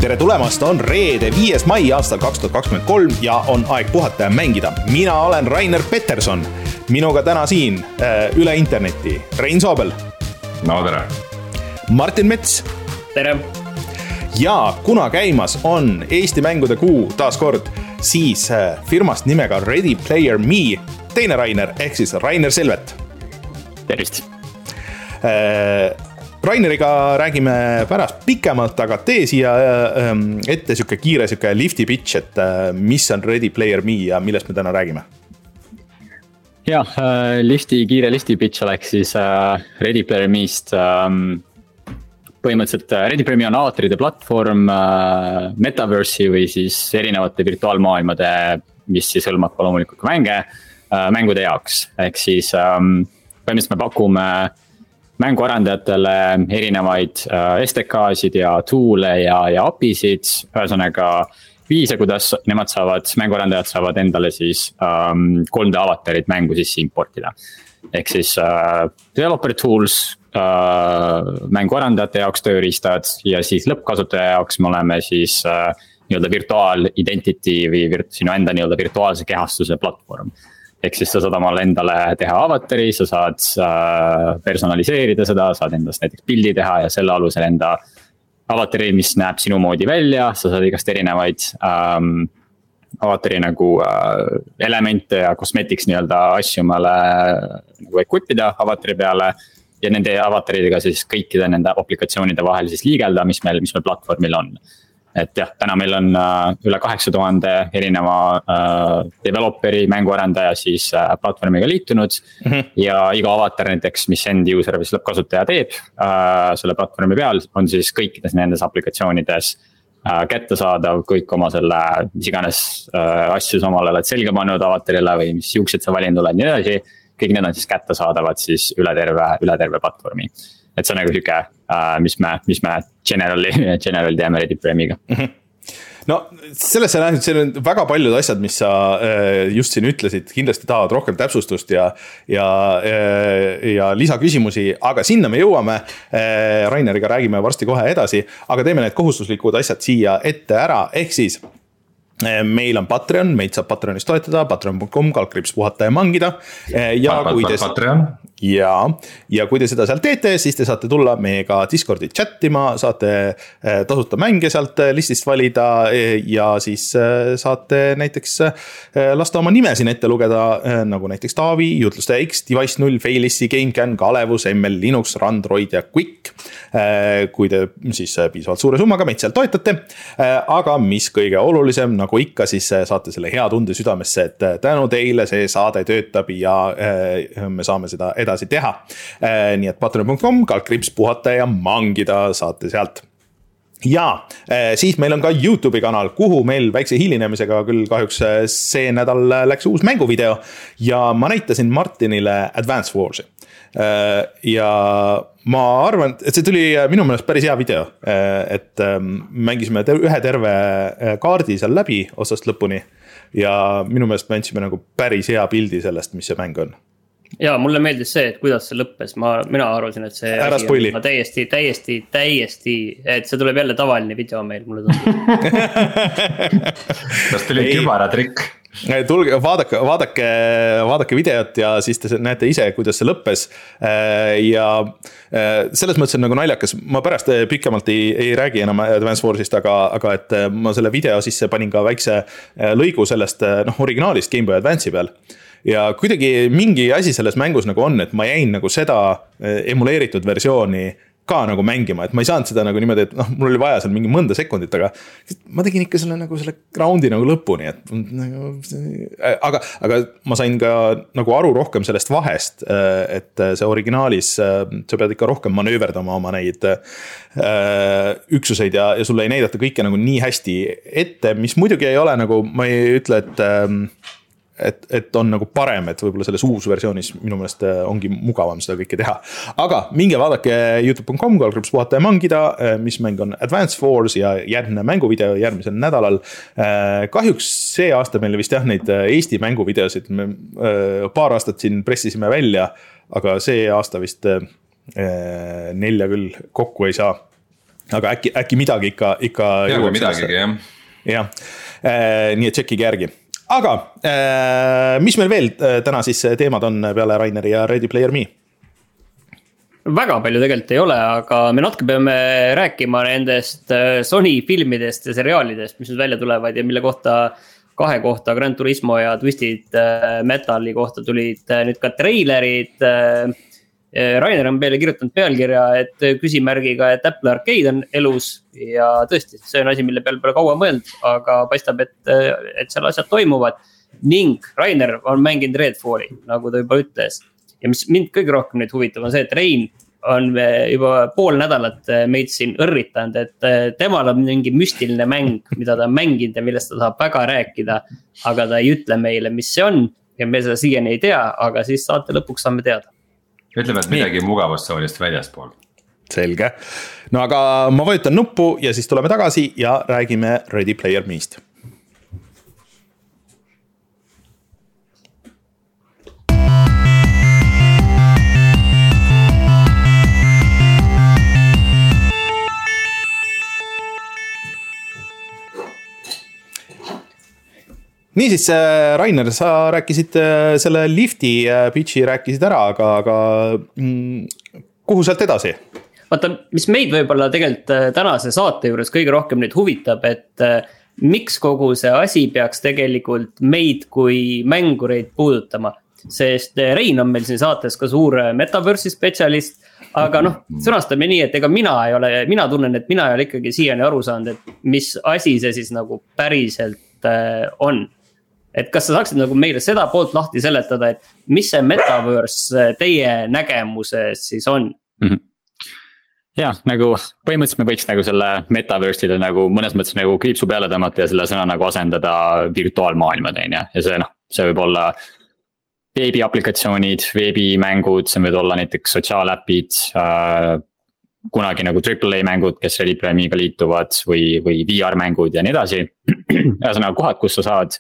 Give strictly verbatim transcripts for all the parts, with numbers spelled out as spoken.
tere tulemast, on reede viies mai aastal kaks tuhat kakskümmend kolm ja on aeg puhata ja mängida. Mina olen Rainer Peterson, minuga täna siin üle interneti Rein Soobel. No tere. Martin Mets. Tere. Ja kuna käimas on Eesti mängude kuu taas kord, siis firmast nimega Ready Player Me teine Rainer ehk siis Rainer Selvet. Tervist. Raineriga räägime pärast pikemalt, aga tee siia ette süke kiire süke lifti pitch, et mis on Ready Player Me ja millest me täna räägime? Jah, lifti, kiire lifti pitch oleks siis Ready Player Me'st. Põhimõtteliselt Ready Player Me on avataride platvorm Metaverse'i või siis erinevate virtuaalmaailmade, mis siis hõlmab loomulikult ka mänge, mängude jaoks. Ehk siis põhimõtteliselt me pakume mänguarendajatele erinevaid S D K-sid ja toole ja, ja apisid, ühesõnaga viise, kuidas nemad saavad, mänguarendajad saavad endale siis um, kolm D avatarid mängu sisse importida. Ehk siis uh, developer tools, uh, mänguarendajate jaoks tööriistad ja siis lõppkasutaja jaoks me oleme siis uh, nii-öelda virtuaal identity või virt, sinu enda nii-öelda virtuaalse kehastuse platvorm. Ehk siis sa saad omal endale teha avatari, sa saad äh, personaliseerida seda, saad endast näiteks pildi teha ja selle alusel enda avatari, mis näeb sinu moodi välja, sa saad igast erinevaid ähm, avatari nagu äh, elemente ja cosmetics nii-öelda asju omale nagu equipida avatari peale ja nende avataridega siis kõikide nende aplikatsioonide vahel siis liigelda, mis meil, mis meil platvormil on. Et jah, täna meil on uh, üle kaheksa tuhande erineva uh, developeri, mänguarendaja siis uh, platvormiga liitunud mm-hmm. ja iga avatar näiteks, mis end user või lõppkasutaja teeb uh, selle platvormi peal, on siis kõikides nendes aplikatsioonides uh, kättesaadav kõik oma selle, mis iganes uh, asju sa omal oled selga pannud avatarile või mis juuksed sa valinud oled nii edasi, kõik need on siis kättesaadavad siis üle terve, üle terve platvormi. Et see on nagu süke, mis me, mis me generally, generally teeme Ready Player Me'ga. No sellesse nähdud, see on väga paljud asjad, mis sa just siin ütlesid, kindlasti tahavad rohkem täpsustust ja, ja, ja lisaküsimusi, aga sinna me jõuame. Raineriga räägime varsti kohe edasi, aga teeme need kohustuslikud asjad siia ette ära, ehk siis meil on Patreon, meid saab Patreonis toetada, patreon punkt com, kaldkriips puhata ja mangida. Ja kui te... Patreon. Ja, ja kui te seda seal teete, siis te saate tulla meiega Discordi chattima, saate tasuta mänge sealt listist valida ja siis saate näiteks lasta oma nime siin ette lugeda, nagu näiteks Taavi, Jutluste X, Device null, Failissi, GameCAN, Kalevus, M L, Linux, Randroid ja Quick, kui te siis piisavalt suure summaga meid seal toetate. Aga mis kõige olulisem, nagu ikka, siis saate selle hea tunde südamesse, et tänu teile see saade töötab ja me saame seda edasi teha. Nii et patreon punkt com, kaldkriips puhata ja mangida saate sealt. Ja siis meil on ka YouTube'i kanal, kuhu meil väikse hilinemisega küll kahjuks see nädal läks uus mänguvideo ja ma näitasin Martinile Advance Wars'i. Ja ma arvan, et see tuli minu meelest päris hea video, et mängisime ühe terve kaardi seal läbi osast lõpuni ja minu meelest me andsime nagu päris hea pildi sellest, mis see mäng on. Ja mulle meeldis see, et kuidas see lõppes, ma, mina arvasin, et see ära spoili. täiesti, täiesti, täiesti, et see tuleb jälle tavaline video meil, mulle tundub. Kas tuli kübara trikk? Tulge, vaadake, vaadake, vaadake videot ja siis te näete ise, kuidas see lõppes ja selles mõttes on nagu naljakas, ma pärast pikemalt ei, ei räägi enam Advance Wars'ist, aga, aga et ma selle video sisse panin ka väikse lõigu sellest noh, originaalist Game Boy Advance'i peal ja kuidagi mingi asi selles mängus nagu on, et ma jäin nagu seda emuleeritud versiooni ka nagu mängima, et ma ei saanud seda nagu niimoodi, et noh, mul oli vaja seal mingi mõnda sekundit, aga ma tegin ikka selle nagu selle groundi nagu lõpuni, et nagu, aga, aga ma sain ka nagu aru rohkem sellest vahest, et see originaalis, sa pead ikka rohkem manööverdama oma neid üksuseid ja, ja sulle ei näidata kõike nagu nii hästi ette, mis muidugi ei ole nagu, ma ei ütle, et et, et on nagu parem, et võib-olla selles uus versioonis minu meelest ongi mugavam seda kõike teha. Aga minge vaadake youtube punkt com, kaldkriips puhata ja mangida, mis mäng on Advance Wars ja järgmine mänguvideo järgmisel nädalal. Kahjuks see aasta meil vist jah, neid Eesti mänguvideosid me paar aastat siin pressisime välja, aga see aasta vist nelja küll kokku ei saa. aga äkki, äkki midagi ikka, ikka jõuab midagigi, jah. jah, nii et tšekkige järgi. Aga mis meil veel täna siis teemad on peale Raineri ja Ready Player Me? Väga palju tegelikult ei ole, aga me natuke peame rääkima nendest Sony filmidest ja seriaalidest, mis nüüd välja tulevad ja mille kohta kahe kohta Gran Turismo ja Twisted Metali kohta tulid nüüd ka treilerid. Rainer on peale kirjutanud pealkirja, et küsimärgiga, et Apple Arcade on elus ja tõesti, see on asi, mille peal pole kaua mõeld, aga paistab, et, et seal asjad toimuvad ning Rainer on mänginud Redfalli, nagu ta juba ütles. Ja mis mind kõige rohkem nüüd huvitab on see, et Rein on juba pool nädalat meid siin õrritanud, et temal on mingi müstiline mäng, mida ta on mänginud ja millest ta tahab väga rääkida, aga ta ei ütle meile, mis see on ja me seda siiani ei tea, aga siis saate lõpuks saame teada. Ütleme, et midagi mugavustsoonist väljaspool. Selge. No aga ma vajutan nuppu ja siis tuleme tagasi ja räägime Ready Player Me'st. Niisiis, Rainer, sa rääkisid selle lifti pitchi rääkisid ära, aga, aga mm, kuhu sealt edasi? Vaata, mis meid võib-olla tegelikult tänase saate juures kõige rohkem nüüd huvitab, et miks kogu see asi peaks tegelikult meid kui mängureid puudutama. Sest Rein on meil siin saates ka suur Metaverse'i spetsialist, aga noh, sõnastame nii, et ega mina ei ole, mina tunnen, et mina ei ole ikkagi siiani aru saanud, et mis asi see siis nagu päriselt on. Et kas sa saaksid nagu meile seda poolt lahti seletada, et mis see Metaverse teie nägemuses siis on? Mm-hmm. Ja, nagu põhimõtteliselt me võiks nagu selle Metaverse'ile nagu mõnes mõttes nagu kriipsu peale tõmmata ja selle sõna nagu asendada virtuaalmaailmad, ja see noh, see võib olla veebiaplikatsioonid, veebimängud, see võib olla näiteks sotsiaaläpid, äh, kunagi nagu triple A mängud, kes Ready Player Me'ga liituvad või, või V R-mängud ja nii edasi. Ühesõnaga kohad, kus sa saad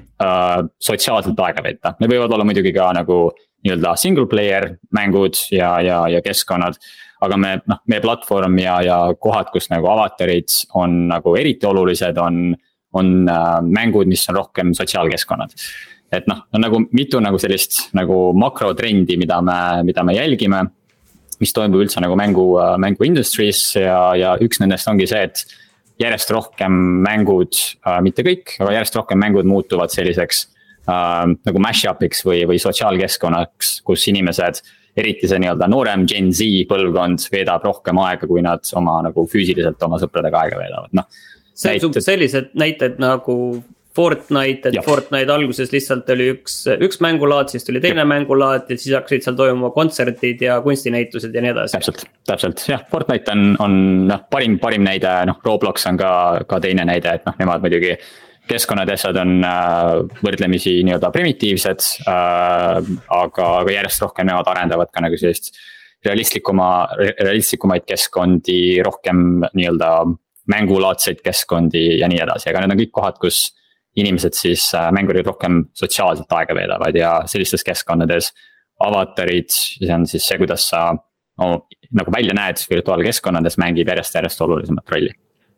Uh, sotsiaalselt aega veeta. Need võivad olla muidugi ka nagu nii-öelda single player mängud ja, ja, ja keskkonnad, aga me, noh, meie platvorm ja, ja kohad, kus nagu avatarid on nagu eriti olulised, on, on uh, mängud, mis on rohkem sotsiaalkeskkonnad. Et noh, on nagu mitu nagu sellist nagu makrotrendi, mida me, mida me jälgime, mis toimub üldse nagu mängu, uh, mängu industries ja, ja üks nendest ongi see, et järjest rohkem mängud, äh, mitte kõik, aga järjest rohkem mängud muutuvad selliseks äh, nagu mash-up'iks või, või sotsiaalkeskkonnaks, kus inimesed, eriti see nii-öelda noorem Gen Z põlvkond veedab rohkem aega, kui nad oma nagu füüsiliselt oma sõpradega aega veedavad. No, see on näited... sellised näited nagu Fortnite, et ja. Fortnite alguses lihtsalt oli üks, üks mängulaad, siis tuli teine ja. mängulaad ja siis hakkasid seal toimuma kontserdid ja kunstinäitused ja nii edasi. Täpselt, täpselt, jah, Fortnite on, on noh, parim, parim näide, noh, Roblox on ka, ka teine näide, et noh, nemad muidugi keskkonnadessad on äh, võrdlemisi nii-öelda primitiivsed, äh, aga, aga järjest rohkem nemad arendavad ka nagu sellist realistlikuma, realistlikumaid keskkondi, rohkem nii-öelda mängulaadseid keskkondi ja nii edasi, aga need on kõik kohad, kus inimesed siis mängurid rohkem sotsiaalselt aega veedavad ja sellistes keskkonnades avatarid, see on siis see, kuidas sa no, nagu välja näed virtuaalkeskkonnades mängib järjest järjest olulisemat rolli.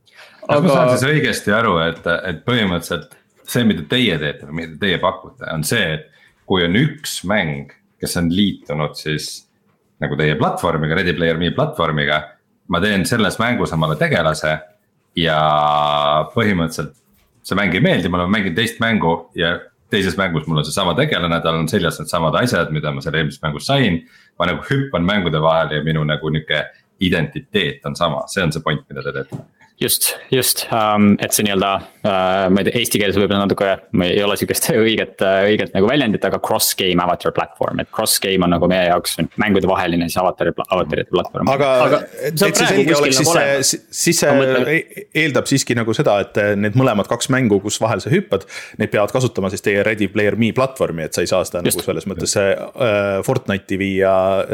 Aga ma saan siis õigesti aru, et, et põhimõtteliselt see, mida teie teete, mida teie pakute, on see, et kui on üks mäng, kes on liitunud siis nagu teie platvormiga, Ready Player Me platvormiga, ma teen selles mängus omale tegelase ja põhimõtteliselt see mäng ei meeldi, ma olen mänginud teist mängu ja teises mängus mul on see sama tegelane, tal on seljas need samad asjad, mida ma selle eelmises mängus sain. Ma nagu hüppan mängude vahel ja minu nagu niuke identiteet on sama, see on see point, mida te teete. Just, just, um, et see nii-öelda, uh, ma ei tea, eesti keeles võib-olla natuke, ma ei ole sükest õiget, õiget nagu väljendit, aga cross-game avatar platvorm, et cross-game on nagu meie jaoks mängude vaheline siis avatar, avatarite platvorm. Aga, aga et see selge oleks, siis, see, siis see eeldab siiski nagu seda, et need mõlemad kaks mängu, kus vahel sa hüppad, neid peavad kasutama siis teie Ready Player Me platvormi, et sa ei saa seda just. Nagu selles mõttes uh, Fortnite'i viia,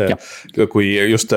uh, kui just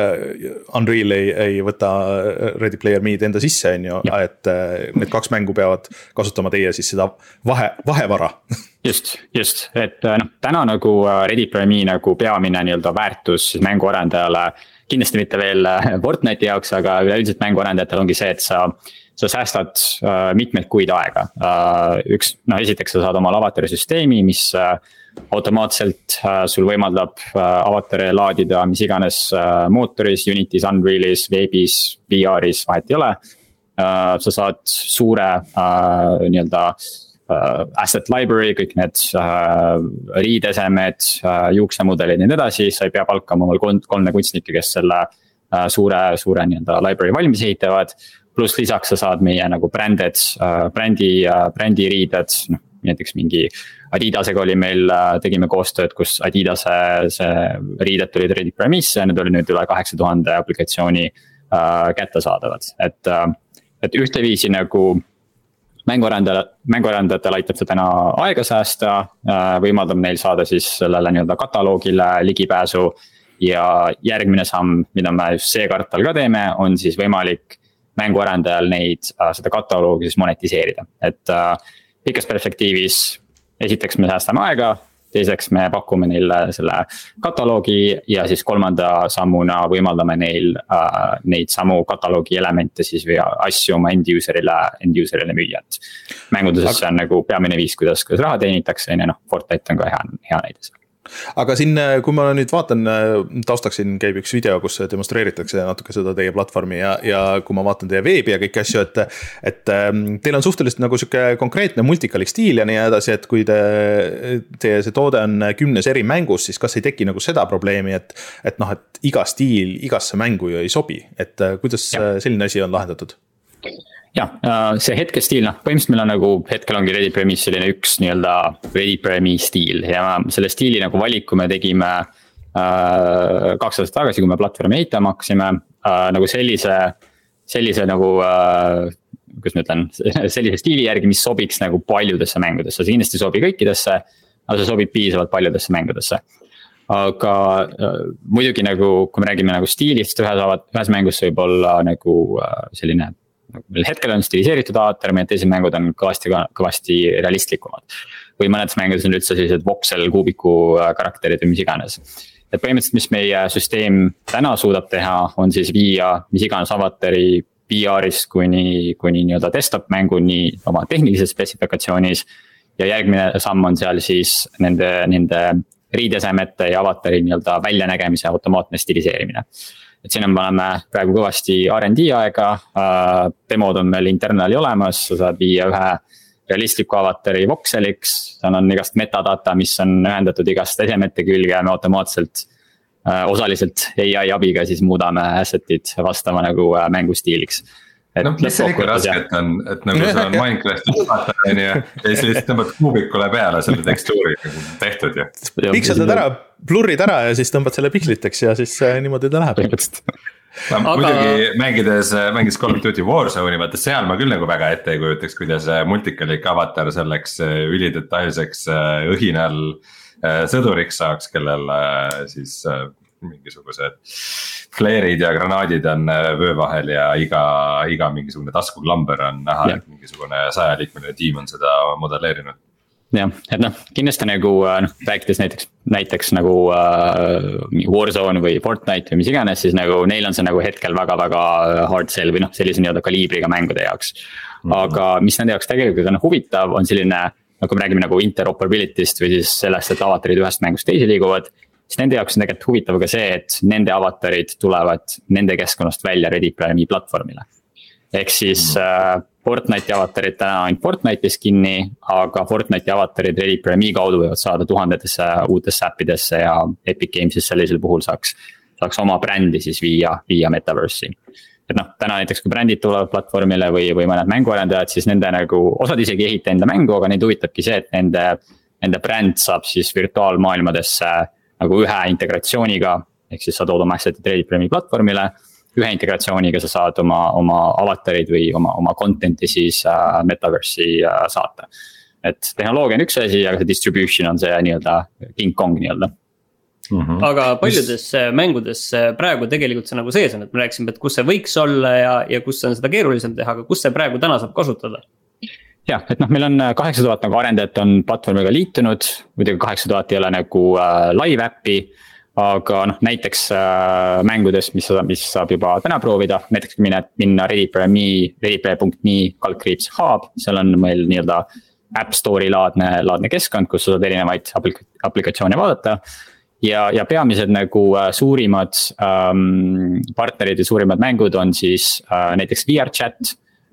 uh, Unreal ei, ei võta Ready Player Me'd enda sisse, on ju, et need kaks mängu peavad kasutama teie siis seda vahe, vahevara. just, just, et noh, täna nagu Ready Player Me nagu peamine nii-öelda väärtus mänguarendajale, kindlasti mitte veel Fortnite'i jaoks, aga üleüldiselt mänguarendajatel ongi see, et sa, sa säästad uh, mitmeid kuid aega uh,. üks, no esiteks sa saad oma avatari süsteemi, mis uh, automaatselt uh, sul võimaldab uh, avatari laadida mis iganes uh, mootoris, Unity's, Unreal'is, veebis, V R'is, vahet ei ole uh,. sa saad suure uh, nii-öelda Uh, asset library, kõik need uh, riidesemed, uh, juuksemudelid ja nii edasi, sa ei pea palkama omal kolme kunstnikke, kes selle uh, suure, suure nii-öelda library valmis ehitavad. Pluss lisaks sa saad meie nagu bränded, uh, brändi, uh, brändi riided, noh näiteks mingi Adidasega oli meil, uh, tegime koostööd, kus Adidase see riided tulid Ready Player Me'sse ja need oli nüüd üle kaheksa tuhande aplikatsiooni uh, kättesaadavad, et, uh, et ühteviisi nagu mänguarendajal, mänguarendajatel aitab see täna aega säästa, võimaldab neil saada siis sellele nii-öelda kataloogile ligipääsu. Ja järgmine samm, mida me just see kvartal ka teeme, on siis võimalik mänguarendajal neid, seda kataloogi siis monetiseerida. Et pikas perspektiivis esiteks me säästame aega, teiseks me pakume neile selle kataloogi ja siis kolmanda sammuna võimaldame neil äh, neid samu kataloogi elemente siis või asju oma end user'ile, end user'ile müüa. Mänguduses see on nagu peamine viis, kuidas, kuidas raha teenitakse ja noh, Fortnite on ka hea, hea näide. Aga siin, kui ma nüüd vaatan, taustaks siin käib üks video, kus demonstreeritakse natuke seda teie platvormi ja, ja kui ma vaatan teie veebi ja kõik asju, et, et teil on suhteliselt nagu siuke konkreetne multikalik stiil ja nii edasi, et kui te, teie see toode on kümnes eri mängus, siis kas ei teki nagu seda probleemi, et, et noh, et iga stiil igasse mängu ju ei sobi, et kuidas ja. selline asi on lahendatud? Ja, see hetkestiil, noh, põhimõtteliselt meil on nagu hetkel ongi Ready Player Me selline üks nii-öelda Ready Player Me stiil ja selle stiili nagu valiku me tegime äh, kaks aastat tagasi, kui me platvormi ehitama hakkasime äh, nagu sellise, sellise nagu äh, kuidas ma ütlen, sellise stiili järgi, mis sobiks nagu paljudesse mängudesse, see kindlasti sobi kõikidesse, aga see sobib piisavalt paljudesse mängudesse. Aga äh, muidugi nagu, kui me räägime nagu stiilist, ühes, ühes mängus võib olla nagu äh, selline meil hetkel on stiliseeritud avatar, meie teised mängud on kõvasti, kõvasti realistlikumad. Või mõnedes mängudes on üldse sellised voxel kuubiku karakterid või mis iganes. Et põhimõtteliselt, mis meie süsteem täna suudab teha, on siis viia mis iganes avatari V R'ist kuni, kuni nii-öelda desktop mänguni oma tehnilises spesifikatsioonis. Ja järgmine samm on seal siis nende, nende riidesemete ja avatari nii-öelda väljanägemise automaatne stiliseerimine. Et siin on paneme praegu kõvasti R and D aega, demod on meil internali olemas, sa saad viia ühe realistliku avatari voxeliks, seal on igast metadata, mis on ühendatud igast esemete külge ja me automaatselt osaliselt A I abiga siis muudame asset'id vastama nagu mängustiiliks. No mis see ikka rasket on, et nagu see on Minecrafti vaataja ja siis tõmbad kuubikule peale selle tekstuuri tehtud ju. Pikseldad ära, blurrid ära ja siis tõmbad selle piksliteks ja siis niimoodi ta läheb. No, aga... muidugi mängides, mängides Call of Duty Warzone'i, vaata seal ma küll nagu väga ette ei kujutaks, kuidas multikalik avatar selleks ülidetailseks õhinal sõduriks saaks, kellel siis mingisugused flare'id ja granaadid on vöö vahel ja iga, iga mingisugune taskuklamber on näha, et mingisugune sajaliikmeline tiim on seda modelleerinud. Jah, et noh, kindlasti nagu noh, rääkides näiteks, näiteks nagu uh, Warzone või Fortnite või mis iganes, siis nagu neil on see nagu hetkel väga-väga hard sell või noh, sellise nii-öelda kaliibriga mängude jaoks. Aga mis nende jaoks tegelikult on huvitav, on selline, nagu me räägime nagu interoperability'st või siis sellest, et avatarid ühest mängust teisi liiguvad, siis nende jaoks on tegelikult huvitav ka see, et nende avatarid tulevad nende keskkonnast välja Ready Player Me platvormile. Ehk siis mm. uh, Fortnite'i avatarid täna ainult Fortnite'is kinni, aga Fortnite'i avatarid Ready Player Me kaudu võivad saada tuhandetesse uutesse appidesse ja Epic Games'is sellisel puhul saaks, saaks oma brändi siis viia, viia Metaverse'i. Et noh, täna näiteks kui brändid tulevad platvormile või, või mõned mänguarendajad, siis nende nagu osad isegi ehita enda mängu, aga neid huvitabki see, et nende, nende bränd saab siis virtuaalmaailmadesse nagu ühe integratsiooniga, ehk siis sa tood oma asset'id Ready Player Me platvormile, ühe integratsiooniga sa saad oma, oma avatarid või oma, oma content'i siis äh, Metaverse'i äh, saata. Et tehnoloogia on üks asi, aga see distribution on see nii-öelda King Kong nii-öelda. Mm-hmm. Aga paljudes mängudes praegu tegelikult see nagu sees on, et me rääkisime, et kus see võiks olla ja, ja kus on seda keerulisem teha, aga kus see praegu täna saab kasutada? jah, et noh, meil on kaheksa tuhat nagu arendajat on platvormiga liitunud, muidugi kaheksa tuhat ei ole nagu äh, live äppi, aga noh, näiteks äh, mängudes, mis, mis saab juba täna proovida, näiteks minna, minna readyplayer.me, readyplayer.me kaldkriips hub, seal on meil nii-öelda App Store'i laadne, laadne keskkond, kus sa saad erinevaid aplik- aplikatsioone vaadata. Ja, ja peamised nagu äh, suurimad ähm, partnerid ja suurimad mängud on siis äh, näiteks V R Chat.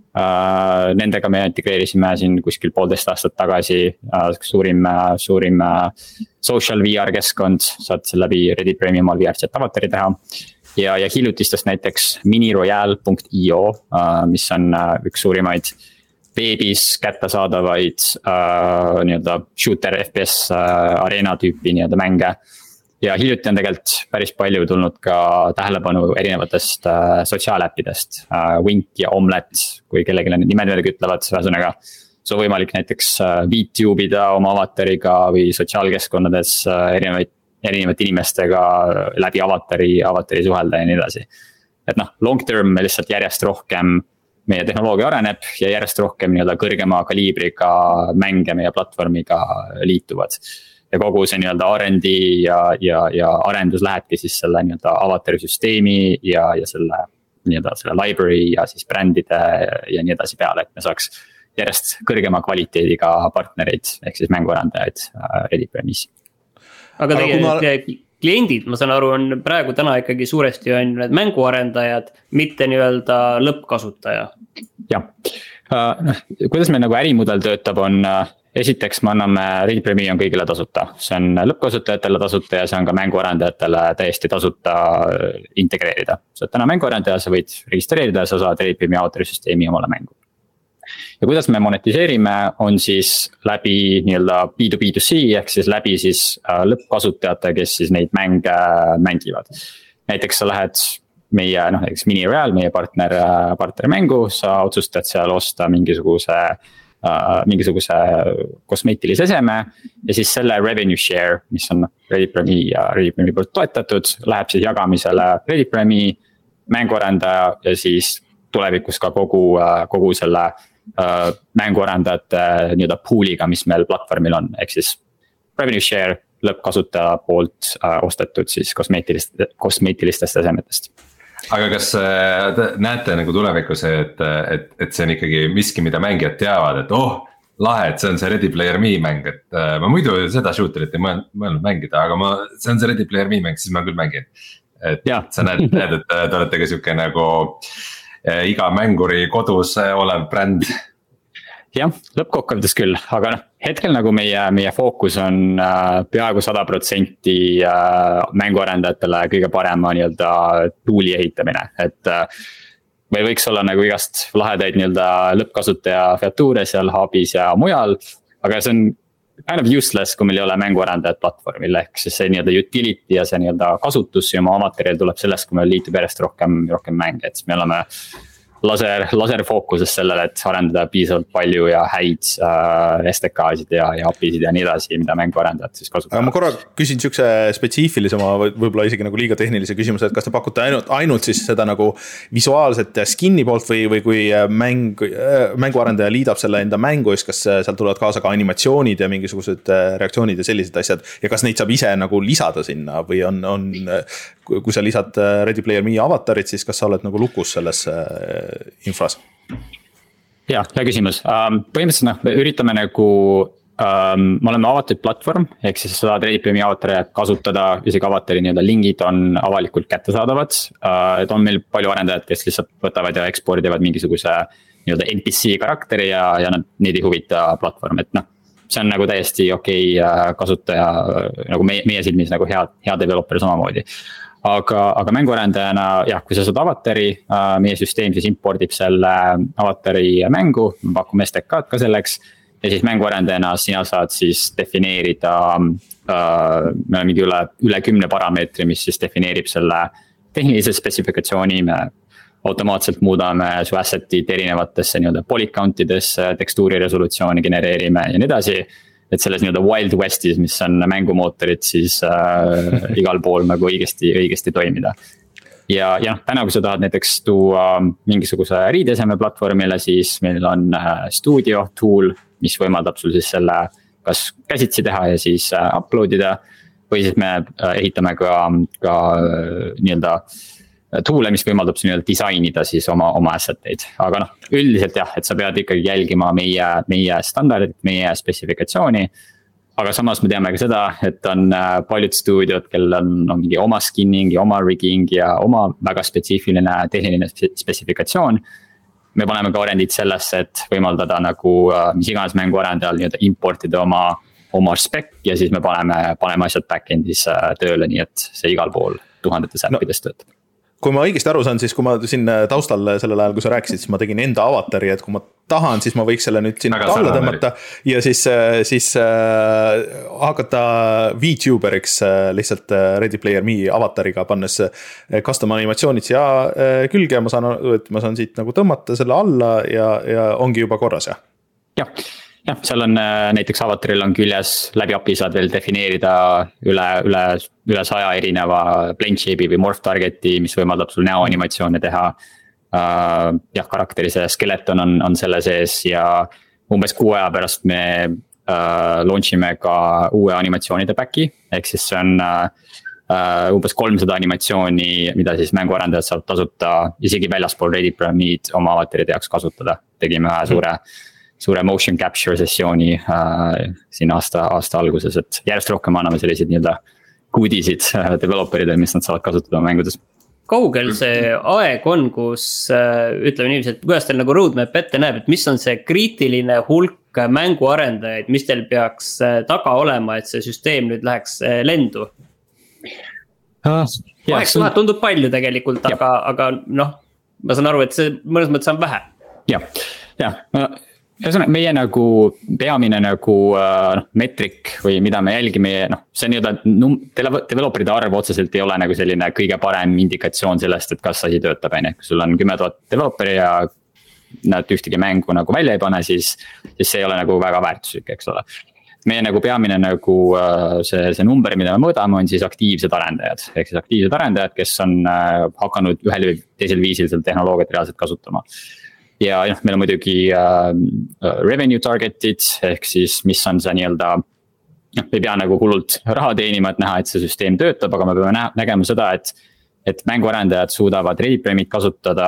Uh, nendega me integreerisime siin kuskil poolteist aastat tagasi uh, suurim, uh, suurim uh, social V R keskkond, saad selle läbi ReadyPlayer.me omal V R Chat avatari teha. Ja, ja hiljutistest näiteks miniroyale punkt io, uh, mis on uh, üks suurimaid veebis kättesaadavaid uh, nii-öelda shooter F P S uh, arena tüüpi nii-öelda mänge. Ja hiljuti on tegelikult päris palju tulnud ka tähelepanu erinevatest äh, sotsiaaläppidest, äh, Wink ja Omlet, kui kellelegi need nimed midagi ütlevad, ühesõnaga. See on võimalik näiteks äh, VTube ida oma avatariga või sotsiaalkeskkonnades äh, erinevaid, erinevate inimestega läbi avatari, avatari suhelda ja nii edasi. Et noh, long term me lihtsalt järjest rohkem meie tehnoloogia areneb ja järjest rohkem nii-öelda kõrgema kaliibriga mänge meie platvormiga liituvad. Ja kogu see nii-öelda R and D ja, ja, ja arendus lähebki siis selle nii-öelda avatari süsteemi ja, ja selle nii-öelda selle library ja siis brändide ja nii edasi peale, et me saaks järjest kõrgema kvaliteediga partnereid, ehk siis mänguarendajaid ReadyPlayer.me'is. Aga teie ma... kliendid, ma saan aru, on praegu täna ikkagi suuresti on need mänguarendajad, mitte nii-öelda lõppkasutaja. Jah, uh, kuidas meil nagu ärimudel töötab on... Esiteks me anname ReadyPlayer.me on kõigile tasuta, see on lõppkasutajatele tasuta ja see on ka mänguarendajatele täiesti tasuta integreerida. Sa oled täna mänguarendaja, sa võid registreerida ja sa saad ReadyPlayer.me avatari-süsteemi omale mängu. Ja kuidas me monetiseerime on siis läbi nii-öelda B two B two C ehk siis läbi siis lõppkasutajate, kes siis neid mänge mängivad. Näiteks sa lähed meie, noh näiteks miniroyale, meie partner, partner mängu, sa otsustad seal osta mingisuguse Uh, mingisuguse kosmeetilise eseme ja siis selle revenue share, mis on ReadyPlayer.me ja ReadyPlayer.me poolt toetatud, läheb siis jagamisele ReadyPlayer.me mänguarendaja ja siis tulevikus ka kogu, kogu selle uh, mänguarendajate nii-öelda pooliga, mis meil platvormil on, ehk siis revenue share lõppkasutaja poolt uh, ostetud siis kosmeetilist, kosmeetilistest esemetest. Aga kas te näete nagu tulevikus, et, et, et see on ikkagi miski, mida mängijad teavad, et oh, lahe, et see on see ReadyPlayer.me mäng, et ma muidu seda shooterit ei mõelnud mängida, aga ma, see on see ReadyPlayer.me mäng, siis ma küll mängin. Et ja. Sa näed, näed, et te olete ka siuke nagu iga mänguri kodus olev bränd. Jah, lõppkokkuvõttes küll, aga noh, hetkel nagu meie, meie fookus on äh, peaaegu sada protsenti äh, mänguarendajatele kõige parema nii-öelda tool'i ehitamine, et äh, meil võiks olla nagu igast lahedaid nii-öelda lõppkasutaja featuure seal hubis ja mujal, aga see on kind of useless, kui meil ei ole mänguarendajad platvormil, ehk siis see nii-öelda utility ja see nii-öelda kasutus ja oma materjal tuleb sellest, kui meil liitub järjest rohkem, rohkem mänge, et me oleme laser, laser fookuses sellele, et arendada piisavalt palju ja häid äh, S D K-sid ja, ja A P I-sid ja nii edasi, mida mänguarendajad siis kasutavad. Ma korra küsin siukse spetsiifilisema, võib-olla isegi nagu liiga tehnilise küsimuse, et kas te pakute ainult, ainult siis seda nagu visuaalset skin'i poolt või, või kui mäng, mänguarendaja liidab selle enda mängu, siis kas seal tulevad kaasa ka animatsioonid ja mingisugused reaktsioonid ja sellised asjad ja kas neid saab ise nagu lisada sinna või on, on kui sa lisad ReadyPlayer.me avatarit, siis kas sa oled nagu lukus selles infras? Ja, hea küsimus. Põhimõtteliselt noh, me üritame nagu, um, me oleme avatud platvorm, ehk siis sa saad ReadyPlayer.me avatari kasutada, isegi avatari nii-öelda lingid on avalikult kättesaadavad. Uh, et on meil palju arendajad, kes lihtsalt võtavad ja ekspordivad mingisuguse nii-öelda N P C karakteri ja, ja nad, neid ei huvita platvorm, et noh. See on nagu täiesti okei okay kasutaja, nagu meie, meie silmis nagu hea, hea developer samamoodi. Aga, aga mänguarendajana, jah, kui sa saad avatari, meie süsteem siis impordib selle avatari mängu, me pakume S D K-d ka selleks. Ja siis mänguarendajana sina saad siis defineerida, uh, me oleme mingi üle, üle kümne parameetri, mis siis defineerib selle tehnilise spetsifikatsiooni, me automaatselt muudame su asset'id erinevatesse nii-öelda polycountidesse, tekstuuri resolutsiooni genereerime ja nii edasi. Et selles nii-öelda Wild Westis, mis on mängumootorid, siis äh, igal pool nagu õigesti, õigesti toimida. ja, ja noh, täna kui sa tahad näiteks tuua mingisuguse riideseme platvormile, siis meil on Studio tool, mis võimaldab sul siis selle kas käsitsi teha ja siis upload ida. Või siis me ehitame ka, ka nii-öelda tool'e, mis võimaldab sul nii-öelda disainida siis oma, oma asset eid. Aga noh, üldiselt jah, et sa pead ikkagi jälgima meie, meie standardit, meie spetsifikatsiooni. Aga samas me teame ka seda, et on paljud stuudiod, kellel on, on mingi oma skinning ja oma rigging ja oma väga spetsiifiline tehniline spetsifikatsioon. Me paneme ka arendid sellesse, et võimaldada nagu mis iganes mänguarendajal nii-öelda importida oma oma spec ja siis me paneme, paneme asjad back-endis tööle, nii et see igal pool tuhandetes äppidest töötab. Kui ma õigesti aru saan, siis kui ma siin taustal sellel ajal, kui sa rääkisid, siis ma tegin enda avatari, et kui ma tahan, siis ma võiks selle nüüd siin alla tõmmata ja siis, siis äh, hakata VTuberiks äh, lihtsalt Ready Player Me avatariga pannes custom animatsioonid siia äh, külge, ma saan, et ma saan siit nagu tõmmata selle alla ja, ja ongi juba korras, jah? Jah. Jah, seal on näiteks avataril on küljes läbi api saad veel defineerida üle, üle, üle saja erineva blend shape'i või morph target'i, mis võimaldab sul näoanimatsioone teha. Uh, jah, karakteri see skeleton on, on selle sees ja umbes kuu aja pärast me uh, launchime ka uue animatsioonide back'i. Ehk siis see on uh, umbes kolmsada animatsiooni, mida siis mänguarendajad saab tasuta isegi väljaspool Ready Player Me'd oma avataride jaoks kasutada. Tegime ühe suure suure motion capture sessiooni äh, siin aasta, aasta alguses, et järjest rohkem anname selliseid nii-öelda goodiesid äh, developeridele, mis nad saavad kasutada mängudes. Kaugel see aeg on, kus äh, ütleme niiviisi, et kuidas teil nagu roadmap ette näeb, et mis on see kriitiline hulk mänguarendajaid, mis teil peaks äh, taga olema, et see süsteem nüüd läheks äh, lendu? kaheksa tuhat tundub palju tegelikult, aga, aga noh, ma saan aru, et see mõnes mõttes on vähe. Jah, jah, ühesõnaga meie nagu peamine nagu uh, meetrik või mida me jälgime, noh, see nii-öelda num- developeride arv otseselt ei ole nagu selline kõige parem indikatsioon sellest, et kas asi töötab, on. Kui sul on kümme tuhat developeri ja nad ühtegi mängu nagu välja ei pane, siis, siis see ei ole nagu väga väärtuslik, eks ole. Meie nagu peamine nagu uh, see, see number, mida me mõõdame, on siis aktiivsed arendajad. Ehk siis aktiivsed arendajad, kes on uh, hakanud ühel või teisel viisil seda tehnoloogiat reaalselt kasutama. Ja noh, meil on muidugi uh, revenue target'id, ehk siis mis on see nii-öelda, noh, me ei pea nagu hullult raha teenima, et näha, et see süsteem töötab, aga me peame nä- nägema seda, et, et mänguarendajad suudavad Ready Player Me'd kasutada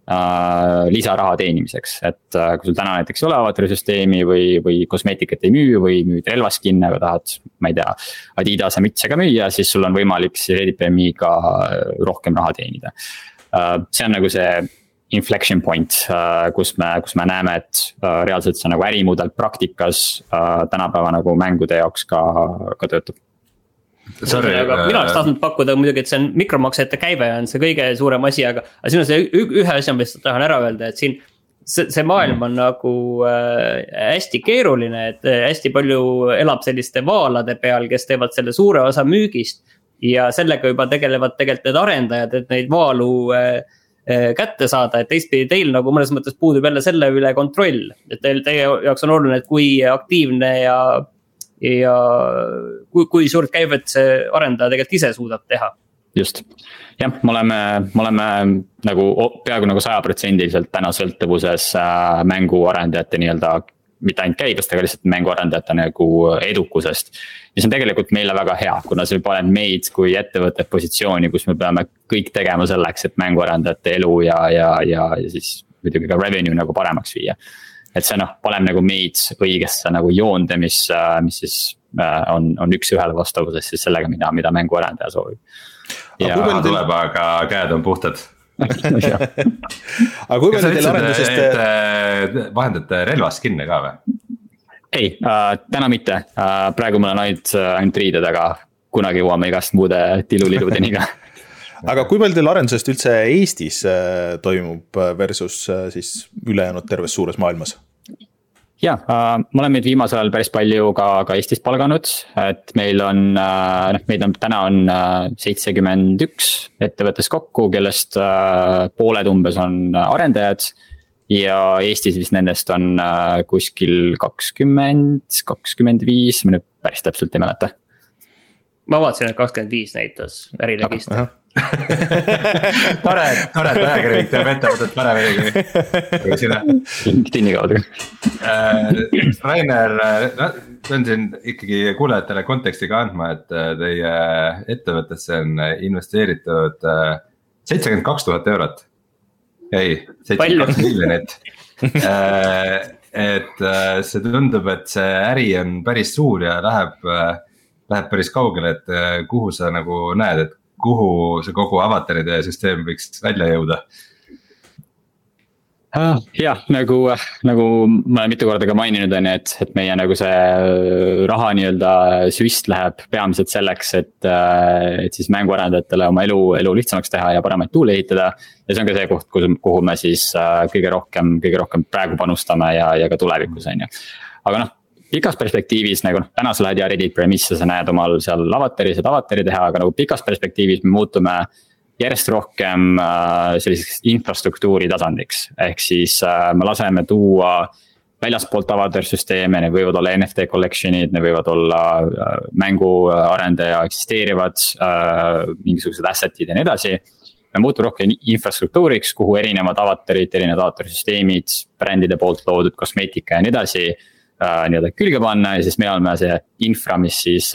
uh, lisaraha teenimiseks. Et uh, kui sul täna näiteks ei ole avatari süsteemi või, või kosmeetikat ei müü või müüd relvaskinne, aga tahad, ma ei tea, Adidase mütse ka müüa, siis sul on võimalik Ready Player Me'ga rohkem raha teenida. Uh, see on nagu see inflection point, kus me, kus me näeme, et reaalselt see nagu ärimudel praktikas tänapäeva nagu mängude jaoks ka, ka töötab. Sorry, aga mina oleks tahtnud pakkuda muidugi, et see on mikromaksete käive on see kõige suurem asi, aga, aga siin on see ühe asja, mis tahan ära öelda, et siin see, see maailm on nagu äh, hästi keeruline, et hästi palju elab selliste vaalade peal, kes teevad selle suure osa müügist ja sellega juba tegelevad tegelikult need arendajad, et neid vaalu äh, kätte saada, et teistpidi teil nagu mõnes mõttes puudub jälle selle üle kontroll, et teil, teie jaoks on oluline, et kui aktiivne ja, ja kui, kui suurt käivet see arendaja tegelikult ise suudab teha. Just, jah, me oleme, me oleme nagu peaaegu nagu saja protsendiliselt täna sõltuvuses äh, mänguarendajate nii-öelda mitte ainult käibest, aga lihtsalt mänguarendajate nagu edukusest. Mis on tegelikult meile väga hea, kuna see paneb meid kui ettevõtte positsiooni, kus me peame kõik tegema selleks, et mänguarendajate elu ja, ja, ja, ja siis muidugi ka revenue nagu paremaks viia. Et see noh, paneb nagu meid õigesse nagu joonde, mis, mis siis on, on üks ühele vastavuses siis sellega, mida, mida mänguarendaja soovib. Ja raha tuleb, aga käed on puhtad. Aga kui palju teil arendusest vahendate relvaskinne ka või? Ei, äh, täna mitte, äh, praegu mul on ainult, ainult riided, aga kunagi jõuame igast muude tiluliludeni ka. Aga kui palju teil arendusest üldse Eestis äh, toimub versus äh, siis ülejäänud terves suures maailmas? Ja, äh, ma olen meid viimasel ajal päris palju ka, ka Eestis palganud, et meil on, äh, meid on, täna on äh, seitsekümmend üks ettevõttes kokku, kellest äh, pooled umbes on arendajad ja Eestis vist nendest on äh, kuskil kakskümmend, kakskümmend viis, ma nüüd päris täpselt ei mäleta. Ma vaatasin, et kakskümmend viis näitas äriregistri. tore, tore, et ajakirjanik teeb ettevõtet paremini kui sina. LinkedIni kaudu. Rainer, pean siin ikkagi kuulajatele konteksti ka andma, et teie ettevõttesse on investeeritud seitsekümmend kaks tuhat eurot. ei, seitsekümmend kaks miljonit. Et see tundub, et see äri on päris suur ja läheb, läheb päris kaugele, et kuhu sa nagu näed, et kuhu see kogu avataride süsteem võiks välja jõuda? Jah, nagu, nagu ma olen mitu korda ka maininud, on, et, et meie nagu see raha nii-öelda süst läheb peamiselt selleks, et, et siis mänguarendajatele oma elu, elu lihtsamaks teha ja paremaid tuule ehitada. Ja see on ka see koht, kuhu me siis kõige rohkem, kõige rohkem praegu panustame ja, ja ka tulevikus, on ju. Aga noh, pikas perspektiivis nagu noh, täna sa lähed ja Reddit Premisse, sa näed omal seal avatari, saad avatari teha, aga nagu pikas perspektiivis me muutume järjest rohkem selliseks infrastruktuuri tasandiks. Ehk siis me laseme tuua väljaspoolt avatarsüsteeme, need võivad olla N F T collection'id, need võivad olla mänguarendaja eksisteerivad, mingisugused asset'id ja nii edasi. Me muutume rohkem infrastruktuuriks, kuhu erinevad avatarid, erinevad avatarsüsteemid, brändide poolt loodud kosmeetika ja nii edasi nii-öelda külge panna ja siis me oleme see infra, mis siis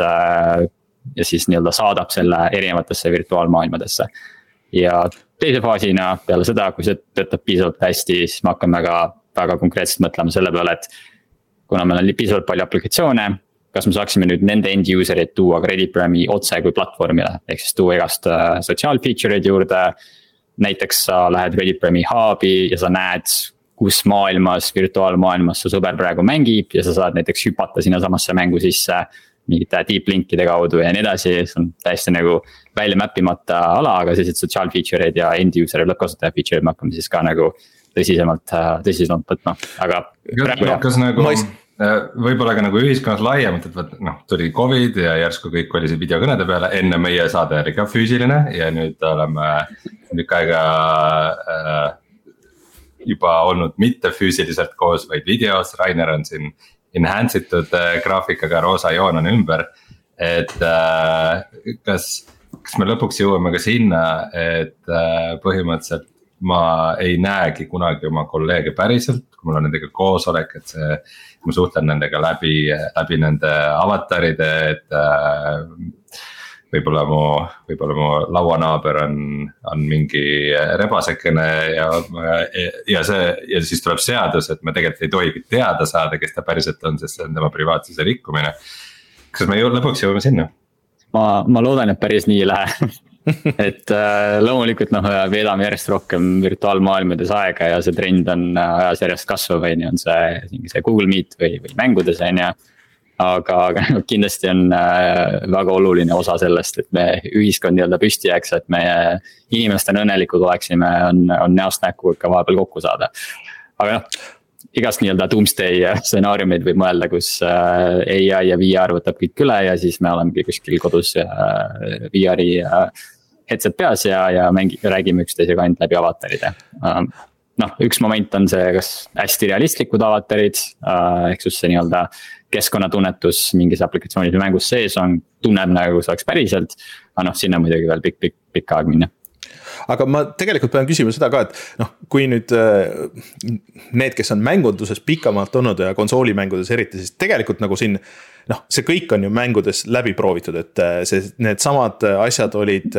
ja siis nii-öelda saadab selle erinevatesse virtuaalmaailmadesse. Ja teise faasina peale seda, kui see töötab piisavalt hästi, siis me hakkame ka väga konkreetselt mõtlema selle peale, et kuna meil on piisavalt palju aplikatsioone, kas me saaksime nüüd nende end user'id tuua ka Reddit Premi otse kui platvormile, ehk siis tuua igast sotsiaalfeature'id juurde. Näiteks sa lähed Reddit Premi hub'i ja sa näed, kus maailmas, virtuaalmaailmas su sõber praegu mängib ja sa saad näiteks hüpata sinna samasse mängu sisse mingite deep linkide kaudu ja nii edasi, see on täiesti nagu välja mappimata ala, aga sellised sotsiaalfeature'id ja end user lõppkasutaja feature'id me hakkame siis ka nagu tõsisemalt, tõsisemalt võtma, aga praegu jah. Kas nagu võib-olla ka nagu ühiskonnas laiemalt, et võt, noh, tuli Covid ja järsku kõik oli see videokõnede peale, enne meie saade oli ka füüsiline ja nüüd oleme nüüd aega äh, juba olnud mitte füüsiliselt koos, vaid videos, Rainer on siin enhance itud graafikaga, roosa joon on ümber, et äh, kas, kas me lõpuks jõuame ka sinna, et äh, põhimõtteliselt ma ei näegi kunagi oma kolleege päriselt, kui mul on nendega koosolek, et see, ma suhtlen nendega läbi, läbi nende avataride, et äh, võib-olla mu, võib-olla mu lauanaaber on, on mingi rebasekene ja, ja see, ja siis tuleb seadus, et me tegelikult ei tohigi teada saada, kes ta päriselt on, sest see on tema privaatsuse rikkumine. Kas me jõu, lõpuks jõuame sinna? Ma, ma loodan, et päris nii ei lähe. Et äh, loomulikult noh, veedame järjest rohkem virtuaalmaailmades aega ja see trend on ajas järjest kasvav, on see, see Google Meet või, või mängudes, on ja aga, aga kindlasti on äh, väga oluline osa sellest, et me ühiskond nii-öelda püsti jääks, et meie inimestena õnnelikud oleksime, on, on näost näkku ka vahepeal kokku saada. Aga noh, igast nii-öelda doomsday stsenaariumid võib mõelda, kus äh, A I ja V R võtab kõik üle ja siis me olemegi kuskil kodus äh, V R-i äh, headset peas ja, ja mängi, räägime üksteisega ainult läbi avataride äh, noh, üks moment on see, kas hästi realistlikud avatarid, äh, ehk siis see nii-öelda keskkonnatunnetus mingis aplikatsioonis või mängus sees on, tunneb nagu see oleks päriselt, aga noh, sinna muidugi veel pikk, pikk, pikk aeg minna. Aga ma tegelikult pean küsima seda ka, et noh, kui nüüd need, kes on mängunduses pikamaalt olnud ja konsoolimängudes eriti, siis tegelikult nagu siin noh, see kõik on ju mängudes läbi proovitud, et see, need samad asjad olid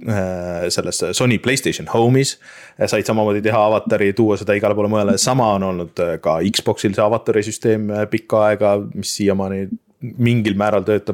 selles Sony PlayStation Home'is, said samamoodi teha avatari, tuua seda igale poole mõjale, sama on olnud ka Xboxil see avatari süsteem pikka aega, mis siiamaani mingil määral töötab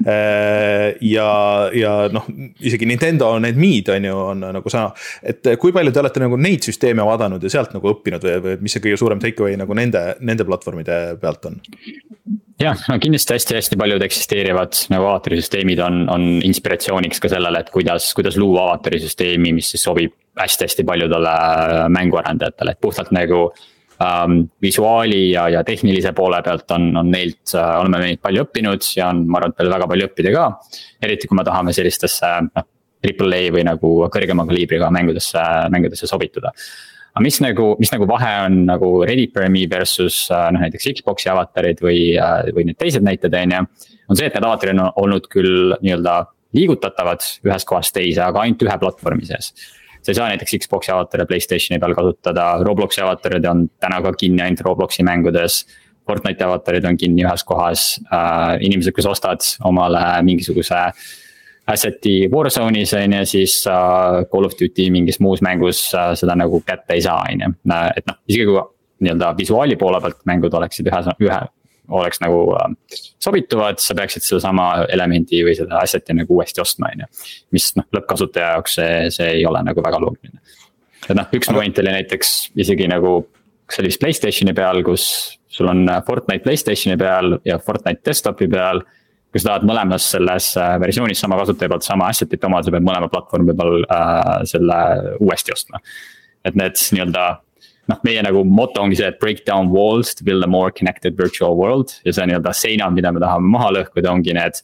ja, ja noh, isegi Nintendo need Miid on ju, on nagu sama, et kui palju te olete nagu neid süsteeme vaadanud ja sealt nagu õppinud või, või mis see kõige suurem takeaway nagu nende, nende platvormide pealt on? Jah, no kindlasti hästi-hästi paljud eksisteerivad nagu avatarisüsteemid on, on inspiratsiooniks ka sellele, et kuidas, kuidas luua avatarisüsteemi, mis siis sobib hästi-hästi paljudele mänguarendajatele, et puhtalt nagu Um, visuaali ja, ja tehnilise poole pealt on, on neilt, uh, oleme neid palju õppinud ja on, ma arvan, et veel väga palju õppida ka. Eriti kui me tahame sellistesse no, triple A või nagu kõrgema kaliibriga mängudesse, mängudesse sobituda. Aga mis nagu, mis nagu vahe on nagu Reddit Premi versus uh, no, näiteks Xboxi avatarid või, uh, või need teised näited on, ja, on see, et need avatarid on olnud küll nii-öelda liigutatavad ühest kohast teise, aga ainult ühe platvormi sees. sa ei saa näiteks Xbox'i avatari PlayStationi peal kasutada, Robloxi avatarid on täna ka kinni ainult Robloxi mängudes. Fortnite'i avatarid on kinni ühes kohas, uh, inimesed, kes ostavad omale mingisuguse asset'i Warzone'is on ju, siis uh, Call of Duty mingis muus mängus uh, seda nagu kätte ei saa, on ju. Et noh, isegi kui nii-öelda visuaali poole pealt mängud oleksid ühe, ühe oleks nagu uh, sobituvad, sa peaksid seda sama elementi või seda asset'i nagu uuesti ostma, on ju. Mis noh, lõppkasutaja jaoks see, see ei ole nagu väga loogiline. Et noh, üks moment oli näiteks isegi nagu, see oli vist PlayStationi peal, kus sul on Fortnite PlayStationi peal ja Fortnite desktopi peal. Kui sa tahad mõlemas selles versioonis sama kasutaja pealt sama asset'it omada, sa pead mõlema platvormi peal äh, selle uuesti ostma. Et need nii-öelda, noh, meie nagu motto ongi see, et break down walls to build a more connected virtual world. Ja see nii-öelda seinad, mida me tahame maha lõhkuda, ongi need,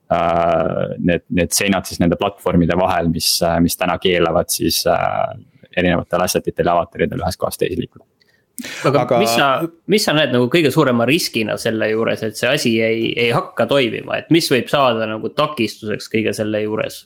äh, need, need seinad siis nende platvormide vahel, mis, mis täna keelavad siis äh, erinevatel asset'itel ja avataridel ühes kohas teisi liikuda. Aga, aga mis sa, mis sa näed nagu kõige suurema riskina selle juures, et see asi ei, ei hakka toimima, et mis võib saada nagu takistuseks kõige selle juures?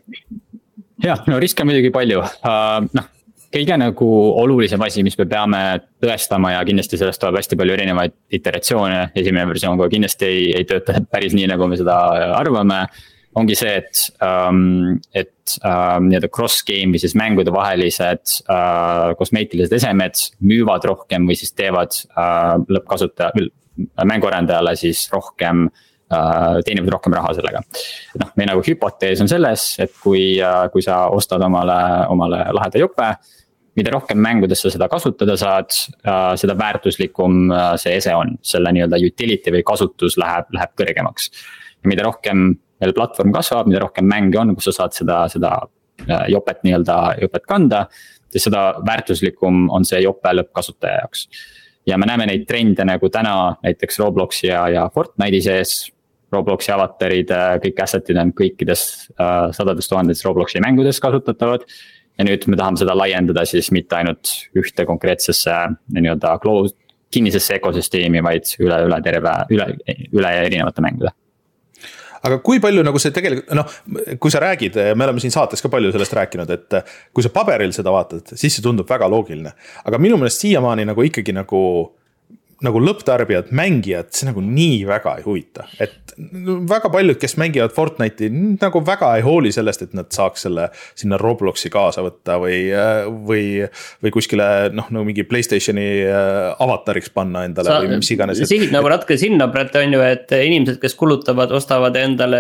Jah, no riske on muidugi palju. Uh, noh, kõige nagu olulisem asi, mis me peame tõestama ja kindlasti sellest tuleb hästi palju erinevaid iteratsioone. Esimene versioon ka kindlasti ei, ei tööta päris nii, nagu me seda arvame. Ongi see, et, um, et um, nii-öelda cross-game või siis mängude vahelised uh, kosmeetilised esemed müüvad rohkem või siis teevad uh, lõppkasutaja, mänguarendajale siis rohkem, uh, teenivad rohkem raha sellega. noh, meie nagu hüpotees on selles, et kui, uh, kui sa ostad omale, omale laheda jope, mida rohkem mängudes sa seda kasutada saad, uh, seda väärtuslikum uh, see ese on. Selle nii-öelda utility või kasutus läheb, läheb kõrgemaks. Ja mida rohkem meil platvorm kasvab, mida rohkem mänge on, kus sa saad seda, seda jopet nii-öelda jopet kanda, siis seda väärtuslikum on see jope lõppkasutaja jaoks. Ja me näeme neid trende nagu täna näiteks Robloxi ja, ja Fortnite'i sees. Robloxi avatarid, kõik asset'id on kõikides uh, sadades tuhandetes Robloxi mängudes kasutatavad. Ja nüüd me tahame seda laiendada siis mitte ainult ühte konkreetsesse nii-öelda closed, kinnisesse ökosüsteemi, vaid üle, üle terve, üle, üle erinevate mängude. Aga kui palju nagu see tegelikult, noh, kui sa räägid, me oleme siin saates ka palju sellest rääkinud, et kui sa paberil seda vaatad, siis see tundub väga loogiline. Aga minu meelest siiamaani nagu ikkagi nagu, nagu lõpptarbijad, mängijad, see nagu nii väga ei huvita. Et väga paljud, kes mängivad Fortnite'i, nagu väga ei hooli sellest, et nad saaks selle sinna Robloxi kaasa võtta või, või, või kuskile, noh, nagu mingi PlayStationi avatariks panna endale sa, või mis iganes. Sihid nagu ratke sinna praegu on ju, et inimesed, kes kulutavad, ostavad endale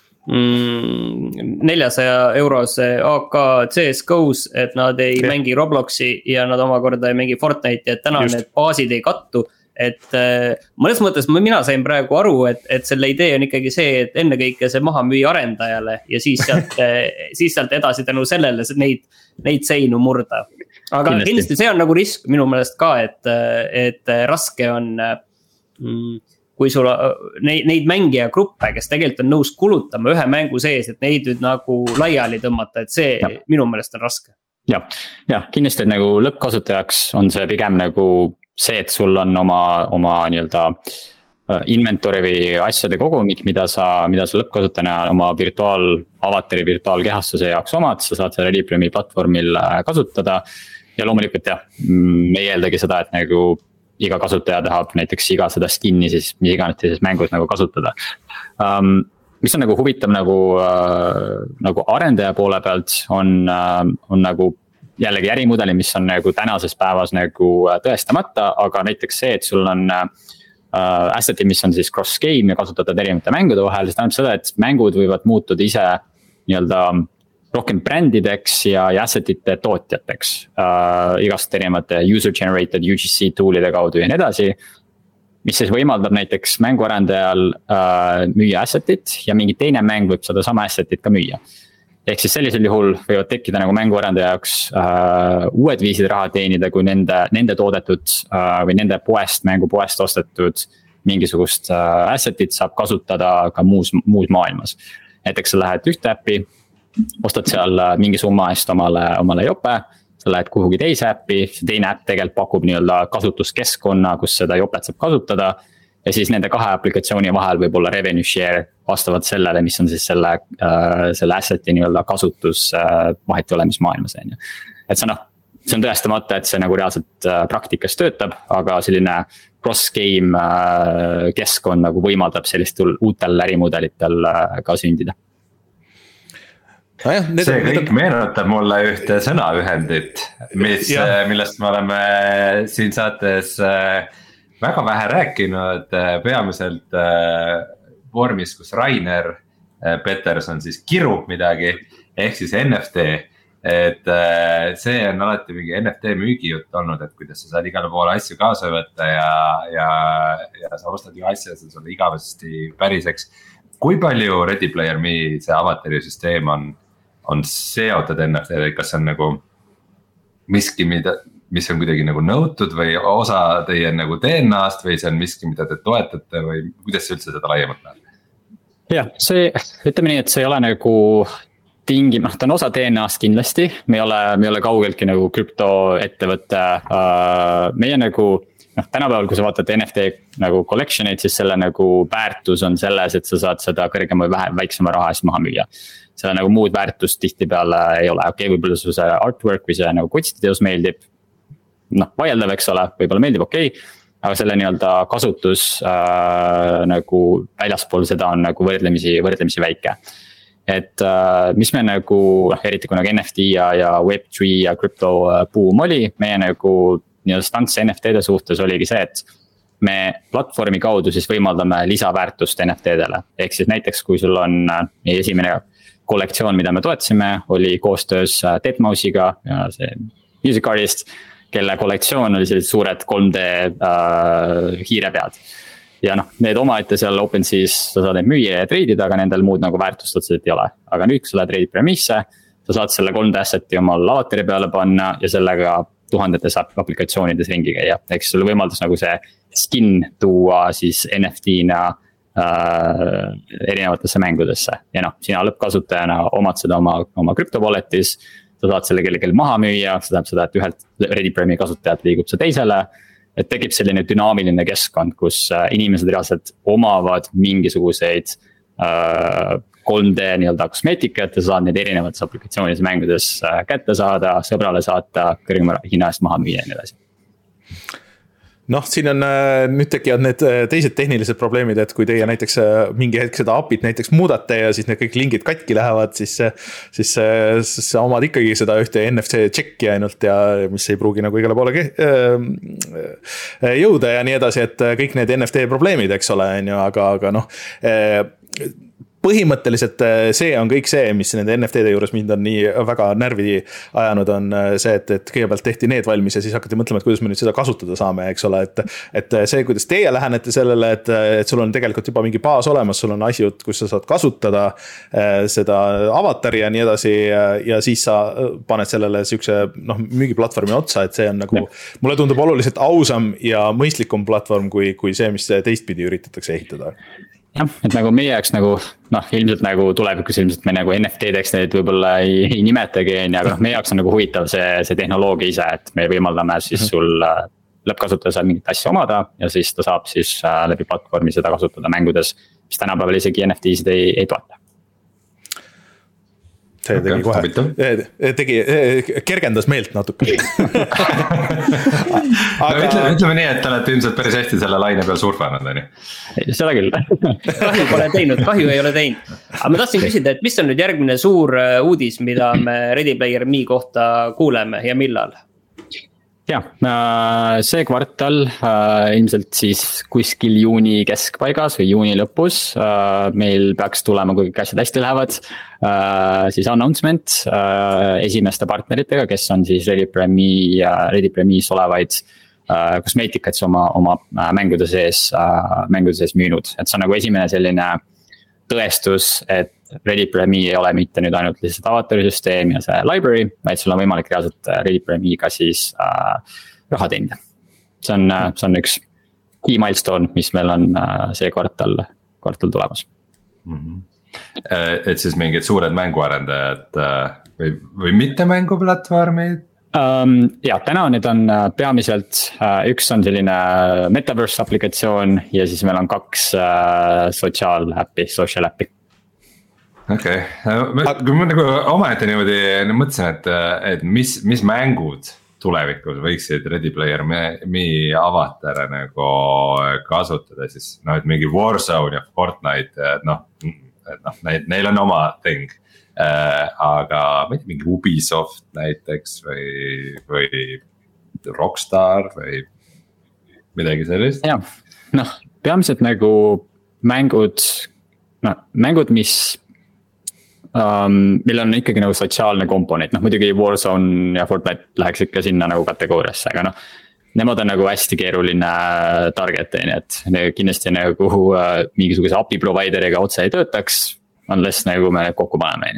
mm, neljasaja eurose A K C S G O's, et nad ei okay. mängi Robloxi ja nad omakorda ei mängi Fortnite'i, et täna Just. Need baasid ei kattu. Et mõnes mõttes mina sain praegu aru, et, et selle idee on ikkagi see, et enne kõike see maha müüa arendajale ja siis sealt, siis sealt edasi tänu sellele neid, neid seinu murda. Aga kindlasti. kindlasti see on nagu risk minu meelest ka, et, et raske on, kui sul neid, neid mängija gruppe, kes tegelikult on nõus kulutama ühe mängu sees, et neid nüüd nagu laiali tõmmata, et see ja. Minu meelest on raske. Ja, ja kindlasti nagu lõppkasutajaks on see pigem nagu see, et sul on oma, oma nii-öelda inventory või asjade kogumik, mida sa, mida sa lõppkasutajana oma virtuaal, avatari virtuaalkehastuse jaoks omad, sa saad selle Libremi platvormil kasutada. Ja loomulikult jah, me ei eeldagi seda, et nagu iga kasutaja tahab näiteks iga seda skinni siis mis iganes teises mängus nagu kasutada. Um, mis on nagu huvitav nagu, uh, nagu arendaja poole pealt on, uh, on nagu jällegi ärimudeli, mis on nagu tänases päevas nagu tõestamata, aga näiteks see, et sul on uh, asset'id, mis on siis cross-game ja kasutatavad erinevate mängude vahel, siis tähendab seda, et mängud võivad muutuda ise nii-öelda rohkem brändideks ja, ja asset'ite tootjateks uh, igast erinevate user-generated U G C tool'ide kaudu ja nii edasi, mis siis võimaldab näiteks mänguarendajal uh, müüa asset'it ja mingi teine mäng võib seda sama asset'it ka müüa. Ehk siis sellisel juhul võivad tekkida nagu mänguarendaja jaoks uh, uued viisid raha teenida, kui nende, nende toodetud uh, või nende poest, mängu poest ostetud mingisugust uh, asset'it saab kasutada ka muus, muus maailmas. Näiteks sa lähed ühte äppi, ostad seal mingi summa eest omale, omale jope, sa lähed kuhugi teise äppi, see teine äpp tegelikult pakub nii-öelda kasutuskeskkonna, kus seda jopet saab kasutada. ja siis nende kahe aplikatsiooni vahel võib olla revenue share vastavalt sellele, mis on siis selle, selle asset'i nii-öelda kasutus vahet ei ole, mis maailmas on ju. Et see noh, see on tõestamata, et see nagu reaalselt praktikas töötab, aga selline cross-game keskkond nagu võimaldab sellistel uutel ärimudelitel ka sündida. No jah, need, see kõik need... meenutab mulle ühte sõnaühendit, mis, millest me oleme siin saates väga vähe rääkinud, peamiselt vormis, kus Rainer Peterson siis kirub midagi, ehk siis N F T. Et see on alati mingi N F T müügijutt olnud, et kuidas sa saad igale poole asju kaasa võtta ja, ja, ja sa ostad ju asja, see sulle igavesti päriseks. Kui palju Ready Player Me see avatari süsteem on, on seotud N F T-d, kas on nagu miski, mida, mis on kuidagi nagu nõutud või osa teie nagu D N A-st või see on miski, mida te toetate või kuidas see üldse seda laiemalt näeb? Jah, see, ütleme nii, et see ei ole nagu tingi, noh, ta on osa D N A-st kindlasti, me ei ole, me ei ole kaugeltki nagu krüptoettevõtte, meie nagu, noh, tänapäeval, kui sa vaatad N F T nagu collection'id, siis selle nagu väärtus on selles, et sa saad seda kõrgema või vähem väiksema raha eest maha müüa. Selle nagu muud väärtust tihti peale ei ole, okei, okay, võib-olla see artwork või see nagu kunstiteos meeldib, noh, vaieldav, eks ole, võib-olla meeldib, okei, okay, aga selle nii-öelda kasutus äh, nagu väljaspool seda on nagu võrdlemisi, võrdlemisi väike. Et äh, mis me nagu, eriti kui nagu N F T ja, ja Web kolm ja crypto boom oli, meie nagu nii-öelda stants N F T-de suhtes oligi see, et me platvormi kaudu siis võimaldame lisaväärtust N F T-dele. Ehk siis näiteks, kui sul on meie esimene kollektsioon, mida me toetasime, oli koostöös deadmau five'iga ja see music artist, kelle kollektsioon oli sellised suured kolm D äh, hiirepead. Ja noh, need omaette seal OpenSea's sa saad neid müüa ja treidida, aga nendel muud nagu väärtust otseselt ei ole. Aga nüüd, kui sa lähed Ready Player Me'sse, sa saad selle kolm D asset'i oma avatari peale panna ja sellega tuhandetes aplikatsioonides ringi käia. Eks sulle võimaldas nagu see skin tuua siis N F T-na äh, erinevatesse mängudesse. Ja noh, sina lõppkasutajana omad seda oma, oma crypto wallet'is, sa saad selle kellelegi maha müüa, see tähendab seda, et ühelt Ready Player Me kasutajalt liigub see teisele. Et tekib selline dünaamiline keskkond, kus inimesed reaalselt omavad mingisuguseid äh, kolm D nii-öelda kosmeetikat ja saad neid erinevates aplikatsioonides mängudes kätte saada, sõbrale saata, kõrgema hinna eest maha müüa ja nii edasi. Noh, siin on, nüüd tekivad need teised tehnilised probleemid, et kui teie näiteks mingi hetk seda apit näiteks muudate ja siis need kõik lingid katki lähevad, siis, siis, siis sa omad ikkagi seda ühte N F C tšekki ainult ja mis ei pruugi nagu igale poole jõuda ja nii edasi, et kõik need N F T probleemid, eks ole, aga, aga noh, põhimõtteliselt see on kõik see, mis nende N F T-de juures mind on nii väga närvi ajanud, on see, et, et kõigepealt tehti need valmis ja siis hakati mõtlema, et kuidas me nüüd seda kasutada saame, eks ole, et, et see, kuidas teie lähenete sellele, et, et sul on tegelikult juba mingi baas olemas, sul on asjad, kus sa saad kasutada seda avatari ja nii edasi ja, ja siis sa paned sellele sükse, noh, müügiplatvormi otsa, et see on nagu, mulle tundub oluliselt ausam ja mõistlikum platvorm kui, kui see, mis teistpidi üritatakse ehitada. Jah, et nagu meie jaoks nagu, noh, ilmselt nagu tulevikus ilmselt me nagu N F T-deks neid võib-olla ei, ei nimetagi, aga noh, meie jaoks on nagu huvitav see, see tehnoloogia ise, et me võimaldame siis sul lõppkasutaja saab mingit asja omada ja siis ta saab siis läbi platvormi seda kasutada mängudes, mis tänapäeval isegi N F T-sid ei, ei toeta. See tegi okay, kohe, tegi, kergendas meelt natuke. Aga... no, ütleme, ütleme nii, et te olete ilmselt päris hästi selle laine peal surfanud, on ju? Seda küll. Kahju pole teinud, kahju ei ole teinud. Aga ma tahtsin küsida, et mis on nüüd järgmine suur uudis, mida me Ready Player Me kohta kuuleme ja millal? Ja, see kvartal ilmselt siis kuskil juuni keskpaigas või juuni lõpus meil peaks tulema, kui kõik asjad hästi lähevad, siis announcement esimeste partneritega, kes on siis Ready Player Me, Ready Player Me's olevaid kosmeetikat oma, oma mängude sees, mängude sees müünud. Et see on nagu esimene selline tõestus, et Ready Player Me ei ole mitte nüüd ainult lihtsalt avatari süsteem ja see library, vaid sul on võimalik reaalselt Ready Player Me ka siis äh, raha teenida. See on, see on üks key milestone, mis meil on äh, see kvartal, kvartal tulemas. Mm-hmm. Et siis mingid suured mänguarendajad äh, või, või mitte mänguplatvormid Um, ja täna need on peamiselt, uh, üks on selline metaverse aplikatsioon ja siis meil on kaks uh, sotsiaaläppi, social äppi. Okei okay., kui ma nagu omaette niimoodi mõtlesin, et, et mis, mis mängud tulevikus võiksid Ready Player Me avatare nagu kasutada, siis noh, et mingi Warzone ja Fortnite, et noh, et noh, neil on oma thing. Äh, aga ma ei tea, mingi Ubisoft näiteks või, või Rockstar või midagi sellist. jah, noh peamiselt nagu mängud, noh mängud, mis um, mil on ikkagi nagu sotsiaalne komponent, noh muidugi Warzone ja Fortnite läheks ikka sinna nagu kategooriasse, aga noh. Nemad on nagu hästi keeruline target, et kindlasti nagu uh, mingisuguse API provideriga otse ei töötaks. Unless nagu me kokku paneme.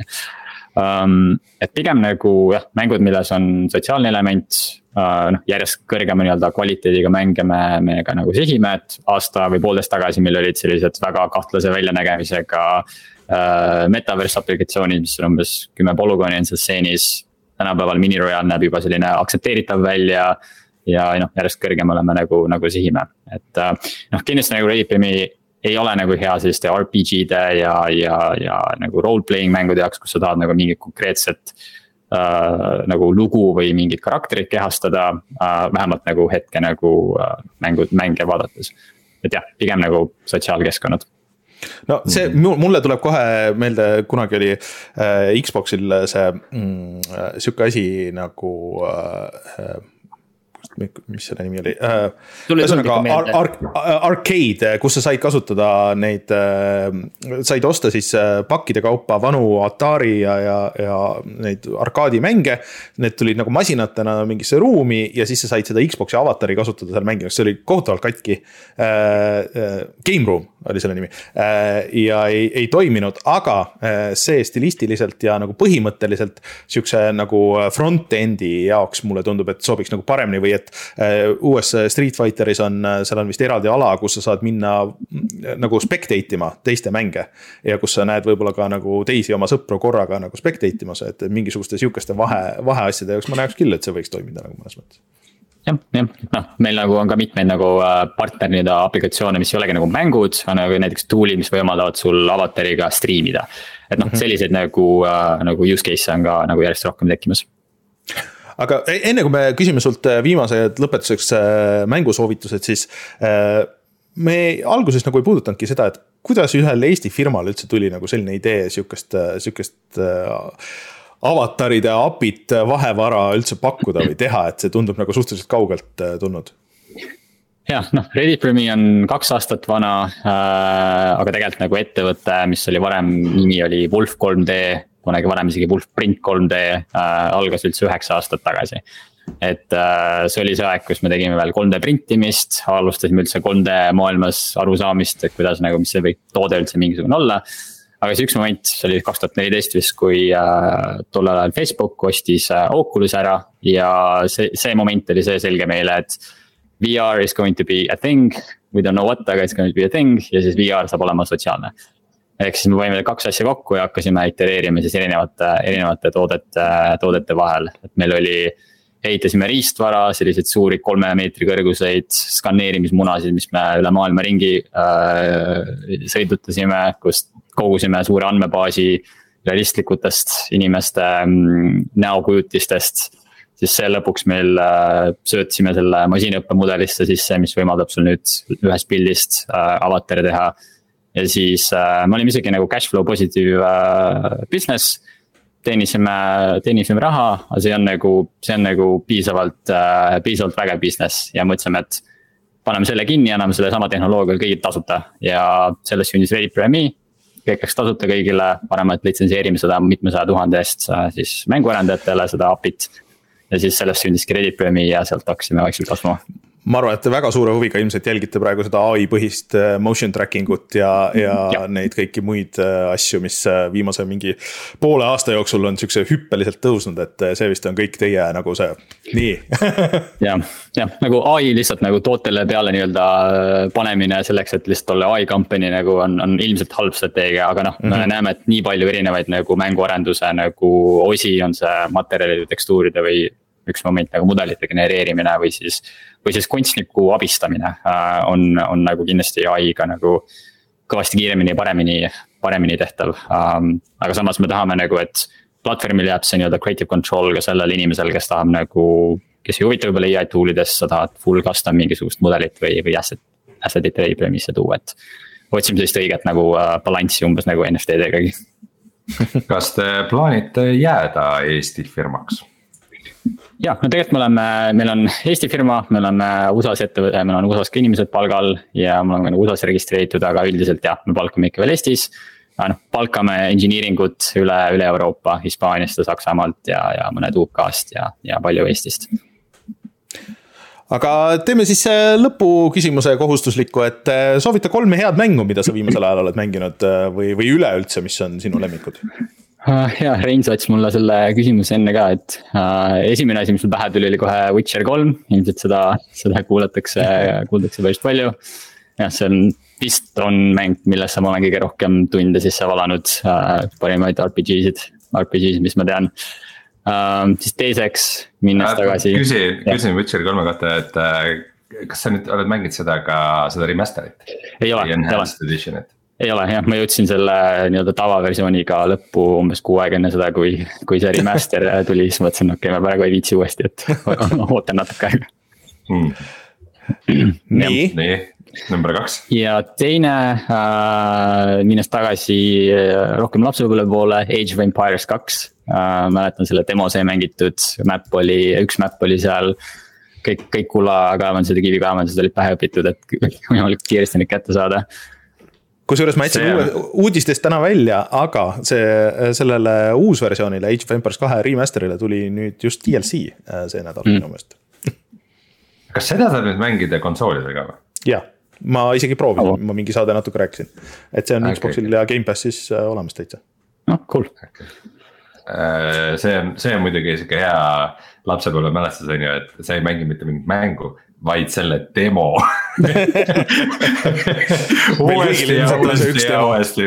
Um, et pigem nagu jah, mängud, milles on sotsiaalne element, uh, noh, järjest kõrgema nii-öelda kvaliteediga mänge me, me ka nagu sihime, et aasta või poolteist tagasi meil olid sellised väga kahtlase väljanägemisega uh, metaverse aplikatsioonid, mis on umbes kümme polügooni on seal stseenis. Tänapäeval Mini Royale näeb juba selline aktsepteeritav välja ja noh, järjest kõrgemale me nagu, nagu sihime. Et uh, noh, kindlasti nagu Ready Player Me ei ole nagu hea selliste R P G-de ja, ja, ja nagu role-playing mängude jaoks, kus sa tahad nagu mingit konkreetset äh, nagu lugu või mingit karakterit kehastada äh,, vähemalt nagu hetke nagu äh, mängud, mänge vaadates. Et jah, pigem nagu sotsiaalkeskkonnad. No see, mulle tuleb kohe meelde, kunagi oli äh, Xboxil see mm, siuke asi nagu äh, mis selle nimi oli äh,, ar ar arcade, kus sa said kasutada neid äh,, said osta siis äh, pakkide kaupa vanu Atari ja, ja, ja neid arkaadimänge, need tulid nagu masinatena mingisse ruumi ja siis sa said seda Xboxi avatari kasutada seal mänginud, see oli kohutavalt katki äh, äh, Game Room oli selle nimi äh, ja ei, ei toiminud, aga äh, see stilistiliselt ja nagu põhimõtteliselt siukse nagu front-endi jaoks mulle tundub, et sobiks nagu paremini või et uues Street Fighteris on, seal on vist eraldi ala, kus sa saad minna nagu spectate ima teiste mänge ja kus sa näed võib-olla ka nagu teisi oma sõpru korraga nagu spectate imas, et mingisuguste siukeste vahe, vaheasjade jaoks ma näeks küll, et see võiks toimida nagu mõnes mõttes. jah, jah, noh, meil nagu on ka mitmeid nagu partneride aplikatsioone, mis ei olegi nagu mängud, on nagu näiteks tool'id, mis võimaldavad sul avatariga streamida. Et noh, selliseid nagu, nagu use case on ka nagu järjest rohkem tekkimas. Aga enne kui me küsime sult viimased lõpetuseks mängusoovitused, siis me alguses nagu ei puudutanudki seda, et kuidas ühel Eesti firmal üldse tuli nagu selline idee siukest, siukest avataride apit vahevara üldse pakkuda või teha, et see tundub nagu suhteliselt kaugelt tulnud. jah, noh, Ready Player Me on kaks aastat vana, äh, aga tegelikult nagu ettevõte, mis oli varem, nimi oli Wolf kolm D, kunagi varem isegi Wolf Print kolm D, äh, algas üldse üheksa aastat tagasi. Et äh, see oli see aeg, kus me tegime veel kolm D printimist, alustasime üldse kolm D maailmas arusaamist, et kuidas nagu, mis see võib toode üldse mingisugune olla. Aga see üks moment, see oli kaks tuhat neliteist vist, kui äh, tollel ajal Facebook ostis äh, Oculus ära ja see, see moment oli see selge meile, et V R is going to be a thing, we don't know what, aga it's going to be a thing ja siis V R saab olema sotsiaalne. Ehk siis me võime kaks asja kokku ja hakkasime itereerima siis erinevate, erinevate toodete, toodete vahel. Et meil oli, ehitasime riistvara, selliseid suuri kolme meetri kõrguseid skaneerimismunasid, mis me üle maailma ringi äh, sõidutasime, kus kogusime suure andmebaasi realistlikutest inimeste näokujutistest. Siis see lõpuks meil äh, söötsime selle masinõppemudelisse sisse, mis võimaldab sul nüüd ühest pildist äh, avatari teha. Ja siis äh, me olime isegi nagu cash flow positive äh, business, teenisime, teenisime raha, aga see on nagu, see on nagu piisavalt, äh, piisavalt vägev business ja mõtlesime, et paneme selle kinni, anname selle sama tehnoloogial kõigil tasuta ja sellest sündis Ready Player Me, kõik läks tasuta kõigile, paneme, et litsenseerime seda mitmesaja tuhande eest äh, siis mänguarendajatele seda apit ja siis sellest sündiski Ready Player Me ja sealt hakkasime vaikselt kasvama. Ma arvan, et te väga suure huviga ilmselt jälgite praegu seda A I põhist motion tracking ut ja, ja, ja neid kõiki muid asju, mis viimase mingi poole aasta jooksul on siukse hüppeliselt tõusnud, et see vist on kõik teie nagu see, nii. ja, ja nagu A I lihtsalt nagu tootele peale nii-öelda panemine selleks, et lihtsalt olla A I company nagu on, on ilmselt halb strateegia, aga noh, mm -hmm. me näeme, et nii palju erinevaid nagu mänguarenduse nagu osi on see materjalide, tekstuuride või üks moment nagu mudelite genereerimine või siis, või siis kunstniku abistamine on, on nagu kindlasti A I-ga nagu kõvasti kiiremini ja paremini, paremini tehtav. Aga samas me tahame nagu, et platvormil jääb see nii-öelda creative control ka sellel inimesel, kes tahab nagu, kes ei huvita võib-olla A I toolidest, sa tahad full custom mingisugust mudelit või, või asset, asset'it premise tuua, et otsime sellist õiget nagu balanssi umbes nagu N F T-degagi. Kas te plaanite jääda Eesti firmaks? Ja, no tegelikult me oleme, meil on Eesti firma, me oleme U S A-s ettevõte, meil on U S A-s ka inimesed palgal ja me oleme U S A-s registreeritud, aga üldiselt jah, me palkame ikka veel Eestis. No, palkame engineering ut üle, üle Euroopa, Hispaaniast ja Saksamaalt ja, ja mõned U K-st ja, ja palju Eestist. Aga teeme siis lõpu küsimuse kohustuslikku, et soovita kolme head mängu, mida sa viimasel ajal oled mänginud või, või üleüldse, mis on sinu lemmikud? Ja, Rein saatis mulle selle küsimuse enne ka, et uh, esimene asi, mis mul pähe tuli, oli kohe Witcher kolm, ilmselt seda, seda kuulatakse, kuulatakse päris palju. Ja, see on vist on mäng, millesse ma olen kõige rohkem tunde sisse valanud, uh, parimaid R P G-sid, R P G-sid, mis ma tean. Uh, siis teiseks minnes äh, tagasi. Küsin, küsin Witcher kolme kohta, et uh, kas sa nüüd oled mänginud seda ka, seda remasterit? Ei ole, ei ole. Ei ole, jah, ma jõudsin selle nii-öelda tavaversiooniga lõppu umbes kuu aega enne seda, kui, kui see remaster tuli, siis mõtlesin, okei, okay, ma praegu ei viitsi uuesti, et ootan natuke aega. Hmm. Nii. Nii, number kaks. Ja teine, äh, minnes tagasi rohkem lapsepõlve poole, Age of Empires kaks. Äh, mäletan selle demo sai mängitud, map oli, üks map oli seal, kõik, kõik kullakaevandused ja kivikaevandused olid pähe õpitud, et võimalik kiiresti neid kätte saada. Kusjuures ma etsin uue, uudistest täna välja, aga see, sellele uusversioonile Age of Empires kahe remasterile tuli nüüd just D L C see nädal mm. minu meelest. Kas seda saab nüüd mängida konsoolidega või? Jah, ma isegi proovisin, oh. ma mingi saade natuke rääkisin. Et see on okay. Xboxil ja Game Passis olemas täitsa. No, cool. Okay. See on, see on muidugi siuke hea lapsepõlve mälestus on ju, et sa ei mängi mitte mingit mängu, vaid selle demo. uuesti ja uuesti ja uuesti.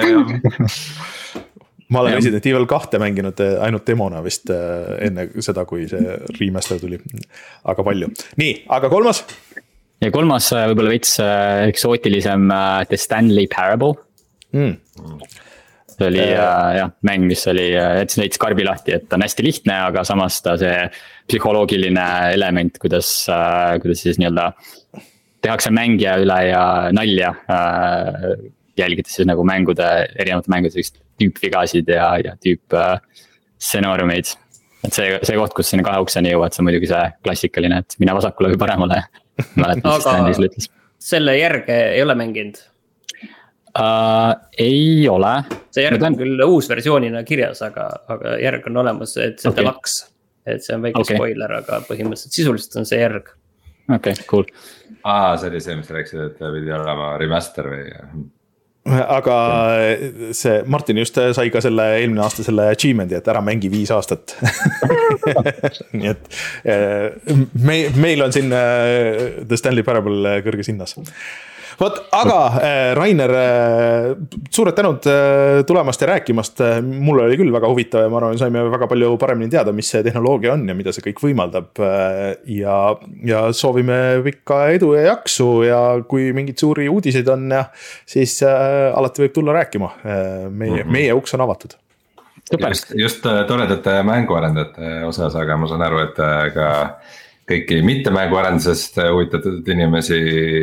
Ma olen Resident Evil kahte mänginud ainult demona vist enne seda, kui see remaster tuli. Aga palju. Nii, aga kolmas? Ja kolmas võib-olla veits eksootilisem The Stanley Parable. Mm. See oli äh, jah, mäng, mis oli, et see leidis karbi lahti, et ta on hästi lihtne, aga samas ta see psühholoogiline element, kuidas, äh, kuidas siis nii-öelda tehakse mängija üle ja nalja, äh, jälgides siis nagu mängude, erinevate mängude tüüpvigasid ja, ja tüüp äh, stsenaariumeid. Et see, see koht, kus sinna kahe ukseni jõuad, see on muidugi see klassikaline, et mine vasakule või paremale. Aga selle järge ei ole mänginud? Uh, ei ole. See järg on küll uus versioonina kirjas, aga, aga järg on olemas, et see okay. Deluxe. Et see on väike okay. spoiler, aga põhimõtteliselt sisuliselt on see järg. Ok, cool. Aa, see oli see, mis rääksid, et pidi olema remaster või? Aga see Martin just sai ka selle eelmine aasta selle achievement'i, et ära mängi viis aastat. Nii et me, meil on siin The Stanley Parable kõrges hinnas. Võt, aga äh, Rainer, äh, suured tänud äh, tulemast ja rääkimast. Mulle oli küll väga huvitav ja ma arvan, saime väga palju paremini teada, mis see tehnoloogia on ja mida see kõik võimaldab. Äh, ja, ja soovime pikka edu ja jaksu ja kui mingid suuri uudiseid on, ja, siis äh, alati võib tulla rääkima. Äh, meie, mm-hmm. meie uks on avatud. Just, just toredate mänguarendajate osas, aga ma saan aru, et ka kõiki mittemänguarendusest huvitatud inimesi,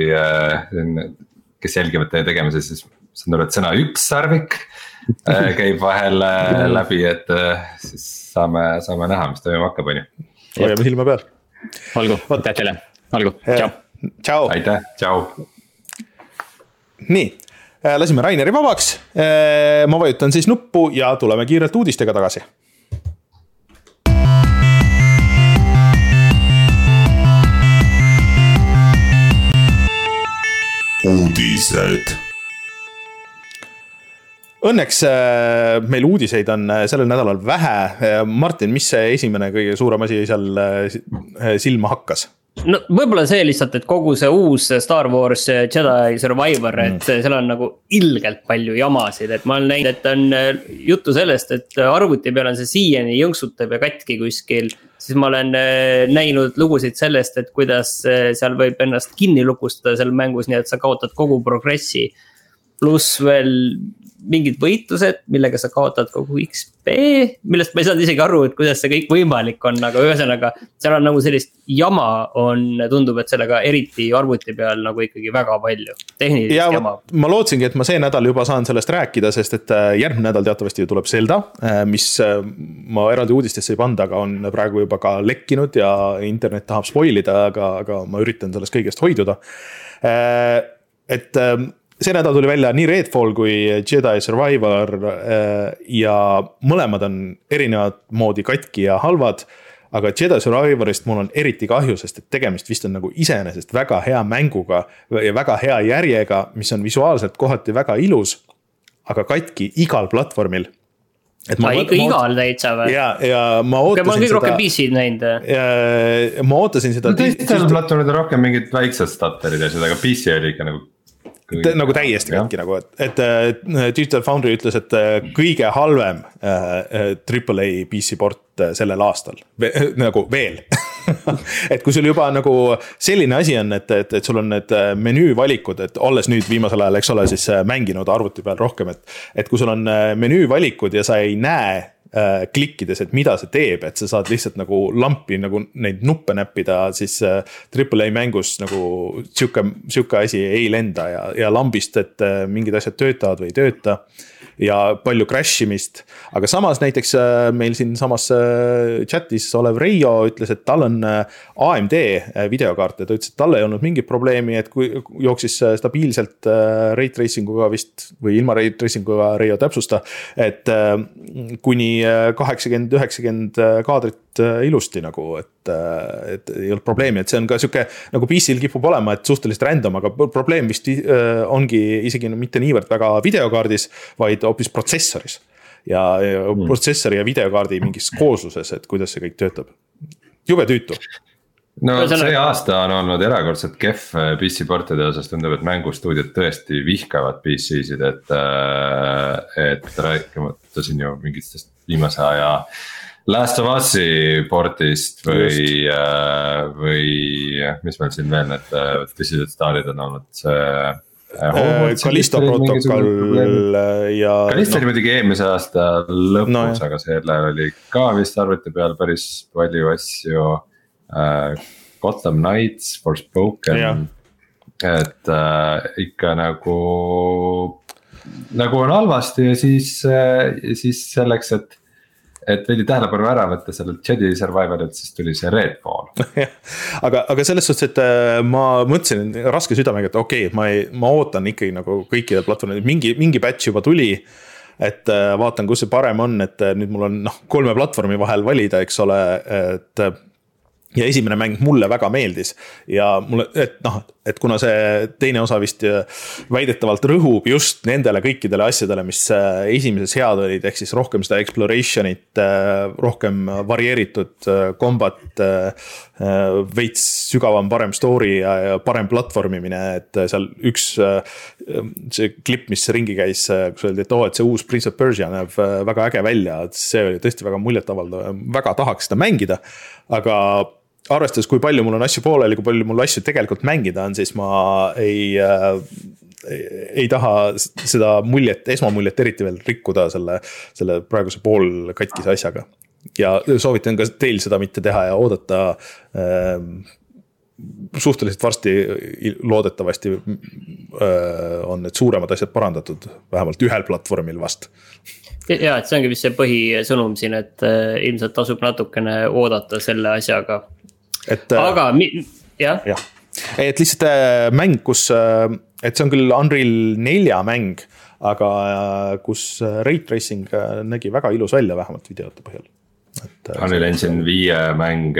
kes jälgivad teie tegemise, siis saan aru, et sõna üks sarvik käib vahel läbi, et siis saame, saame näha, mis toimuma hakkab, on ju. Hoiame silma peal. Olgu, aitäh teile. Olgu, tšau. Tšau. Aitäh, tšau. Nii, lasime Raineri vabaks. Ma vajutan siis nuppu ja tuleme kiirelt uudistega tagasi. Uudised. Õnneks meil uudiseid on sellel nädalal vähe. Martin, mis see esimene kõige suurem asi seal silma hakkas? no võib-olla see lihtsalt, et kogu see uus Star Wars Jedi Survivor mm., et seal on nagu ilgelt palju jamasid, et ma olen näinud, et on juttu sellest, et arvuti peal on see siiani jõnksutab ja katki kuskil. Siis ma olen näinud lugusid sellest, et kuidas seal võib ennast kinni lukustada seal mängus, nii et sa kaotad kogu progressi. Pluss veel mingid võitlused, millega sa kaotad kogu X P, millest ma ei saanud isegi aru, et kuidas see kõik võimalik on, aga ühesõnaga seal on nagu sellist jama on, tundub, et sellega eriti arvuti peal nagu ikkagi väga palju tehnilist ja, jama. Ma lootsingi, et ma see nädal juba saan sellest rääkida, sest et järgmine nädal teatavasti tuleb Zelda, mis ma eraldi uudistesse ei panda, aga on praegu juba ka lekkinud ja internet tahab spoilida, aga, aga ma üritan sellest kõigest hoiduda. Et see nädal tuli välja nii Redfall kui Jedi Survivor ja mõlemad on erinevad moodi katki ja halvad, aga Jedi Survivorist mul on eriti kahju, sest et tegemist vist on nagu iseenesest väga hea mänguga ja väga hea järjega, mis on visuaalselt kohati väga ilus, aga katki igal platvormil. Et ma, ikka ma igal täitsa või? Ja, ja ma ootasin ma olen kõik seda... rohkem P C-d näinud. Ja, ma ootasin seda... No teistel platvormid on rohkem mingid väiksed statterid ja seda, aga P C oli ikka nagu... Te, nagu täiesti katki nagu, et, et Digital Foundry ütles, et kõige halvem äh, triple A P C port sellel aastal, Ve, nagu veel. Et kui sul juba nagu selline asi on, et, et, et sul on need menüüvalikud, et olles nüüd viimasel ajal, eks ole, siis mänginud arvuti peal rohkem, et, et kui sul on menüüvalikud ja sa ei näe äh, klikkides, et mida see teeb, et sa saad lihtsalt nagu lampi nagu neid nuppe näppida, siis äh, triple A mängus nagu siuke, siuke asi ei lenda ja, ja lambist, et äh, mingid asjad töötavad või ei tööta ja palju crash imist, aga samas näiteks äh, meil siin samas äh, chatis olev Reijo ütles, et tal on äh, A M D videokaart ja ta ütles, et tal ei olnud mingit probleemi, et kui jooksis stabiilselt äh, ray tracinguga vist või ilma ray tracinguga, Reijo täpsusta, et äh, kuni kaheksakümmend üheksakümmend kaadrit äh, ilusti nagu, et, äh, et ei olnud probleemi, et see on ka siuke nagu P C-l kipub olema, et suhteliselt random, aga probleem vist äh, ongi isegi mitte niivõrd väga videokaardis, vaid hoopis protsessoris ja, ja mm. protsessori ja videokaardi mingis koosluses, et kuidas see kõik töötab. Jube tüütu. No see aasta on olnud erakordselt kehv P C portide osas, tundub, et mängustuudiod tõesti vihkavad P C-sid, et, et rääkimata siin ju mingitest viimase aja Last of Us'i portist või, või mis meil siin veel need tõsised staarid on olnud, see Callisto protokoll ja Callisto oli muidugi eelmise aasta lõpus no,, aga selle oli ka vist arvuti peal päris palju asju. Gotham Knights, Forspoken, et äh, ikka nagu nagu on halvasti ja siis, äh, siis selleks, et et veidi tähelepanu ära võtta sellelt Jedi Survivorilt, siis tuli see Redfall. aga, aga selles suhtes, et ma mõtlesin raske südamega, et okei, okay, ma, ei, ma ootan ikkagi nagu kõikidel platvormidel, mingi, mingi patch juba tuli, et vaatan, kus see parem on, et nüüd mul on no, kolme platvormi vahel valida, eks ole, et ja esimene mäng mulle väga meeldis ja mulle, et noh, et kuna see teine osa vist väidetavalt rõhub just nendele kõikidele asjadele, mis esimeses head olid, ehk siis rohkem seda exploration'it, rohkem varieeritud combat, veits sügavam, parem story ja parem platvormimine, et seal üks see klipp, mis ringi käis, kus öeldi, et oo, et see uus Prince of Persia näeb väga äge välja, et see oli tõesti väga muljetavaldav, väga tahaks seda mängida, aga arvestades, kui palju mul on asju pooleli, kui palju mul asju tegelikult mängida on, siis ma ei, ei, ei taha seda muljet, esmamuljet eriti veel rikkuda selle, selle praeguse pool katkise asjaga. Ja soovitan ka teil seda mitte teha ja oodata äh, suhteliselt varsti loodetavasti äh, on need suuremad asjad parandatud, vähemalt ühel platvormil vast. Ja, et see ongi vist see põhisõnum siin, et äh, ilmselt tasub natukene oodata selle asjaga. Et, aga mi- jah ja. Et lihtsalt mäng, kus, et see on küll Unreal nelja mäng, aga kus ray tracing nägi väga ilus välja, vähemalt videote põhjal. Et, Unreal Engine viie mäng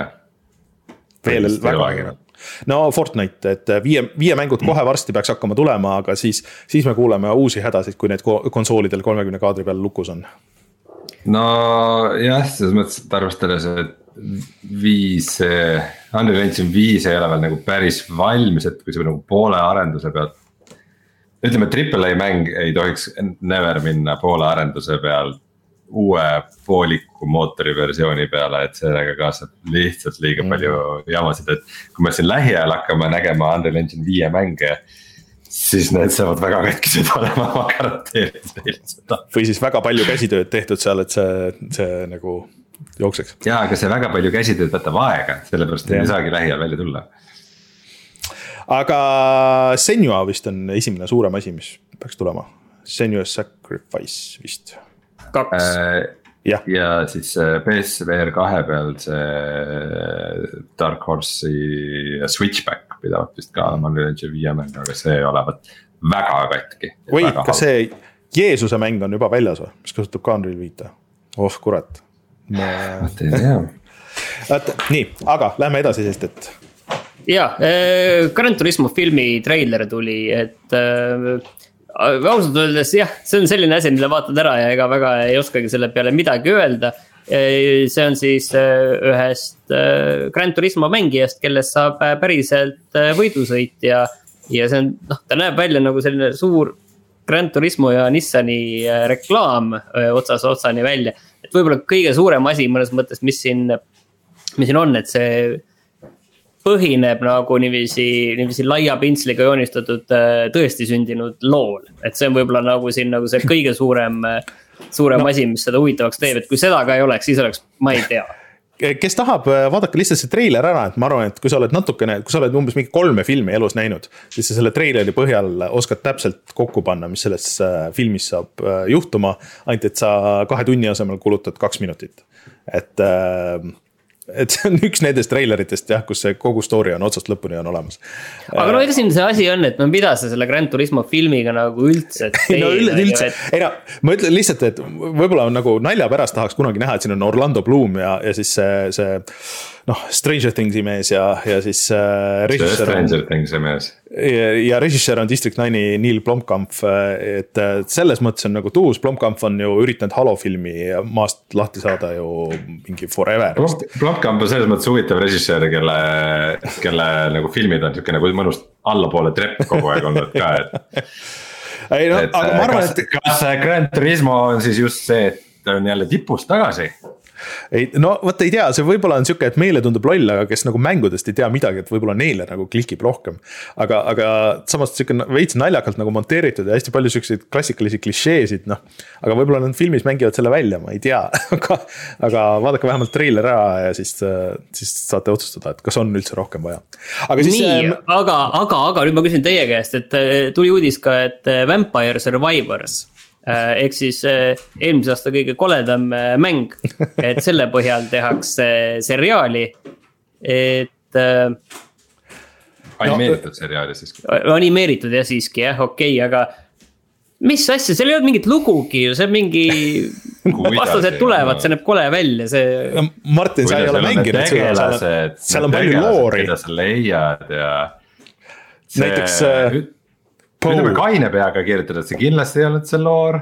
veel väga. No Fortnite, et viie, viie mängud kohe varsti peaks hakkama tulema, aga siis, siis me kuuleme uusi hädasid, kui need konsoolidel kolmekümne kaadri peal lukus on. No jah, selles mõttes, et arvestades, et viis, Unreal Engine viis ei ole veel nagu päris valmis, et kui see nagu poole arenduse pealt. ütleme, triple A mäng ei tohiks never minna poole arenduse pealt uue pooliku mootori versiooni peale, et sellega kaasab lihtsalt liiga mm. palju jamasid, et kui me siin lähiajal hakkame nägema Unreal Engine viie mänge, siis need saavad väga katkised olema, ma garanteerin teile seda. Või siis väga palju käsitööd tehtud seal, et see, see nagu jookseks. Jaa, aga see väga palju käsitööd võtab aega, sellepärast ei saagi lähiajal välja tulla. Aga Senua vist on esimene suurem asi, mis peaks tulema. Senua's Sacrifice vist. Kaks. Äh, ja. ja siis P S V R kahe peal see Dark Horse'i Switchback pidavat vist ka Unreal Engine viie mäng, aga see olevat väga katki. Või kas see Jeesuse mäng on juba väljas või, mis kasutab ka Unreal viite? Oh kurat. Ma ei tea. Nii, aga lähme edasi sest, et jaa, Gran Turismo filmi treiler tuli, et ausalt öeldes jah, see on selline asi, mille vaatad ära ja ega väga ei oskagi selle peale midagi öelda. See on siis ühest Gran Turismo mängijast, kellest saab päriselt võidusõit ja, ja see on, noh, ta näeb välja nagu selline suur Gran Turismo ja Nissani reklaam otsas otsani välja. Et võib-olla kõige suurem asi mõnes mõttes, mis siin, mis siin on, et see põhineb nagu niiviisi, niiviisi laia pintsliga joonistatud tõesti sündinud lool. Et see on võib-olla nagu siin nagu see kõige suurem, suurem no. asi, mis seda huvitavaks teeb, et kui seda ka ei oleks, siis oleks, ma ei tea. Kes tahab, vaadake lihtsalt see treiler ära, et ma arvan, et kui sa oled natukene, kui sa oled umbes mingi kolme filmi elus näinud, siis sa selle treileri põhjal oskad täpselt kokku panna, mis selles filmis saab juhtuma, ainult et sa kahe tunni asemel kulutad kaks minutit. Et et see on üks nendest treileritest jah, kus see kogu story on otsast lõpuni on olemas. Aga no ega siin see asi on, et no mida sa selle Gran Turismo filmiga nagu üldse no üldse, ei no, ma ütlen lihtsalt, et võib-olla nagu nalja pärast tahaks kunagi näha, et siin on Orlando Bloom ja, ja siis see, see noh, Stranger Thingsi mees ja, ja siis äh, režissöör Stranger Thingsi mees ja, ja režissöör on District nine'i Neil Blomkamp, et selles mõttes on nagu tuus. Blomkamp on ju üritanud Halo filmi maast lahti saada ju mingi forever. Blomkamp on selles mõttes huvitav režissöör, kelle, kelle nagu filmid on niisugune nagu mõnus allapoole trepp kogu aeg olnud ka, et, ei, no, et aga ma arvan, kas, et kas Gran Turismo on siis just see, et on jälle tipust tagasi? Ei, no võtta ei tea, see võib-olla on siuke, et meile tundub loll, aga kes nagu mängudest ei tea midagi, et võib-olla neile nagu klikib rohkem. Aga, aga samas siuke veits naljakalt nagu monteeritud ja hästi palju siukseid klassikalisi klišeesid, noh. Aga võib-olla nad filmis mängivad selle välja, ma ei tea. aga, aga vaadake vähemalt treiler ära ja siis, siis saate otsustada, et kas on üldse rohkem vaja. Aga siis, nii, ähm... aga, aga, aga nüüd ma küsin teie käest, et tuli uudis ka, et Vampire Survivors ehk siis eelmise aasta kõige koledam mäng, et selle põhjal tehakse seriaali, et animeeritud seriaali siiski. Animeeritud ja siiski jah, okei, okay, aga mis asja, seal ei olnud mingit lugugi ju, see on mingi vastased tulevad, see näeb kole välja, see Martin, sa ei ole mänginud seda, seal on palju loori, keda sa leiad ja see... näiteks ütleme kaine peaga kirjutada, et see kindlasti ei olnud see loor.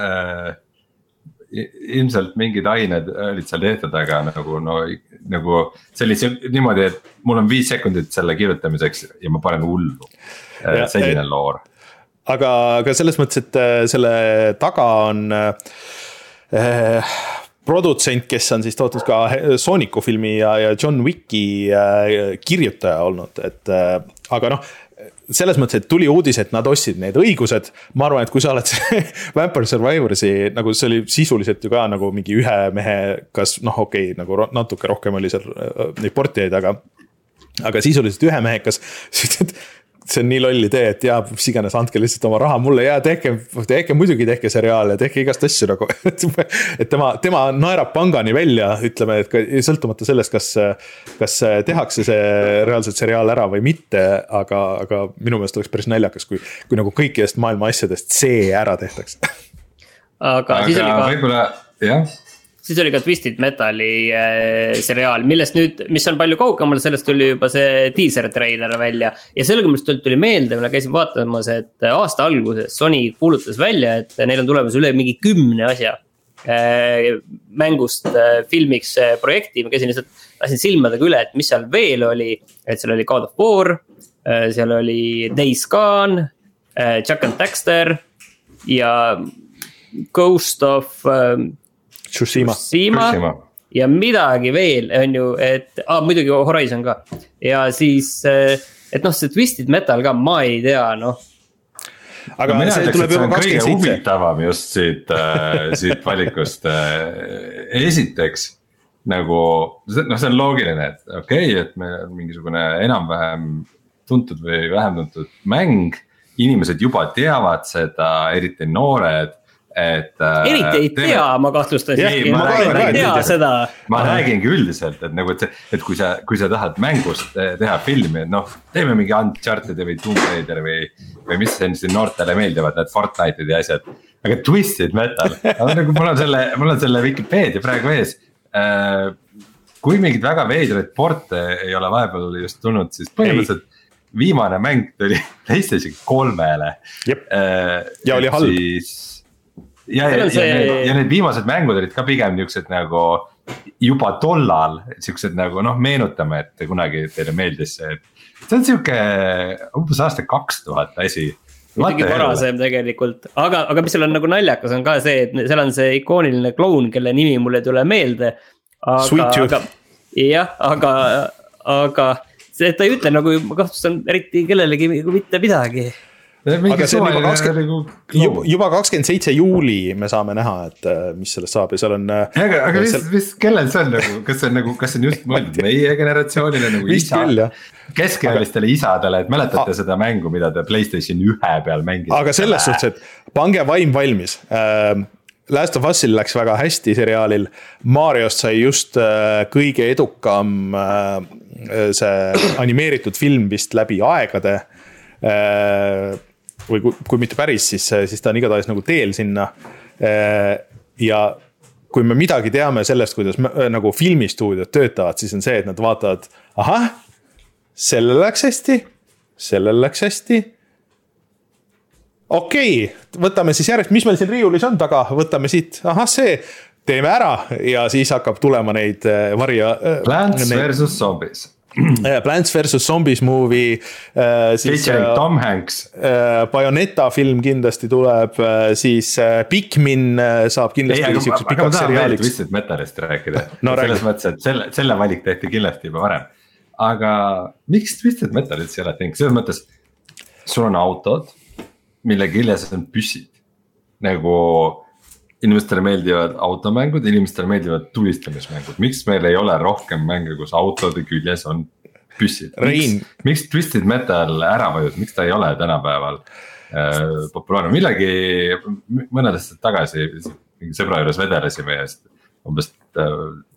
Ilmselt mingid ained olid seal tehtud, aga nagu, no, nagu see oli niimoodi, et mul on viis sekundit selle kirjutamiseks ja ma panen hullu. Selline et, loor. Aga, aga selles mõttes, et selle taga on äh, produtsent, kes on siis tootnud ka Sooniku filmi ja, ja John Wicki äh, kirjutaja olnud, et äh, aga noh, selles mõttes, et tuli uudis, et nad ostsid need õigused. Ma arvan, et kui sa oled Vampire Survivorsi, nagu see oli sisuliselt ju ka nagu mingi ühe mehe, kas noh, okei, okay, nagu natuke rohkem oli seal neid portijaid, aga, aga sisuliselt ühe mehekas, see on nii lolli tee, et jaa, mis iganes, andke lihtsalt oma raha mulle, jaa, tehke, tehke muidugi tehke seriaal ja tehke igast asju nagu, et tema, tema naerab pangani välja, ütleme, et sõltumata sellest, kas, kas tehakse see reaalselt seriaal ära või mitte, aga, aga minu meelest oleks päris naljakas, kui, kui nagu kõikidest maailma asjadest see ära tehtaks. Aga, aga siis oli ka... võib-olla, jah. Siis oli ka Twisted Metali äh, seriaal, millest nüüd, mis on palju kaugemal, sellest tuli juba see teaser trailer välja. Ja sellega millest tuli meelde, ma käisin vaatamas, et aasta alguses Sony kuulutas välja, et neil on tulemas üle mingi kümne asja. mängust filmiks projekti, ma käisin lihtsalt, lasin silmadega üle, et mis seal veel oli, et seal oli God of War, seal oli Days Gone, Jack and Daxter ja Ghost of Tsushima, Tsushima ja midagi veel on ju, et ah, muidugi Horizon ka ja siis, et noh, see Twisted Metal ka, ma ei tea, noh. aga no, see tuleb juba kakskümmend seitse. Kõige huvitavam just siit, äh, siit valikust äh, esiteks nagu, noh, see on loogiline, et okei okay,, et meil on mingisugune enam-vähem tuntud või vähem tuntud mäng, inimesed juba teavad seda, eriti noored, et eriti ei teeme... tea, ma kahtlustan siiski, ma, ma, ma ei tea seda. Ma räägingi üldiselt, et nagu, et, see, et kui sa, kui sa tahad mängust teha filmi, et noh, teeme mingi Uncharted või Tomb Raider või, või mis siin noortele meeldivad, need Fortnite'id ja asjad. Aga Twisted Metal, nagu mul on selle, mul on selle Wikipedia praegu ees. Kui mingid väga veidraid porte ei ole vahepeal just tulnud, siis põhimõtteliselt viimane mäng tuli PlayStation kolmele. Ja oli halb. Siis ja, ja, see... ja, need, ja need viimased mängud olid ka pigem niisugused nagu juba tollal, niisugused nagu noh, meenutame, et kunagi teile meeldis see, et see on niisugune umbes aasta kaks tuhat asi. Midagi varasem tegelikult, aga, aga mis seal on nagu naljakas on ka see, et seal on see ikooniline kloun, kelle nimi mulle ei tule meelde. Aga, aga, jah, aga, aga see, et ta ei ütle nagu, ma kahtlustan eriti kellelegi mitte midagi. Aga see on juba kakskümmend, juba, juba kakskümmend seitse juuli me saame näha, et mis sellest saab ja seal on. Aga, aga mis, seal... mis, kellel see on nagu, kas see on nagu, kas see on just mõeldud meie generatsioonile nagu isa, keskealistele isadele, et mäletate a... seda mängu, mida te PlayStation ühe peal mängis. Aga selles suhtes, et pange vaim valmis. Last of Usil läks väga hästi seriaalil, Mariost sai just kõige edukam see animeeritud film vist läbi aegade. Või kui, kui mitte päris, siis, siis ta on igatahes nagu teel sinna. Ja kui me midagi teame sellest, kuidas me, nagu filmistuudiod töötavad, siis on see, et nad vaatavad, ahah, sellel läks hästi, sellel läks hästi. Okei, võtame siis järjest, mis meil siin riiulis on taga, võtame siit, ahah, see, teeme ära ja siis hakkab tulema neid varja. Plants neid... versus Zombies. Plants versus Zombies movie äh, siis, äh, Tom Hanks äh, Bayonetta film kindlasti tuleb äh, siis äh, Pikmin äh, saab kindlasti ei, aga, aga ma tahan veel Twisted Metalist rääkida no, selles rääk. Mõttes, et selle, selle valik tehti kindlasti juba varem. Aga miks Twisted Metal üldse ei ole ting? Selles mõttes sul on autod, mille küljes on püssid nagu inimestele meeldivad automängud, inimestele meeldivad tulistamismängud. Miks meil ei ole rohkem mänge, kus autode küljes on püssid? Miks, miks Twisted Metal ära vajus, miks ta ei ole tänapäeval äh, populaarne? Millegi mõned aastad tagasi sõbra juures vedelesime ja umbes äh,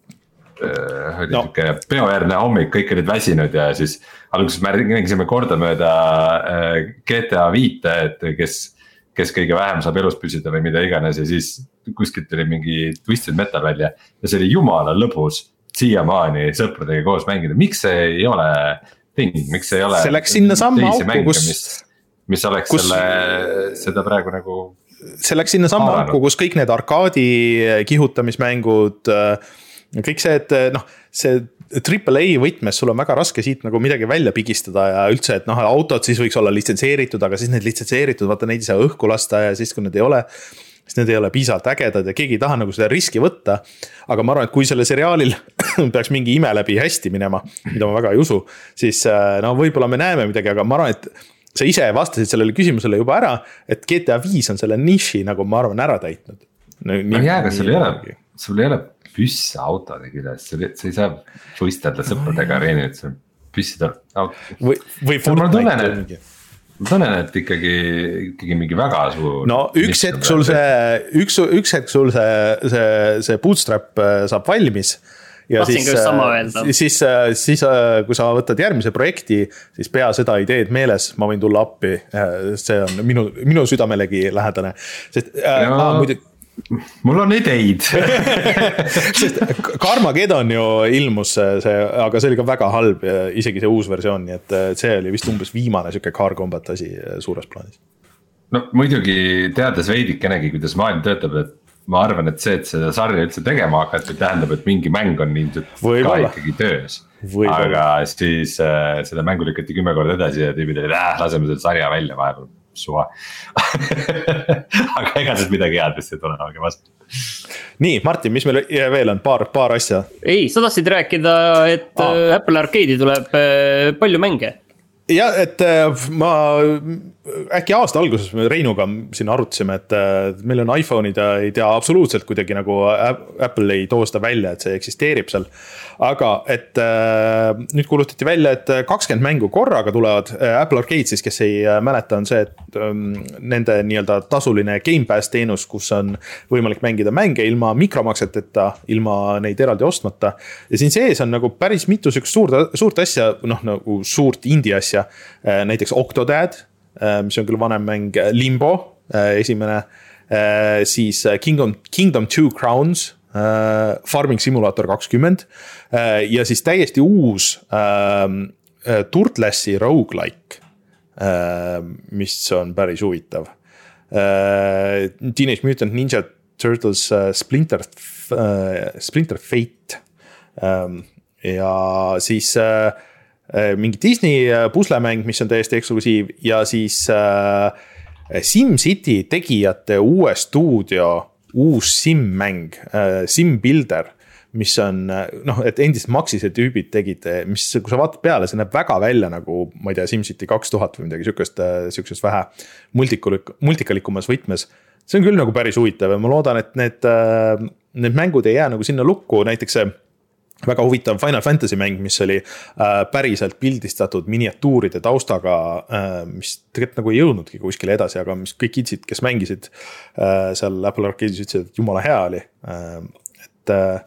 äh, oli no. peojärgne hommik, kõik olid väsinud ja siis alguses mängisime kordamööda äh, G T A viite, et kes kes kõige vähem saab elus püsida või mida iganes ja siis kuskilt tuli mingi Twisted Metal välja ja see oli jumala lõbus siiamaani sõpradega koos mängida. Miks see ei ole ting, miks see ei ole see läks sinna samma auku, kus mis, mis oleks kus, selle, seda praegu nagu see läks sinna samma auku, kus kõik need arkaadi kihutamismängud, kõik see, et noh, see triple A võtmes sul on väga raske siit nagu midagi välja pigistada ja üldse, et noh, autod siis võiks olla litsenseeritud, aga siis need litsenseeritud, vaata neid ei saa õhku lasta ja siis kui need ei ole, siis need ei ole piisavalt ägedad ja keegi ei taha nagu seda riski võtta. Aga ma arvan, et kui selle seriaalil peaks mingi ime läbi hästi minema, mida ma väga ei usu, siis no võib-olla me näeme midagi, aga ma arvan, et sa ise vastasid sellele küsimusele juba ära, et G T A viis on selle niši nagu ma arvan ära täitnud. No jää, kas sul ei ole, sul ei ole püsse autode küljes, sa ei saa võistelda sõpradega areeni, et see püssid autod. Või, või Fortnite. Ma tunnen, et ikkagi, ikkagi mingi väga suur. No üks hetk sul see, üks, üks hetk sul see, see, see bootstrap saab valmis. Ja siis, siis, siis kui sa võtad järgmise projekti, siis pea seda ideed meeles, ma võin tulla appi. See on minu, minu südamelegi lähedane. Sest, ja... aa, muidu, mul on ideid. Sest Carmageddon ju ilmus see, aga see oli ka väga halb, isegi see uus versioon, nii et see oli vist umbes viimane siuke car combat asi suures plaanis. No muidugi teades veidikenegi, kuidas maailm töötab, et ma arvan, et see, et seda sarja üldse tegema hakati, tähendab, et mingi mäng on ilmselt ka ikkagi töös. Aga siis äh, seda mängu lükati kümme korda edasi ja tüübid olid, äh, laseme selle sarja välja vahepeal, suva. Aga ega siis midagi head vist ei tule, olge vastu. Nii, Martin, mis meil veel on? Paar, paar asja. Ei, sa tahtsid rääkida, et ah. Apple Arcade'i tuleb palju mänge. Ja, et ma äkki aasta alguses me Reinuga siin arutasime, et meil on iPhone'id ja ei tea absoluutselt kuidagi nagu Apple ei too seda välja, et see eksisteerib seal. Aga et nüüd kuulutati välja, et kakskümmend mängu korraga tulevad. Apple Arcade siis, kes ei mäleta, on see, et nende nii-öelda tasuline Game Pass teenus, kus on võimalik mängida mänge ilma mikromakseteta, ilma neid eraldi ostmata. Ja siin sees on nagu päris mitu sükst suurt, suurt asja, noh nagu suurt indie asja. Näiteks Octodad, mis on küll vanem mäng, Limbo, esimene, siis Kingdom, Kingdom Two Crowns, Farming Simulator kakskümmend ja siis täiesti uus Turtlesi roguelike, mis on päris huvitav. Teenage Mutant Ninja Turtles Splinter, Splinter Fate ja siis mingi Disney puslemäng, mis on täiesti eksklusiiv ja siis äh, SimCity tegijate uue stuudio uus sim-mäng, äh, Sim-Builder, mis on, noh, et endist Maxise tüübid tegid, mis, kui sa vaatad peale, see näeb väga välja nagu, ma ei tea, SimCity kaks tuhat või midagi sükest, sükest vähe multikulik, multikalikumas võtmes. See on küll nagu päris huvitav ja ma loodan, et need, need mängud ei jää nagu sinna lukku, näiteks see väga huvitav Final Fantasy mäng, mis oli äh, päriselt pildistatud miniatuuride taustaga, äh, mis tegelikult nagu ei jõudnudki kuskile edasi, aga mis kõik kidsid, kes mängisid äh, seal Apple Arcade'is ütlesid, et jumala hea oli. Äh, et äh,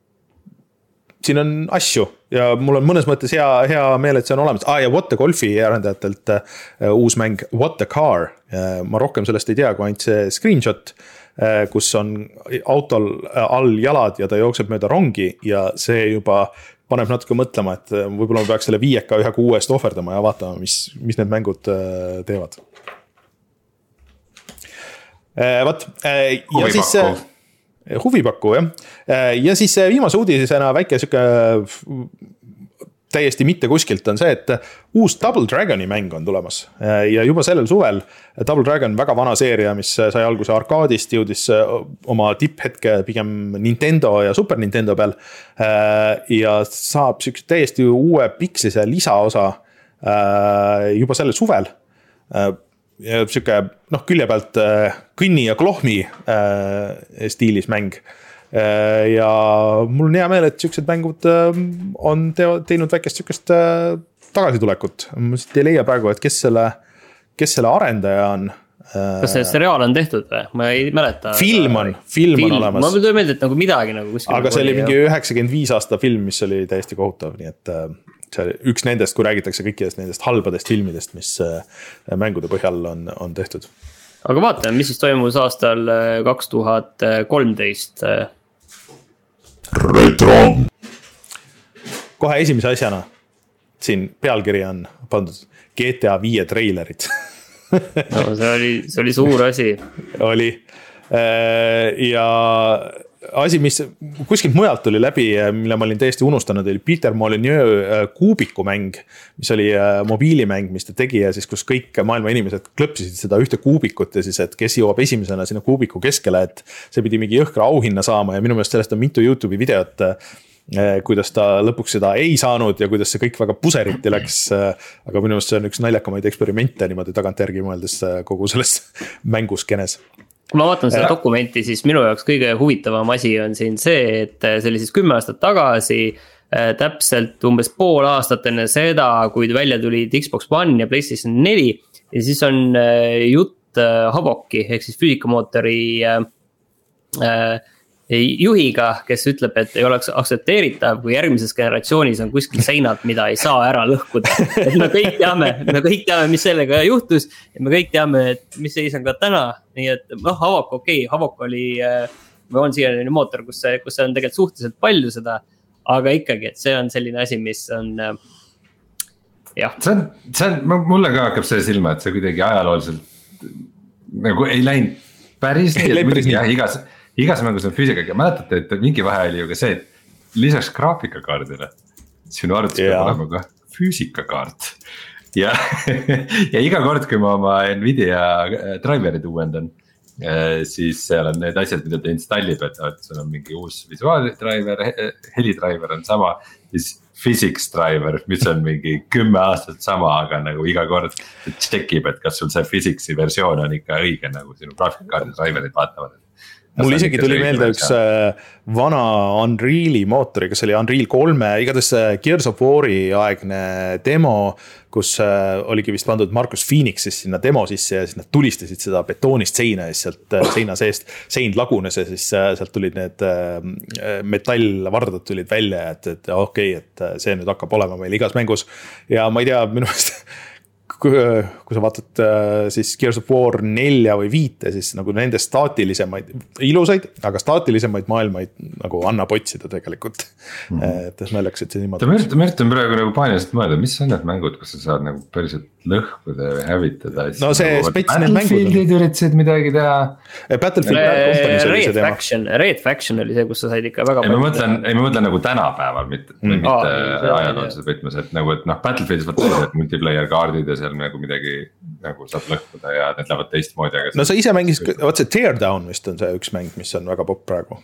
siin on asju ja mul on mõnes mõttes hea, hea meel, et see on olemas. Ah, ja What the Golfi arendajatelt äh, uus mäng What the Car. Äh, ma rohkem sellest ei tea, kui ainult see screenshot, kus on autol all jalad ja ta jookseb mööda rongi ja see juba paneb natuke mõtlema, et võib-olla ma peaks selle viieka ühe kuuest ohverdama ja vaatama, mis, mis need mängud teevad. Võt, ja siis huvipakku, jah. Ja siis viimase uudisena väike süke täiesti mitte kuskilt on see, et uus Double Dragoni mäng on tulemas ja juba sellel suvel Double Dragon väga vana seeria, mis sai alguse arkaadist, jõudis oma tipphetke pigem Nintendo ja Super Nintendo peal ja saab sükse täiesti uue pikslise lisaosa juba sellel suvel ja süke, noh, külje pealt kõnni ja klohmi stiilis mäng. Ja mul on hea meel, et sükesed mängud on teinud väikest sükest tagasitulekut. Ma siit ei leia praegu, et kes selle, kes selle arendaja on. Kas see seriaal on tehtud või? Ma ei mäleta. Film on, film, film on olemas. Ma mõtlen meelde, et nagu midagi nagu kuskil. Aga see oli mingi üheksakümmend viis aasta film, mis oli täiesti kohutav. Nii et see oli üks nendest, kui räägitakse kõikidest nendest halbadest filmidest, mis mängude põhjal on, on tehtud. Aga vaatame, mis siis toimus aastal kaks tuhat kolmteist. Retro. Kohe esimese asjana siin pealkiri on pandud G T A viie treilerid. No see oli, see oli suur asi. Oli. Ja asi, mis kuskilt mujalt tuli läbi, mille ma olin täiesti unustanud, oli Peter Molyneux kuubiku mäng, mis oli mobiilimäng, mis ta tegi ja siis, kus kõik maailma inimesed klõpsisid seda ühte kuubikut ja siis, et kes jõuab esimesena sinna kuubiku keskele, et see pidi mingi jõhkra auhinna saama ja minu meelest sellest on mitu YouTube'i videot, kuidas ta lõpuks seda ei saanud ja kuidas see kõik väga puseriti läks, aga minu meelest see on üks naljakamaid eksperimente niimoodi tagantjärgi mõeldes kogu selles mänguskenes. Kui ma vaatan seda dokumenti, siis minu jaoks kõige huvitavam asi on siin see, et see oli siis kümme aastat tagasi, täpselt umbes pool aastat enne seda, kui välja tulid Xbox One ja PlayStation neli ja siis on jutt Havoki ehk siis füüsikamootori juhiga, kes ütleb, et ei oleks aktsepteeritav, kui järgmises generatsioonis on kuskil seinad, mida ei saa ära lõhkuda. Et me kõik teame, me kõik teame, mis sellega juhtus ja me kõik teame, et mis seis on ka täna. Nii et noh, Havok, okei, okay, Havok oli, või on siiani mootor, kus see, kus see on tegelikult suhteliselt palju seda, aga ikkagi, et see on selline asi, mis on jah. See on, see on, mulle ka hakkab see silma, et see kuidagi ajalooliselt nagu ei läinud päris nii, et jah, igas igas mängus on füüsikaga, mäletate, et mingi vahe oli ju ka see, et lisaks graafikakaardile sinu arvutis peab olema ka füüsikakaart. Ja, ja iga kord, kui ma oma Nvidia driverid uuendan, siis seal on need asjad, mida ta installib, et, et sul on mingi uus visuaaldriver, helidriver on sama, siis physics driver, mis on mingi kümme aastat sama, aga nagu iga kord checkib, et kas sul see physics'i versioon on ikka õige, nagu sinu graafikakaardi driverid vaatavad. Mul isegi tuli meelde üks vana Unreal'i mootori, kas oli Unreal kolme, igatahes Gears of War'i aegne demo, kus oligi vist pandud Marcus Phoenixis sinna demo sisse ja siis nad tulistasid seda betoonist seina ja sealt seina seest sein lagunes ja siis sealt tulid need metallvardad tulid välja, et, et okei, okay, et see nüüd hakkab olema meil igas mängus ja ma ei tea, minu meelest kui, kui sa vaatad siis Gears of War nelja või viite, siis nagu nende staatilisemaid, ilusaid, aga staatilisemaid maailmaid nagu annab otsida tegelikult. Mm -hmm. Et naljakas, et see niimoodi. Ma üritan praegu nagu paaniselt mõelda, mis on need mängud, kus sa saad nagu päriselt lõhkuda või hävitada. No see nagu, spets need mängud. Battlefieldid üritasid midagi teha. Battlefield Red Faction, Red Faction oli see, kus sa said ikka väga ei, ma mõtlen, ei, ma mõtlen nagu tänapäeval, mitte, mm. mitte ah, ajalooliselt võtmes, et nagu, et noh, Battlefieldis võtta see, et multiplayer kaardid ja seal nagu midagi nagu saab lõhkuda ja need lähevad teistmoodi. No sa ise mängis, vaat see Teardown vist on see üks mäng, mis on väga popp praegu.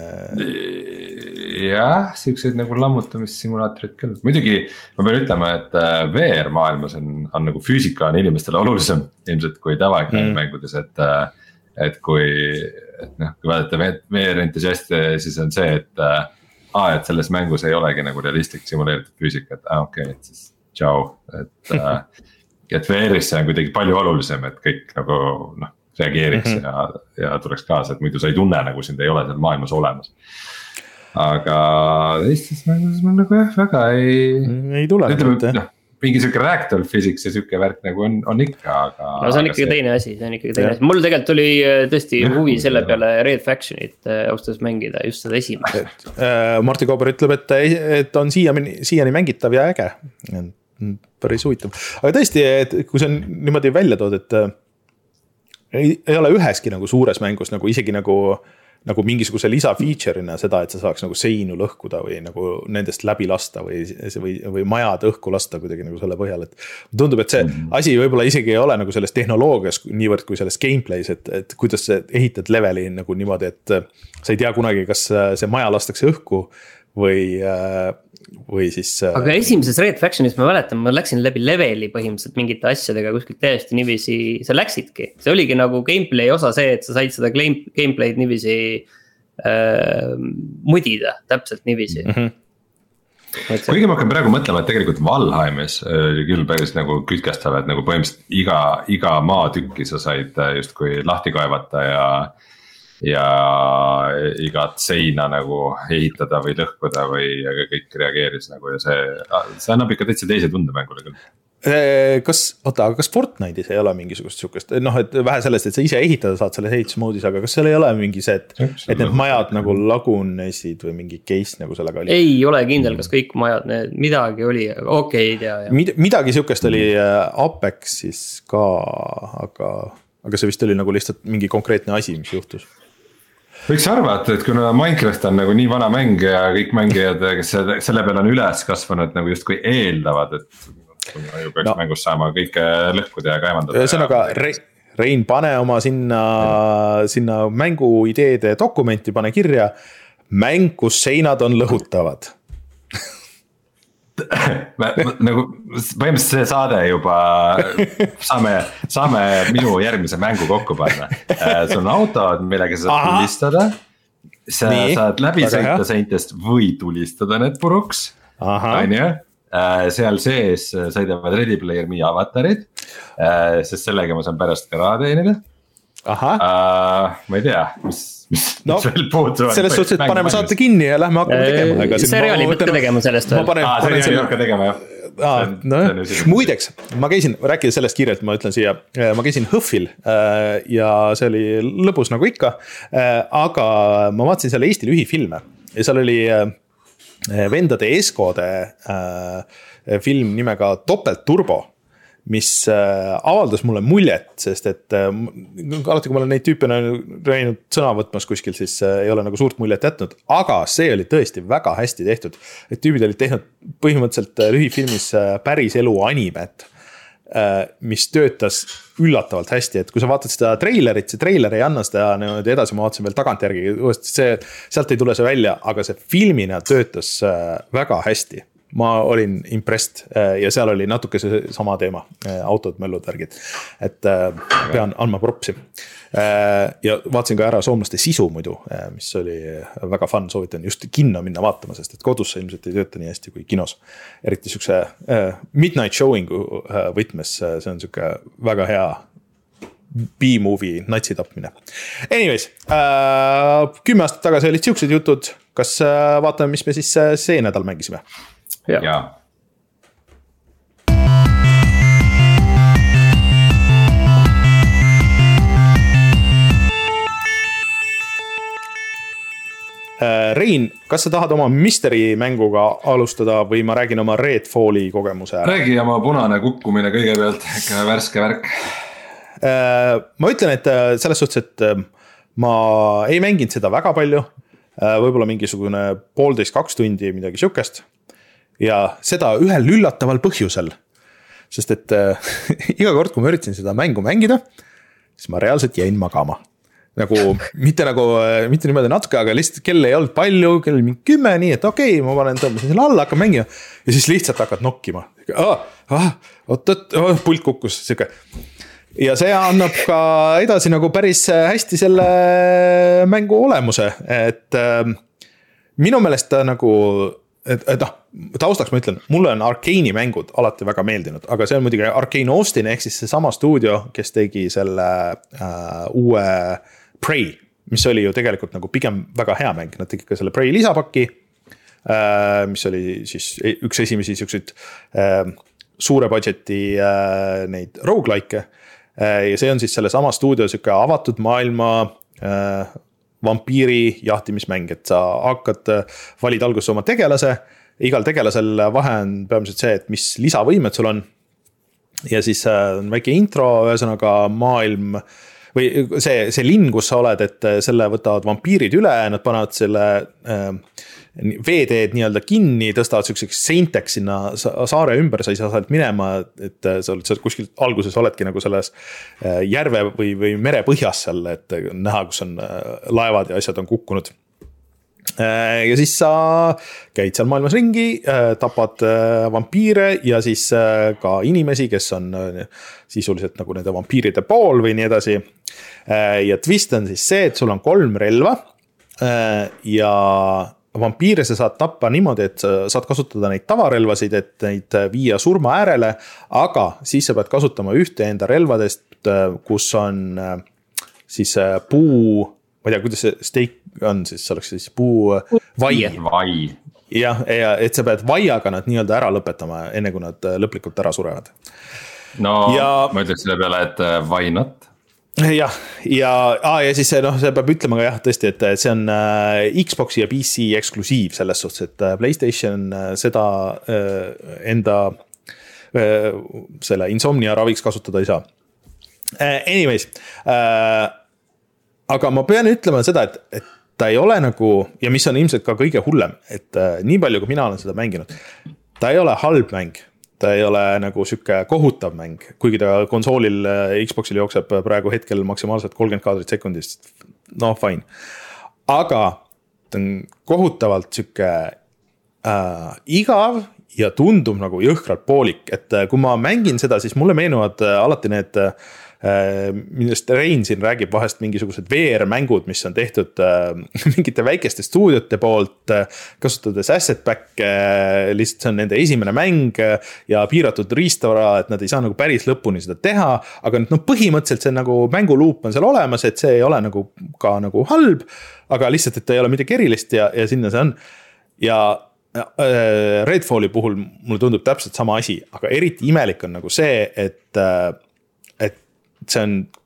Jah, siukseid nagu lammutamissimulaatorid küll. Muidugi ma pean ütlema, et V R maailmas on, on nagu füüsika on inimestele olulisem ilmselt kui tavaekrani mm. mängudes, et, et kui, et noh, kui vaadata V R entusiaste, siis on see, et aa, et selles mängus ei olegi nagu realistlik simuleeritud füüsika, et aa, okei, okay, et siis tšau, et et V R-is see on kuidagi palju olulisem, et kõik nagu noh, reageeriks mm -hmm. ja, ja tuleks kaasa, et muidu sa ei tunne nagu sind ei ole seal maailmas olemas. Aga teistes mängudes ma nagu jah, väga ei ei tule. Ütleme, noh, mingi siuke reactor physics ja siuke värk nagu on, on ikka, aga no see on ikkagi see... teine asi, see on ikkagi teine ja. asi. Mul tegelikult oli tõesti ja, huvi selle peale Red Factionit austas mängida, just seda esimest. Martti Kauber ütleb, et, et on siiani, siiani mängitav ja äge. Päris huvitav. Aga tõesti, et kui see on niimoodi välja tood, et ei, ei ole üheski nagu suures mängus nagu isegi nagu, nagu mingisuguse lisa feature'ina seda, et sa saaks nagu seinu lõhkuda või nagu nendest läbi lasta või, või, või majad õhku lasta kuidagi nagu selle põhjal, et tundub, et see mm -hmm. asi võib-olla isegi ei ole nagu selles tehnoloogias niivõrd kui selles gameplay's, et, et kuidas sa ehitad leveli nagu niimoodi, et sa ei tea kunagi, kas see maja lastakse õhku või, või siis. Aga esimeses Red Factionis ma mäletan, ma läksin läbi leveli põhimõtteliselt mingite asjadega kuskilt täiesti nivisi, sa läksidki. See oligi nagu gameplay osa see, et sa said seda gameplay'd nivisi äh, mudida, täpselt nivisi. Mm -hmm. Kuigi ma hakkan praegu mõtlema, et tegelikult Valheimis oli küll päris nagu kütkestav, et nagu põhimõtteliselt iga, iga maatükki sa said justkui lahti kaevata ja ja igat seina nagu ehitada või lõhkuda või kõik reageeris nagu ja see, see annab ikka täitsa teise tundemängule küll. Kas, oota, aga kas Fortnite'is ei ole mingisugust sukest, noh, et vähe sellest, et sa ise ehitada saad selle ehitusmoodis, aga kas seal ei ole mingi see, et, et need majad nagu lagunesid või mingi case nagu sellega oli? Ei ole kindel, kas kõik majad, need midagi oli, okei okay, ei tea. Mid, midagi sukest oli Apexis ka, aga, aga see vist oli nagu lihtsalt mingi konkreetne asi, mis juhtus. Võiks arvata, et kuna Minecraft on nagu nii vana mäng ja kõik mängijad, kes selle peale on üles kasvanud, nagu justkui eeldavad, et ju peaks no. mängus saama kõike lõhkuda ja kaevandada. Ühesõnaga, Rein, pane oma sinna, sinna mängu ideede dokumenti, pane kirja, mäng, kus seinad on lõhutavad. Nagu põhimõtteliselt see saade juba saame, saame minu järgmise mängu kokku panna. See on autod, millega sa saad tulistada. Sa Nii, saad läbi sõita seintest või tulistada need puruks. Seal sees sõidavad Ready Player Me avatarid, sest sellega ma saan pärast ka raha teenida. Aha. Uh, ma ei tea, mis, mis, no, mis veel puutuvad. Selles suhtes, et paneme saate kinni ja lähme hakkame tegema. Seriaali mõtte tegema sellest veel. Aa, seriaali hakka tegema, jah. Aa, no, muideks, ma käisin, rääkides sellest kiirelt, ma ütlen siia, ma käisin Hõhvil ja see oli lõbus nagu ikka, aga ma vaatasin selle Eesti lühifilme ja seal oli vendade Eskode film nimega Topelt Turbo. mis avaldas mulle muljet, sest et alati, kui ma olen neid tüüpe näinud sõna võtmas kuskil, siis ei ole nagu suurt muljet jätnud, aga see oli tõesti väga hästi tehtud, et tüübid olid tehnud põhimõtteliselt lühifilmis päris elu animet, mis töötas üllatavalt hästi, et kui sa vaatad seda treilerit, see treiler ei anna seda niimoodi edasi, ma vaatasin veel tagantjärgi, see, sealt ei tule see välja, aga see filmina töötas väga hästi. Ma olin impressed ja seal oli natuke see sama teema, autod, möllud, värgid, et pean andma propsi. Ja vaatasin ka ära soomlaste sisu muidu, mis oli väga fun, soovitan just kinno minna vaatama, sest et kodus see ilmselt ei tööta nii hästi kui kinos. Eriti sükse midnight showing võtmes, see on süke väga hea B-movie natsi tapmine. Anyways, kümme aastat tagasi olid siuksed jutud, kas vaatame, mis me siis see nädal mängisime? Ja. ja. Rein, kas sa tahad oma mystery mänguga alustada või ma räägin oma Redfalli kogemuse ära? Räägi oma punane kukkumine kõigepealt, ikka värske värk. Ma ütlen, et selles suhtes, et ma ei mänginud seda väga palju, võib-olla mingisugune poolteist kaks tundi midagi sükest. Ja seda ühel üllataval põhjusel, sest et äh, iga kord, kui ma üritasin seda mängu mängida, siis ma reaalselt jäin magama. Nagu, mitte nagu, mitte niimoodi natuke, aga lihtsalt kell ei olnud palju, kell oli mingi kümme, nii et okei, okay, ma panen tõmbasin selle alla, hakkan mängima ja siis lihtsalt hakkad nokkima. Ah, ah, oot, oot, oh, pult kukkus, siuke. Ja see annab ka edasi nagu päris hästi selle mängu olemuse, et äh, minu meelest ta nagu et, et noh, taustaks ma ütlen, mulle on Arkane'i mängud alati väga meeldinud, aga see on muidugi Arkane Austin ehk siis see sama stuudio, kes tegi selle äh, uue Prey, mis oli ju tegelikult nagu pigem väga hea mäng, nad tegi ka selle Prey lisapaki, äh, mis oli siis üks esimesi siukseid äh, suure budgeti äh, neid roguelike äh, ja see on siis selle sama stuudio siuke avatud maailma äh, vampiiri jahtimismäng, et sa hakkad valid alguses oma tegelase, igal tegelasel vahe on peamiselt see, et mis lisavõimed sul on. Ja siis on väike intro, ühesõnaga maailm või see, see linn, kus sa oled, et selle võtavad vampiirid üle, nad panevad selle äh, veeteed nii-öelda kinni, tõstavad selliseks seinteks sinna saare ümber, sa ei saa sealt minema, et sa oled kuskil alguses oledki nagu selles järve või, või mere põhjas seal, et näha, kus on laevad ja asjad on kukkunud. Ja siis sa käid seal maailmas ringi, tapad vampiire ja siis ka inimesi, kes on sisuliselt nagu nende vampiiride pool või nii edasi. Ja twist on siis see, et sul on kolm relva ja vampiire sa saad tappa niimoodi, et sa saad kasutada neid tavarelvasid, et neid viia surma äärele, aga siis sa pead kasutama ühte enda relvadest, kus on siis puu, ma ei tea, kuidas see steak on, siis oleks siis puu vai. vai. Jah, ja et sa pead vaiaga nad nii-öelda ära lõpetama, enne kui nad lõplikult ära surevad. No ja ma ütleks selle peale, et why not? Jah, ja, ah, ja siis noh, see peab ütlema ka jah, tõesti, et see on Xboxi ja P C eksklusiiv selles suhtes, et PlayStation seda enda selle Insomnia raviks kasutada ei saa. Anyways, aga ma pean ütlema seda, et, et ta ei ole nagu, ja mis on ilmselt ka kõige hullem, et nii palju, kui mina olen seda mänginud, ta ei ole halb mäng. Ta ei ole nagu sükke kohutav mäng, kuigi ta konsoolil Xboxil jookseb praegu hetkel maksimaalselt kolmkümmend kaadrit sekundist. No fine. Aga ta on kohutavalt sükke äh, igav ja tundub nagu jõhkralt poolik, et kui ma mängin seda, siis mulle meenuvad alati need millest Rein siin räägib vahest mingisugused V R-mängud, mis on tehtud mingite väikeste stuudiote poolt, kasutades asset back, lihtsalt see on nende esimene mäng ja piiratud riistvara, et nad ei saa nagu päris lõpuni seda teha, aga no põhimõtteliselt see nagu mänguluup on seal olemas, et see ei ole nagu ka nagu halb, aga lihtsalt, et ei ole midagi erilist ja, ja sinna see on. Ja Redfalli puhul mulle tundub täpselt sama asi, aga eriti imelik on nagu see, et et see on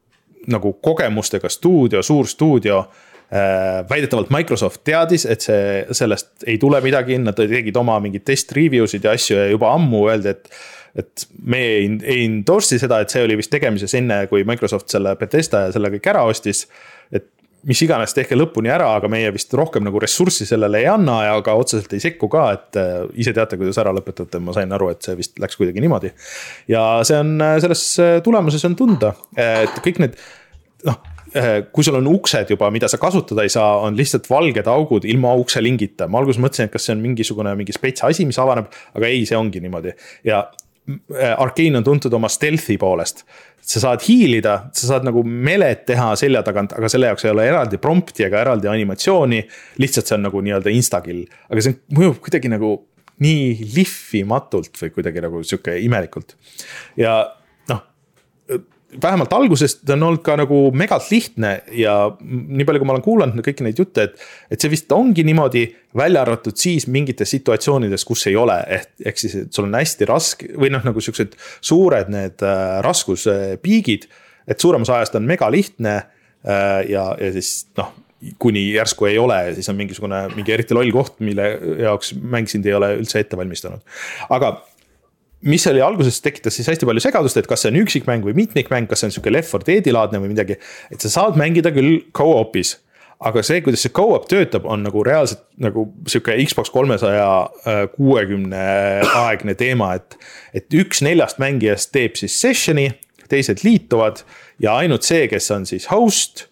nagu kogemustega stuudio, suur stuudio. Väidetavalt Microsoft teadis, et see, sellest ei tule midagi, nad tegid oma mingid test review'sid ja asju ja juba ammu öeldi, et et me ei, ei endorsi seda, et see oli vist tegemises enne, kui Microsoft selle Bethesda ja selle kõik ära ostis, et mis iganes tehke lõpuni ära, aga meie vist rohkem nagu ressurssi sellele ei anna ja ka otseselt ei sekku ka, et ise teate, kuidas ära lõpetate, ma sain aru, et see vist läks kuidagi niimoodi. Ja see on, selles tulemuses on tunda, et kõik need, noh, kui sul on uksed juba, mida sa kasutada ei saa, on lihtsalt valged augud ilma ukse lingita. Ma alguses mõtlesin, et kas see on mingisugune mingi spets asi, mis avaneb, aga ei, see ongi niimoodi. Ja Arkane on tuntud oma stealthi poolest. Sa saad hiilida, sa saad nagu melet teha selja tagant, aga selle jaoks ei ole eraldi prompti ega eraldi animatsiooni, lihtsalt see on nagu nii-öelda instakill. Aga see mõjub kuidagi nagu nii lihvimatult või kuidagi nagu siuke imelikult. Ja noh, vähemalt algusest on olnud ka nagu megalt lihtne ja nii palju, kui ma olen kuulanud kõiki neid jutte, et, et see vist ongi niimoodi välja arvatud siis mingites situatsioonides, kus ei ole, ehk, ehk siis et sul on hästi raske või noh, nagu siuksed suured need äh, raskuspiigid, et suuremas ajast on mega lihtne äh, ja, ja siis noh, kuni järsku ei ole, siis on mingisugune mingi eriti loll koht, mille jaoks mäng sind ei ole üldse ette valmistanud. Aga mis oli alguses tekitas siis hästi palju segadust, et kas see on üksikmäng või mitmikmäng, kas see on siuke Left four Deadi laadne või midagi, et sa saad mängida küll co-op'is, aga see, kuidas see co-op töötab, on nagu reaalselt nagu siuke Xbox kolmesaja kuuekümne aegne teema, et, et üks neljast mängijast teeb siis sessioni, teised liituvad ja ainult see, kes on siis host,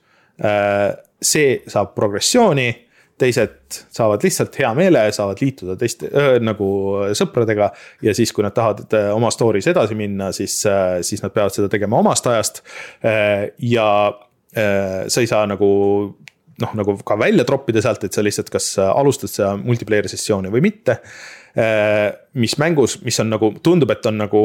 see saab progressiooni, teised saavad lihtsalt hea meele, saavad liituda teiste öö, nagu sõpradega ja siis, kui nad tahavad oma stories edasi minna, siis, siis nad peavad seda tegema omast ajast ja sa ei saa nagu, noh, nagu ka välja troppida sealt, et sa lihtsalt kas alustad seda multiplayer sessiooni või mitte, mis mängus, mis on nagu, tundub, et on nagu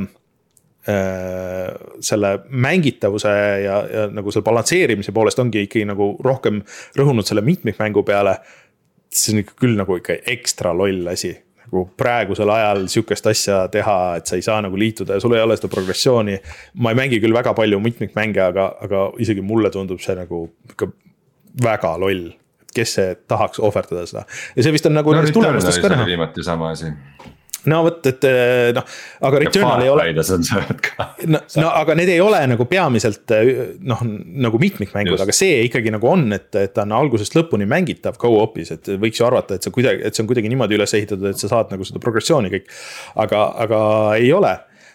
selle mängitavuse ja, ja nagu selle balansseerimise poolest ongi ikkagi nagu rohkem rõhunud selle mitmikmängu peale. See on ikka küll nagu ikka ekstra loll asi. Nagu praegusel ajal siukest asja teha, et sa ei saa nagu liituda ja sul ei ole seda progressiooni. Ma ei mängi küll väga palju mitmikmänge, aga, aga isegi mulle tundub see nagu ikka väga loll. Kes see tahaks ohverdada seda. Ja see vist on nagu no, tulemustest ka näha. Viimati sama asi. No võt, et noh, aga Returnal ei ole, no, no aga need ei ole nagu peamiselt noh, nagu mitmikmängud, aga see ikkagi nagu on, et, et on algusest lõpuni mängitav co-op'is, et võiks ju arvata, et see, kuidagi, et see on kuidagi niimoodi üles ehitatud, et sa saad nagu seda progressiooni kõik, aga, aga ei ole.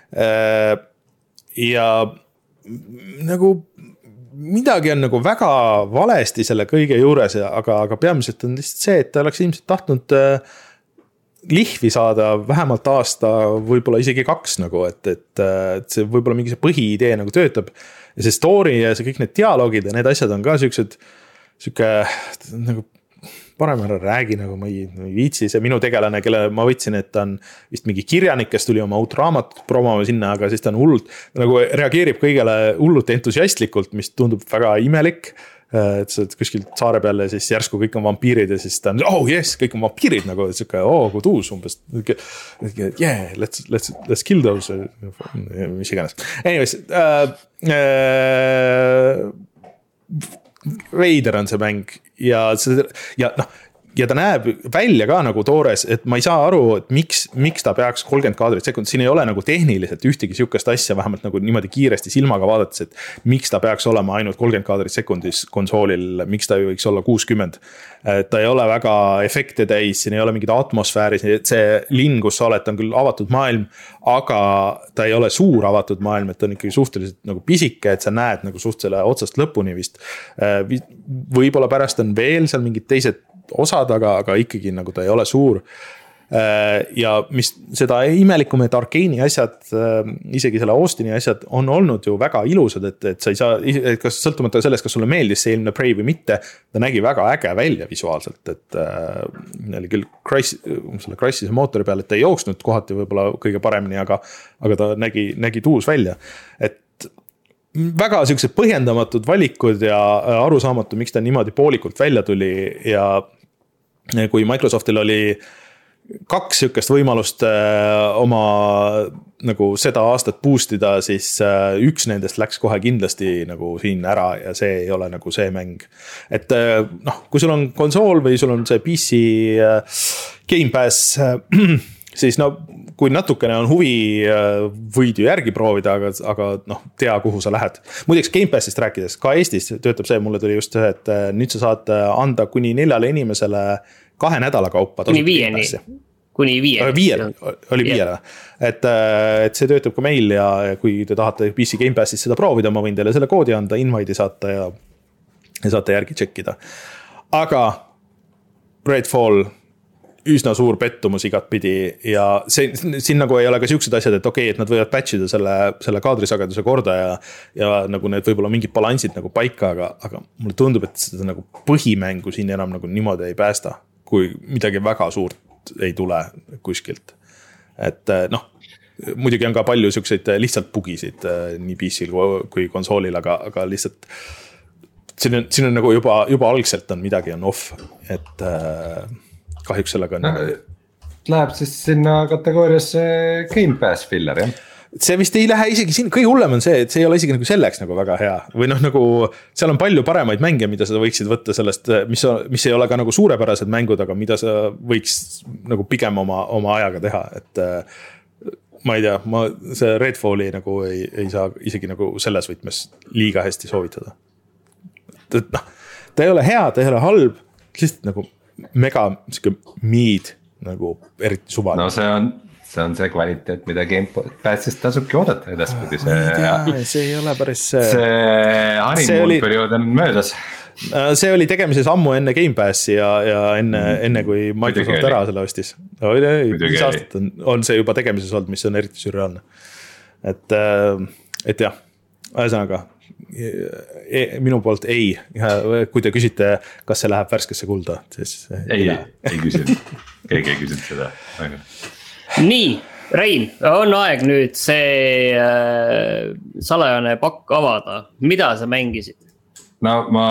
Ja nagu midagi on nagu väga valesti selle kõige juures, aga, aga peamiselt on lihtsalt see, et ta oleks ilmselt tahtnud lihvi saada vähemalt aasta, võib-olla isegi kaks nagu, et, et, et see võib-olla mingi see põhiidee nagu töötab ja see story ja see kõik need dialoogid ja need asjad on ka siuksed siuke nagu parem ära räägi, nagu ma ei, ma ei viitsi, see minu tegelane, kelle ma võtsin, et ta on vist mingi kirjanik, kes tuli oma uut raamatut promoma sinna, aga siis ta on hullult, nagu reageerib kõigele hullult entusiastlikult, mis tundub väga imelik. Et sa kuskilt saare peale ja siis järsku kõik on vampiirid ja siis ta on, oh yes, kõik on vampiirid nagu, et siuke, oh, kui tuus umbes, yeah, let's, let's, let's kill those, mis iganes. Anyways, äh, äh, veider on see mäng ja, ja noh, ja ta näeb välja ka nagu toores, et ma ei saa aru, et miks, miks ta peaks kolmkümmend kaadrit sekund, siin ei ole nagu tehniliselt ühtegi siukest asja, vähemalt nagu niimoodi kiiresti silmaga vaadates, et miks ta peaks olema ainult kolmkümmend kaadrit sekundis konsoolil, miks ta võiks olla kuuskümmend. Ta ei ole väga efekte täis, siin ei ole mingid atmosfääri, see linn, kus sa oled, on küll avatud maailm, aga ta ei ole suur avatud maailm, et ta on ikkagi suhteliselt nagu pisike, et sa näed nagu suht selle otsast lõpuni vist. Võib-olla pärast on veel seal mingid teised osad, aga, aga ikkagi nagu ta ei ole suur. Ja mis seda imelikum, et Arkane'i asjad, isegi selle Austini asjad on olnud ju väga ilusad, et, et sa ei saa, kas sõltumata sellest, kas sulle meeldis see eelmine Prey või mitte, ta nägi väga äge välja visuaalselt, et äh, oli küll Crysis, selle Crysise mootori peal, et ta ei jooksnud kohati võib-olla kõige paremini, aga, aga ta nägi, nägi tuus välja, et väga siuksed põhjendamatud valikud ja arusaamatu, miks ta niimoodi poolikult välja tuli ja kui Microsoftil oli kaks sükest võimalust oma nagu seda aastat boostida, siis üks nendest läks kohe kindlasti nagu siin ära ja see ei ole nagu see mäng. Et noh, kui sul on konsool või sul on see P C Game Pass, siis no kui natukene on huvi, võid ju järgi proovida, aga, aga noh, tea, kuhu sa lähed. Muideks Game Passist rääkides, ka Eestis töötab see, mulle tuli just see, et nüüd sa saad anda kuni neljale inimesele kahe nädala kaupa. Kuni viieni. Kuni viieni. Viiele, oli viiele. Et, et see töötab ka meil ja kui te tahate P C Game Passist seda proovida, ma võin teile selle koodi anda, invite'i saata ja, ja saate järgi tšekkida. Aga Redfall üsna suur pettumus igat pidi ja see, siin nagu ei ole ka siuksed asjad, et okei, okay, et nad võivad patchida selle, selle kaadrisageduse korda ja, ja nagu need võib-olla mingid balansid nagu paika, aga, aga mulle tundub, et seda nagu põhimängu siin enam nagu niimoodi ei päästa, kui midagi väga suurt ei tule kuskilt. Et noh, muidugi on ka palju siukseid lihtsalt bugisid nii P C-l kui konsoolil, aga, aga lihtsalt siin on, siin on nagu juba, juba algselt on midagi on off, et kahjuks sellega on. Läheb siis sinna kategooriasse Game Pass filler, jah? See vist ei lähe isegi siin, kõige hullem on see, et see ei ole isegi nagu selleks nagu väga hea. Või noh, nagu seal on palju paremaid mänge, mida sa võiksid võtta sellest, mis, mis ei ole ka nagu suurepärased mängud, aga mida sa võiks nagu pigem oma, oma ajaga teha. Et ma ei tea, ma see Redfalli nagu ei, ei saa isegi nagu selles võtmes liiga hästi soovitada. Et noh, ta ei ole hea, ta ei ole halb, lihtsalt nagu mega miid nagu eriti suvaline. No see on see on see kvaliteet, mida Game Passist tasubki oodata edaspidi. See, tea, see ei ole päris see, see honeymoon-periood on möödas. See oli tegemises ammu enne Game Passi ja, ja enne, mm. enne kui Microsoft ära selle ostis. viis aastat on, on see juba tegemises olnud, mis on eriti sürreaalne. Et, et jah, ühesõnaga minu poolt ei, kui te küsite, kas see läheb värskesse kulda, siis ei, ei, ei küsinud, keegi ei küsinud seda. Nii, Rein, on aeg nüüd see äh, salajane pakk avada. Mida sa mängisid? No ma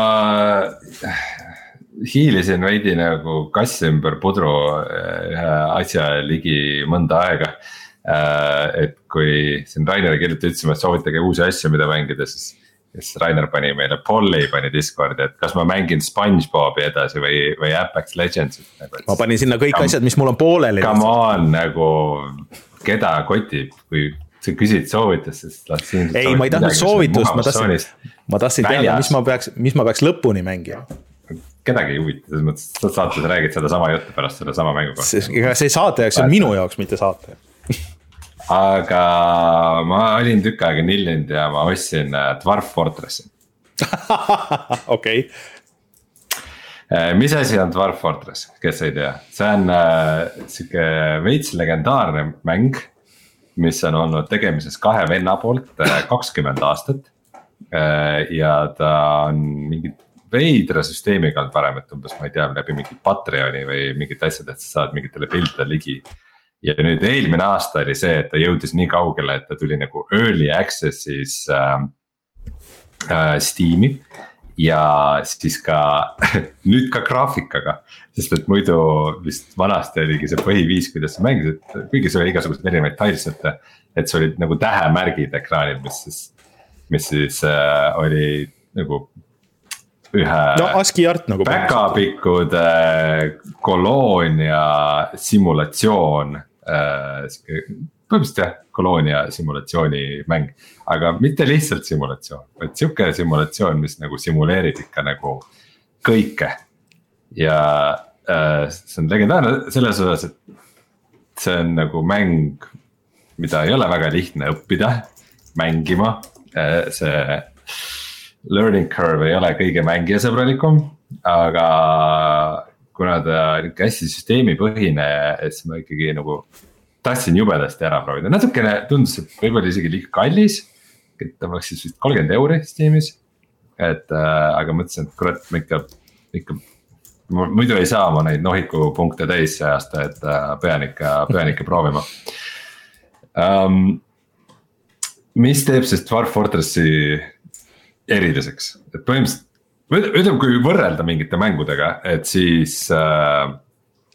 hiilisin veidi nagu kass ümber pudru ühe asja ligi mõnda aega. Äh, et kui siin Rainer kirjuti ütlesime, et soovitage uusi asju, mida mängida, siis kes Rainer pani meile, Polly pani Discordi, et kas ma mängin SpongeBobi edasi või, või Apex Legends. Ma panin sinna kõik kam, asjad, mis mul on pooleli. Come on, nagu keda kotib, kui sa küsid soovitust, siis tahtsin. Ei, ma ei tahtnud soovitust, ma tahtsin, ma tahtsin teada, mis ma peaks, mis ma peaks lõpuni mängima. Kedagi ei huvita, selles mõttes, sa saates räägid seda sama juttu pärast seda sama mängu kohta. See, see saate jaoks, see on minu jaoks, mitte saate. Aga ma olin tükk aega nillinud ja ma ostsin Dwarf Fortressi. Okei. Mis asi on Dwarf Fortress, kes ei tea? See on siuke veits legendaarne mäng, mis on olnud tegemises kahe venna poolt kakskümmend aastat. Ja ta on mingit veidra süsteemiga on parem, et umbes ma ei tea läbi mingit Patreoni või mingit asjad, et sa saad mingitele pildile ligi. Ja nüüd eelmine aasta oli see, et ta jõudis nii kaugele, et ta tuli nagu early access'is äh, äh, Steam'i. Ja siis ka nüüd ka graafikaga, sest et muidu vist vanasti oligi see põhiviis, kuidas sa mängisid, kuigi see oli igasugused erinevaid tiles, et, et see olid nagu tähemärgid ekraanil, mis siis, mis siis äh, oli nagu ühe no, ASCII-art nagu väga pikkud äh, koloonia simulatsioon, äh, põhimõtteliselt jah, koloonia simulatsiooni mäng, aga mitte lihtsalt simulatsioon, vaid siuke simulatsioon, mis nagu simuleerid ikka nagu kõike. Ja äh, see on legendaarne selles osas, et see on nagu mäng, mida ei ole väga lihtne õppida, mängima, äh, see learning curve ei ole kõige mängijasõbralikum, aga kuna ta hästi süsteemipõhine, siis ma ikkagi nagu tahtsin jubedasti ära proovida. Natukene tundus, et võib-olla isegi liiga kallis, et ta oleks siis vist kolmkümmend euri Steamis, et äh, aga mõtlesin, et kurat, ma ikka, ikka muidu ei saa ma neid nohiku punkte täis see aasta, et äh, pean ikka, pean ikka proovima. Um, mis teeb siis Dwarf Fortressi eriliseks, et põhimõtteliselt, ütleme kui võrrelda mingite mängudega, et siis äh,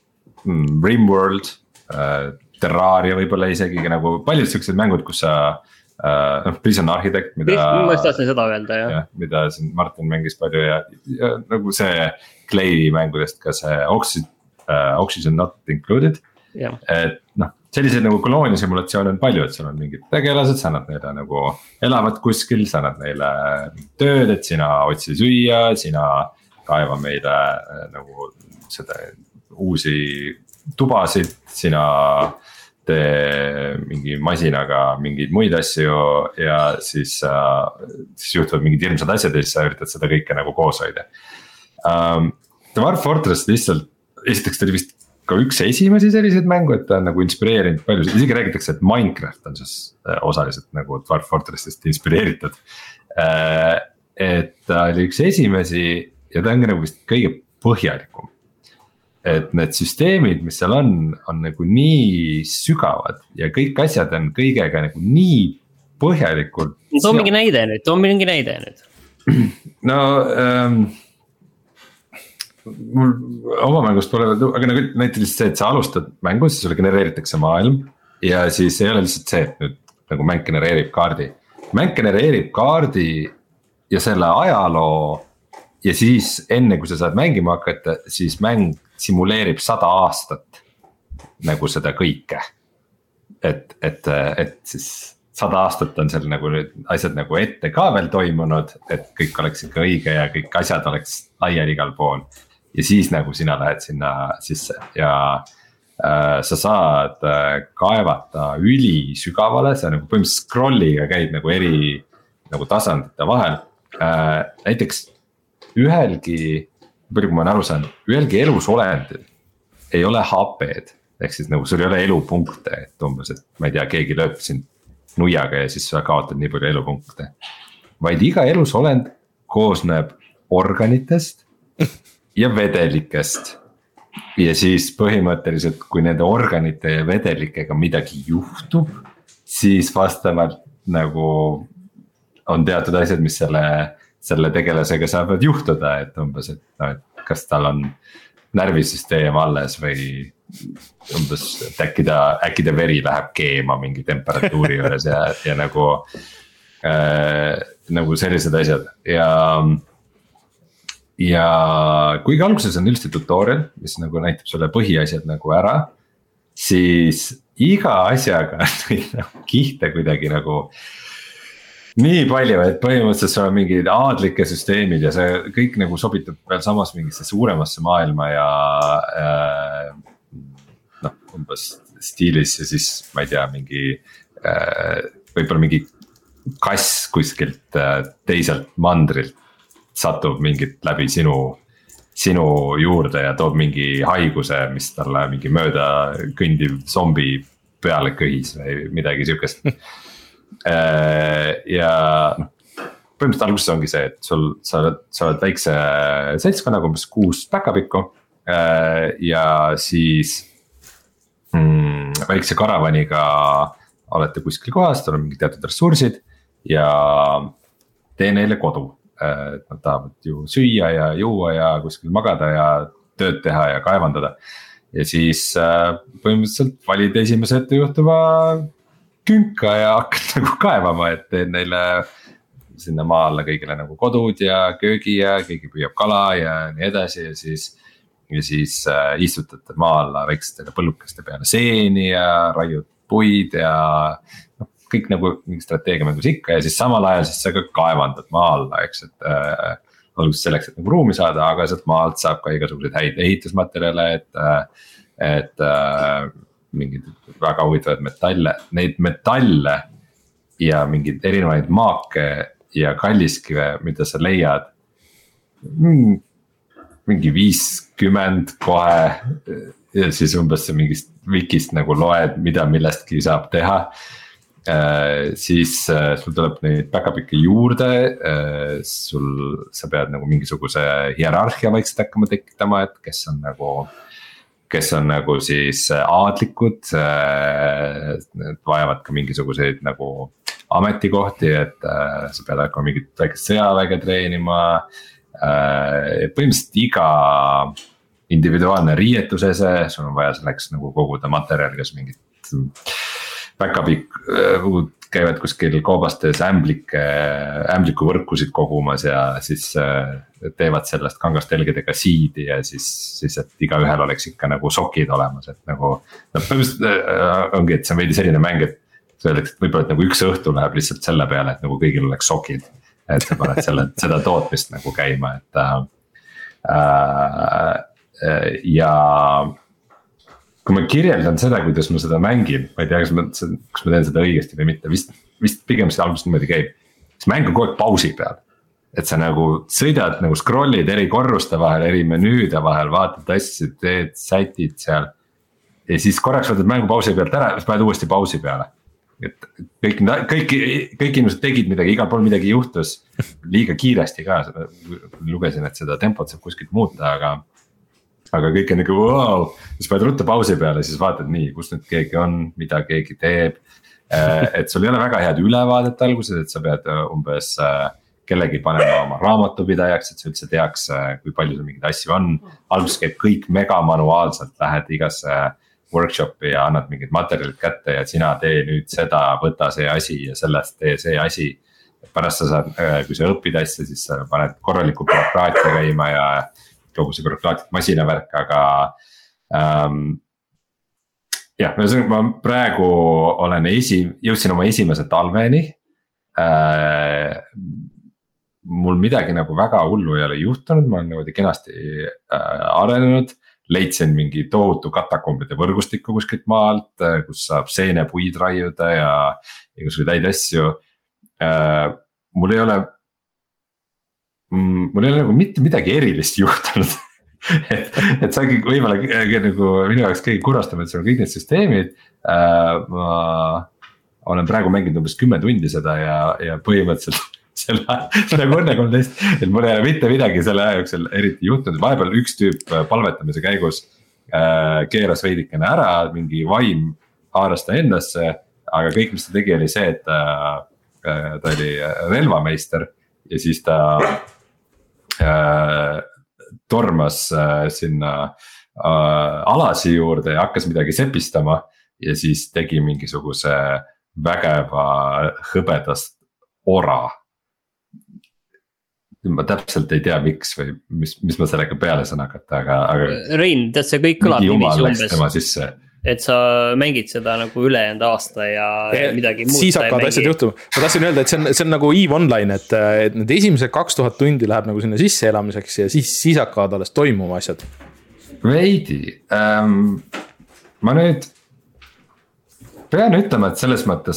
mm, Rimworld äh,, Terraria võib-olla isegi nagu paljud siuksed mängud, kus sa äh,. noh, Prison Architect, mida. ma just tahtsin seda öelda, jah. jah, mida siin Martin mängis palju ja, ja nagu see Clay mängudest ka see Oxygen, uh, Oxygen Not Included. et noh, selliseid nagu koloonia simulatsioone on palju, et sul on mingid tegelased, sa annad neile nagu elavad kuskil, sa annad neile tööd, et sina otsi süüa, sina kaeva meile nagu seda uusi tubasid, sina tee mingi masinaga mingeid muid asju ja siis, siis juhtuvad mingid hirmsad asjad ja siis sa üritad seda kõike nagu koos hoida um,. Dwarf Fortress lihtsalt, esiteks ta oli vist ka üks esimesi selliseid mängu, et ta on nagu inspireerinud palju, isegi räägitakse, et Minecraft on siis osaliselt nagu Dwarf Fortressist inspireeritud. Et ta oli üks esimesi ja ta on nagu vist kõige põhjalikum. Et need süsteemid, mis seal on, on nagu nii sügavad ja kõik asjad on kõigega nagu nii põhjalikult. Too mingi näide nüüd, too mingi näide nüüd. No ähm, mul oma mängust pole, aga nagu näiteks see, et sa alustad mängu, siis sulle genereeritakse maailm. Ja siis ei ole lihtsalt see, et nüüd nagu mäng genereerib kaardi. Mäng genereerib kaardi ja selle ajaloo. Ja siis enne kui sa saad mängima hakata, siis mäng simuleerib sada aastat nagu seda kõike. Et, et, et siis sada aastat on seal nagu asjad nagu ette ka veel toimunud, et kõik oleks ikka õige ja kõik asjad oleks laiali igal pool. Ja siis nagu sina lähed sinna sisse ja äh, sa saad äh, kaevata üli sügavale, sa nagu põhimõtteliselt scrolliga käid nagu eri nagu tasandite vahel äh,. Näiteks ühelgi, palju kui ma aru saan, ühelgi elusolendil ei ole H P-d. Ehk siis nagu sul ei ole elupunkte, et umbes, et ma ei tea, keegi lööb sind nuiaga ja siis sa kaotad nii palju elupunkte. Vaid iga elusolend koosneb organitest ja vedelikest. Ja siis põhimõtteliselt, kui nende organite ja vedelikega midagi juhtub, siis vastavalt nagu on teatud asjad, mis selle, selle tegelasega saavad juhtuda, et umbes, et, no, et kas tal on närvisüsteem alles või umbes, et äkki ta, äkki ta veri läheb keema mingi temperatuuri juures ja, ja nagu, äh, nagu sellised asjad ja ja kuigi alguses on üldse tutorial, mis nagu näitab sulle põhiasjad nagu ära, siis iga asjaga nagu kihte kuidagi nagu nii palju, et põhimõtteliselt sul on mingid aadlike süsteemid ja see kõik nagu sobitub veel samas mingisse suuremasse maailma ja äh, noh, umbes stiilis ja siis ma ei tea, mingi äh, võib-olla mingi kass kuskilt äh, teiselt mandrilt satub mingit läbi sinu, sinu juurde ja toob mingi haiguse, mis talle mingi mööda kõndiv zombi peale kõhis või midagi siukest. Ja noh, põhimõtteliselt alguses ongi see, et sul, sa oled, sa oled väikse seltskonnaga umbes kuus päkapikku ja siis mm, väikse karavaniga olete kuskil kohas, tal on mingid teatud ressursid ja tee neile kodu. Et nad tahavad ju süüa ja juua ja kuskil magada ja tööd teha ja kaevandada. Ja siis põhimõtteliselt valid esimese ette juhtuva künka ja hakkad nagu kaevama, et teen neile sinna maa alla kõigile nagu kodud ja köögi ja keegi püüab kala ja nii edasi ja siis, ja siis äh, istutate maa alla väikestele põllukeste peale seeni ja raiud puid ja noh, kõik nagu mingi strateegiamängus ikka ja siis samal ajal siis sa ka kaevandad maa alla, eks, et äh, alguses selleks, et nagu ruumi saada, aga sealt maalt saab ka igasuguseid häid ehitusmaterjale, et, äh, et äh, mingid väga huvitavad metalle, neid metalle ja mingeid erinevaid maake ja kalliskive, mida sa leiad mm, mingi viiskümmend kohe ja siis umbes mingist wikist nagu loed, mida millestki saab teha. Äh, siis äh, sul tuleb neid päkapikke juurde, äh, sul, sa pead nagu mingisuguse hierarhia vaikselt hakkama tekitama, et kes on nagu, kes on nagu siis aadlikud, need vajavad ka mingisuguseid nagu ametikohti, et äh, sa pead hakkama mingit väikest sõjaväge treenima. Äh, põhimõtteliselt iga, individuaalne riietusese, sul on vaja selleks nagu koguda materjali, kas mingit back-up'id käivad kuskil koobastes ämblike, ämbliku võrkusid kogumas ja siis teevad sellest kangastelgedega siidi ja siis, siis et igaühel oleks ikka nagu sokid olemas, et nagu. No põhimõtteliselt ongi, et see on veidi selline mäng, et sa öeldaks, et võib-olla, et nagu üks õhtu läheb lihtsalt selle peale, et nagu kõigil oleks sokid. Et sa paned selle, seda tootmist nagu käima, et äh, ja kui ma kirjeldan seda, kuidas ma seda mängin, ma ei tea, kas ma, kas ma teen seda õigesti või mitte, vist, vist pigem see alguses niimoodi käib. See mäng on kogu aeg pausi peal, et sa nagu sõidad, nagu scroll'id eri korruste vahel, eri menüüde vahel, vaatad asju, teed, sätid seal. Ja siis korraks võtad mängu pausi pealt ära, siis paned uuesti pausi peale. Et kõik, kõik, kõik inimesed tegid midagi, igal pool midagi juhtus liiga kiiresti ka, lugesin, et seda tempot saab kuskilt muuta, aga aga kõik on nagu wow, siis paned rutta pausi peale, siis vaatad nii, kus nüüd keegi on, mida keegi teeb. Et sul ei ole väga head ülevaadet alguses, et sa pead umbes kellegi panema oma raamatupidajaks, et sa üldse teaks, kui palju sul mingeid asju on. Alguses käib kõik mega manuaalselt, lähed igasse workshopi ja annad mingid materjalid kätte ja sina tee nüüd seda, võta see asi ja sellest tee see asi. Pärast sa saad, kui sa õpid asja, siis sa paned korraliku bürokraatia käima ja kogu see bürokraatlik masinavärk, aga ähm, jah, ma praegu olen esi, jõudsin oma esimese talveni äh,. Mul midagi nagu väga hullu ei ole juhtunud, ma olen niimoodi kenasti äh, arenenud, leidsin mingi tohutu katakombide võrgustikku kuskilt maalt, kus saab seenepuid raiuda ja igasuguseid häid asju äh,. Mul ei ole mul ei ole nagu mitte midagi erilist juhtunud et, et see ongi võib-olla nagu minu jaoks kõige kurvastam, et see on kõik need süsteemid äh,. Ma olen praegu mänginud umbes kümme tundi seda ja, ja põhimõtteliselt selle, nagu õnne kolmteist, et mul ei ole mitte midagi selle aja jooksul eriti juhtunud. Vahepeal üks tüüp palvetamise käigus äh, keeras veidikene ära, mingi vaim haaras ta endasse, aga kõik, mis ta tegi, oli see, et ta, äh, ta oli relvameister ja siis ta Äh, tormas äh, sinna äh, alasi juurde ja hakkas midagi sepistama ja siis tegi mingisuguse vägeva hõbedast ora. Ma täpselt ei tea miks või mis, mis ma sellega peale saan hakata, aga, aga Rein, tead see kõik kõlab niiviisi umbes, et sa mängid seda nagu ülejäänud aasta ja e, midagi muud. Siis hakkavad asjad juhtuma. Ma tahtsin öelda, et see on, see on nagu EVE Online, et, et need esimesed kaks tuhat tundi läheb nagu sinna sisse elamiseks ja siis, siis hakkavad alles toimuma asjad. Veidi ähm, ma nüüd pean ütlema, et selles mõttes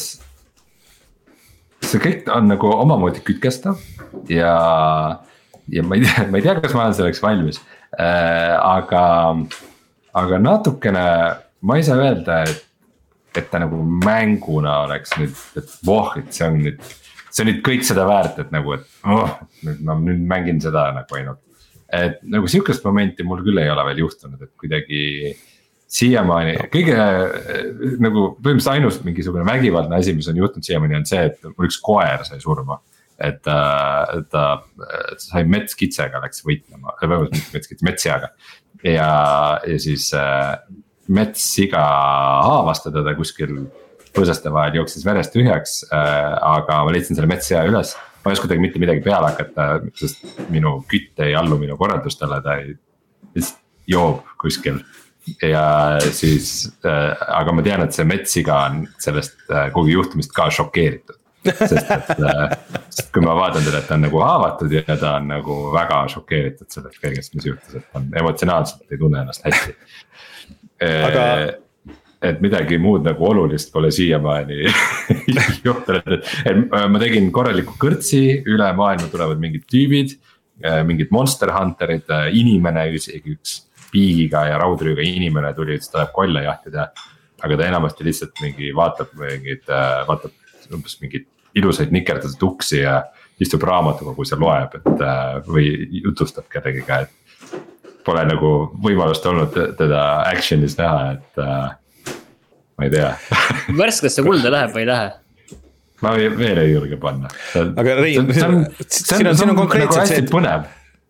see kõik on nagu omamoodi kütkestav ja, ja ma ei tea, ma ei tea, kas ma olen selleks valmis äh, aga, aga natukene ma ei saa öelda, et, et ta nagu mänguna oleks nüüd, et voh, et see on nüüd, see on nüüd kõik seda väärt, et nagu, et oh, nüüd ma nüüd mängin seda nagu ainult. Et nagu sihukest momenti mul küll ei ole veel juhtunud, et kuidagi siiamaani, kõige nagu põhimõtteliselt ainus mingisugune vägivaldne asi, mis on juhtunud siiamaani on see, et mul üks koer sai surma. Et ta, ta sai metskitsega läks võitlema, metsjaga ja, ja siis metssiga haavasta teda kuskil põõsaste vahel, jooksis verest tühjaks, aga ma leidsin selle metssea üles. Ma ei oska tegi mitte midagi peale hakata, sest minu kütt ei allu minu korraldustele, ta ei joob kuskil. Ja siis, aga ma tean, et see metssiga on sellest kogu juhtumist ka šokeeritud. Sest et sest kui ma vaatan teda, et ta on nagu haavatud ja ta on nagu väga šokeeritud sellest kõigest, mis juhtus, et ta on emotsionaalselt ei tunne ennast hästi. Aga... et midagi muud nagu olulist pole siiamaani juhtunud, et ma tegin korraliku kõrtsi, üle maailma tulevad mingid tüübid, mingid monster hunterid, inimene, üks piigiga ja raudrüüga inimene tuli, et ta läheb kolla jahtida, aga ta enamasti lihtsalt mingi vaatab mingid, vaatab umbes mingid ilusaid nikerdatud uksi ja istub raamatukogus ja loeb, et või jutustab kellegiga, et pole nagu võimalust olnud teda action'is näha, et äh, ma ei tea. Värskes see kulda läheb või ei lähe? Ma veel ei julge panna. Aga Rein, siin on, siin on konkreetselt see, et,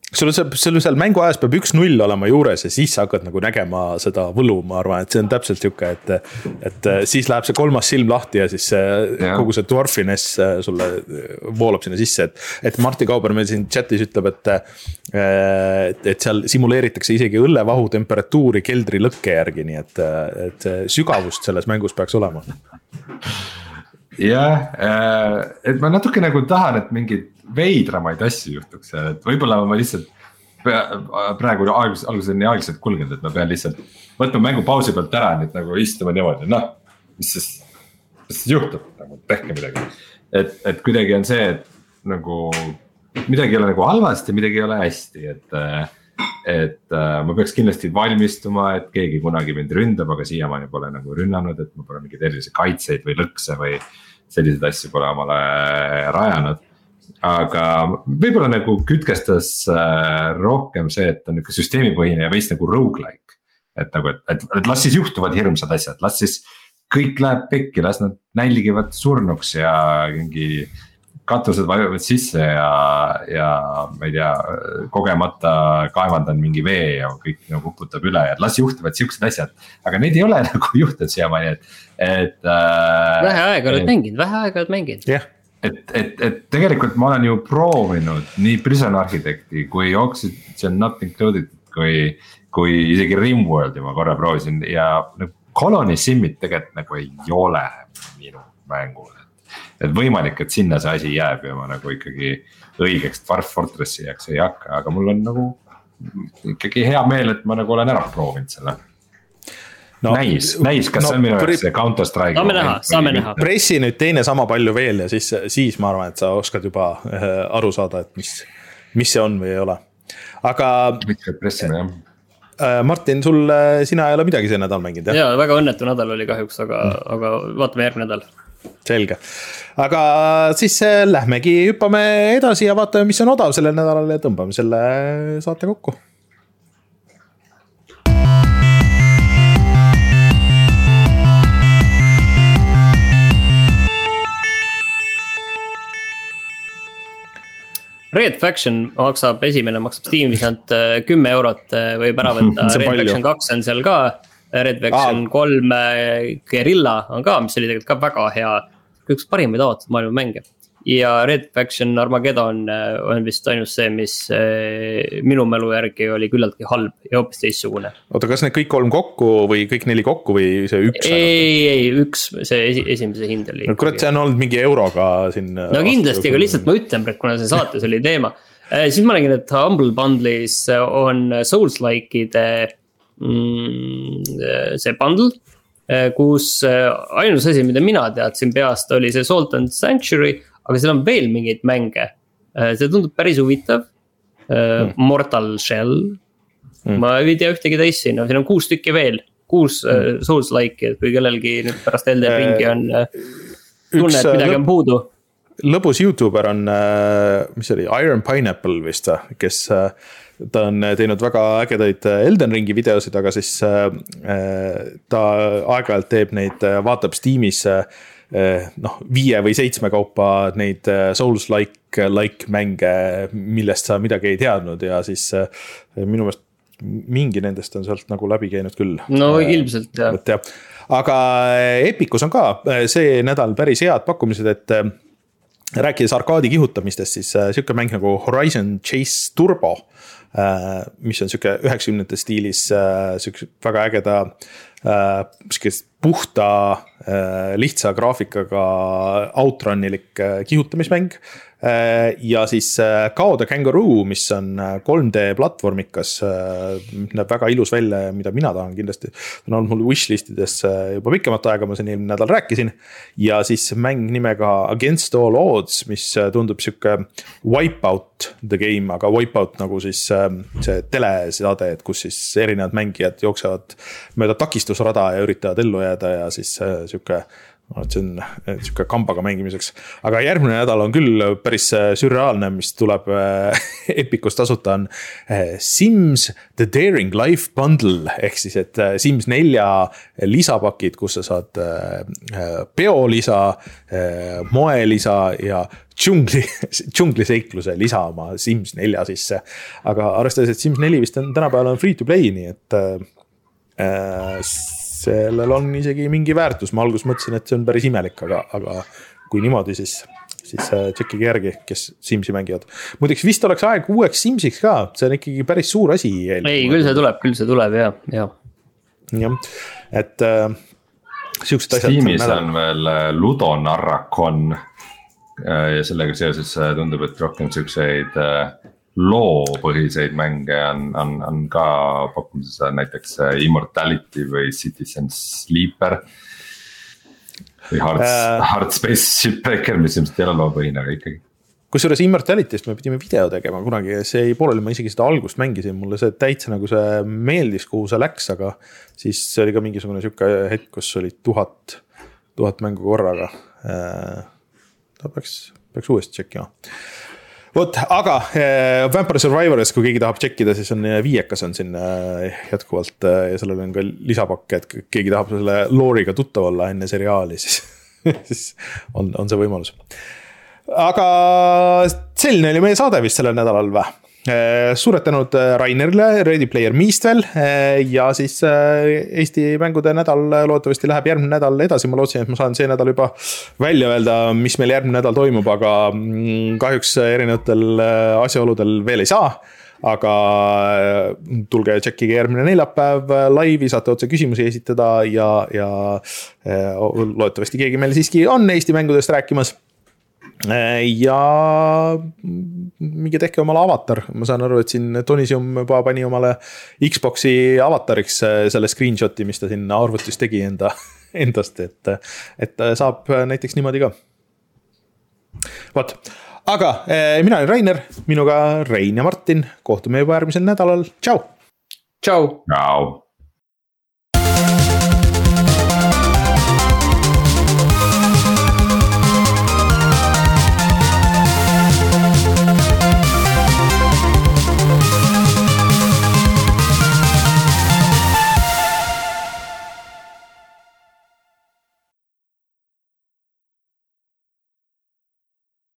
sul on sul seal mängu ajas peab üks null olema juures ja siis sa hakkad nagu nägema seda võlu, ma arvan, et see on täpselt siuke, et, et siis läheb see kolmas silm lahti ja siis see, kogu see dwarfiness sulle voolab sinna sisse, et, et Martti Kauber meil siin chatis ütleb, et, et, et seal simuleeritakse isegi õllevahu temperatuuri keldri lõkke järgi, nii et, et sügavust selles mängus peaks olema. jah, et ma natuke nagu tahan, et mingid veidramaid asju juhtuks, et võib-olla ma lihtsalt praegu alguses, alguses on nii aeglaselt kulgenud, et ma pean lihtsalt võtma mängu pausi pealt ära, nüüd nagu istuma niimoodi, noh, mis siis, mis siis juhtub, nagu tehke midagi. Et, et kuidagi on see, et nagu midagi ei ole nagu halvasti, midagi ei ole hästi, et, et ma peaks kindlasti valmistuma, et keegi kunagi mind ründab, aga siiamaani pole nagu rünnanud, et ma pole mingid erilisi kaitseid või lõkse või selliseid asju pole omale rajanud. Aga võib-olla nagu kütkestas rohkem see, et on niisugune süsteemipõhine ja veits nagu roguelike. Et, nagu, et, et, et las siis juhtuvad hirmsad asjad, las siis kõik läheb pekki, las nad nälgivad surnuks ja mingi katused vajuvad sisse ja, ja ma ei tea, kogemata kaevandan mingi vee ja kõik nagu uputab üle ja las juhtuvad siuksed asjad. Aga neid ei ole nagu juhtunud siiamaani, et, et vähe aega oled mänginud, vähe aega oled mänginud. jah. Et, et, et tegelikult ma olen ju proovinud nii Prison Architecti kui Oxygen Not Included kui, kui isegi Rimworldi ma korra proovisin ja nagu Colony Simit tegelikult nagu ei ole minu mängu. Et võimalik, et sinna see asi jääb ja ma nagu ikkagi õigeks Dwarf Fortressi jääks ei hakka, aga mul on nagu ikkagi hea meel, et ma nagu olen ära proovinud selle. No, näis, näis, kas no, see on minu jaoks see Counter-Strike? Saame näha, saame näha. Pressi nüüd teine sama palju veel ja siis, siis ma arvan, et sa oskad juba aru saada, et mis, mis see on või ei ole. Aga pressime, jah. Martin, sul, sina ei ole midagi see nädal mänginud, jah? Jaa, väga õnnetu nädal oli kahjuks, aga, mm. aga vaatame järgmine nädal. Selge. Aga siis lähmegi hüppame edasi ja vaatame, mis on odav sellel nädalal ja tõmbame selle saate kokku. Red Faction maksab, esimene maksab Steamis ainult kümme eurot võib ära võtta, Red palju. Faction kaks on seal ka, Red Faction Aa. kolm Guerrilla on ka, mis oli tegelikult ka väga hea, üks parimaid avatud maailma mänge. Ja Red Faction Armageddon on vist ainus see, mis minu mälu järgi oli küllaltki halb ja hoopis teistsugune. Oota, kas need kõik kolm kokku või kõik neli kokku või see üks? Ei, ei, üks, see esi, esimese hind oli. No kurat, see on olnud mingi euroga siin. No kindlasti, aga lihtsalt ma ütlen, kuna see saates oli teema. Siis ma nägin, et Humble Bundle'is on Souls-like'ide mm, see bundle, kus ainus asi, mida mina teadsin peast, oli see Salt and Sanctuary, aga seal on veel mingeid mänge. See tundub päris huvitav. Mm. Mortal Shell. Mm. Ma ei tea ühtegi teist siin, siin on kuus tükki veel. Kuus mm. Souls-like, kui kellelgi nüüd pärast Elden Ringi on tunne, et midagi on puudu. Lõbus YouTuber on, mis oli, Iron Pineapple vist, kes ta on teinud väga ägedaid Elden Ringi videosid, aga siis ta aeg-ajalt teeb neid, vaatab Steamis noh, viie või seitsme kaupa neid Souls-like like mänge, millest sa midagi ei teadnud ja siis minu meelest mingi nendest on sealt nagu läbi käinud küll. No ilmselt jah. Ja. Aga Epicus on ka see nädal päris head pakkumised, et rääkides arkaadi kihutamistest, siis siuke mäng nagu Horizon Chase Turbo, mis on siuke üheksakümnendate stiilis siuke väga ägeda puhta lihtsa graafikaga outrunnilik kihutamismäng ja siis Kao the Kangaroo, mis on kolm D platvormikas, näeb väga ilus välja, mida mina tahan kindlasti, on olnud mul wishlistides juba pikemat aega, ma siin eelmine nädal rääkisin ja siis mäng nimega Against All Odds, mis tundub siuke Wipeout the game, aga Wipeout nagu siis see teleseade, et kus siis erinevad mängijad jooksevad mööda takistusrada ja üritavad ellu jääda ja siis siuke see on siuke kambaga mängimiseks, aga järgmine nädal on küll päris sürreaalne, mis tuleb Epicust tasuta on Sims The Daring Life Bundle ehk siis, et Sims nelja lisapakid, kus sa saad peolisa, moelisa ja džungli, džungliseikluse lisa oma Sims nelja sisse, aga arvestades, et Sims neli vist on tänapäeval on free to play, nii et äh, sellel on isegi mingi väärtus, ma alguses mõtlesin, et see on päris imelik, aga, aga kui niimoodi, siis, siis tšekkige järgi, kes Simsi mängivad. Muideks vist oleks aeg uueks Simsiks ka, see on ikkagi päris suur asi. Ei, küll see tuleb, küll see tuleb, jah, jah. jah, et äh, siuksed asjad. Steamis on veel Ludo Narrakon ja sellega seoses tundub, et rohkem siukseid loopõhiseid mänge on, on, on ka pakkumises, näiteks Immortality või Citizen Sleeper või Hard, äh, Hard Space Shipbreaker, mis ilmselt ei ole loopõhine, aga ikkagi. Kusjuures Immortality'st me pidime video tegema kunagi, see ei pooleli, ma isegi seda algust mängisin, mulle see täitsa nagu see meeldis, kuhu see läks, aga siis see oli ka mingisugune siuke hetk, kus oli tuhat, tuhat mängu korraga. Ta peaks, peaks uuesti tšekkima. Vot, aga äh, Vampire Survivors, kui keegi tahab tšekkida, siis on viiekas on siin äh, jätkuvalt äh, ja sellel on ka lisapakke, et keegi tahab selle looriga tuttav olla enne seriaali, siis, siis on, on see võimalus. Aga selline oli meie saade vist sellel nädalal või? Suured tänud Rainerile, Ready Player Me'st veel ja siis Eesti mängude nädal loodetavasti läheb järgmine nädal edasi, ma lootsin, et ma saan see nädal juba välja öelda, mis meil järgmine nädal toimub, aga kahjuks erinevatel asjaoludel veel ei saa, aga tulge tšekkige järgmine neljapäev laivi, saate otse küsimusi esitada ja, ja loodetavasti keegi meil siiski on Eesti mängudest rääkimas. Ja mingi tehke omale avatar, ma saan aru, et siin Tonisium juba pani omale Xboxi avatariks selle screenshoti, mis ta siin arvutis tegi enda, endast, et, et saab näiteks niimoodi ka. Vaat, aga mina olen Rainer, minuga Rein ja Martin, kohtume juba järgmisel nädalal, tšau! Tšau! Tšau!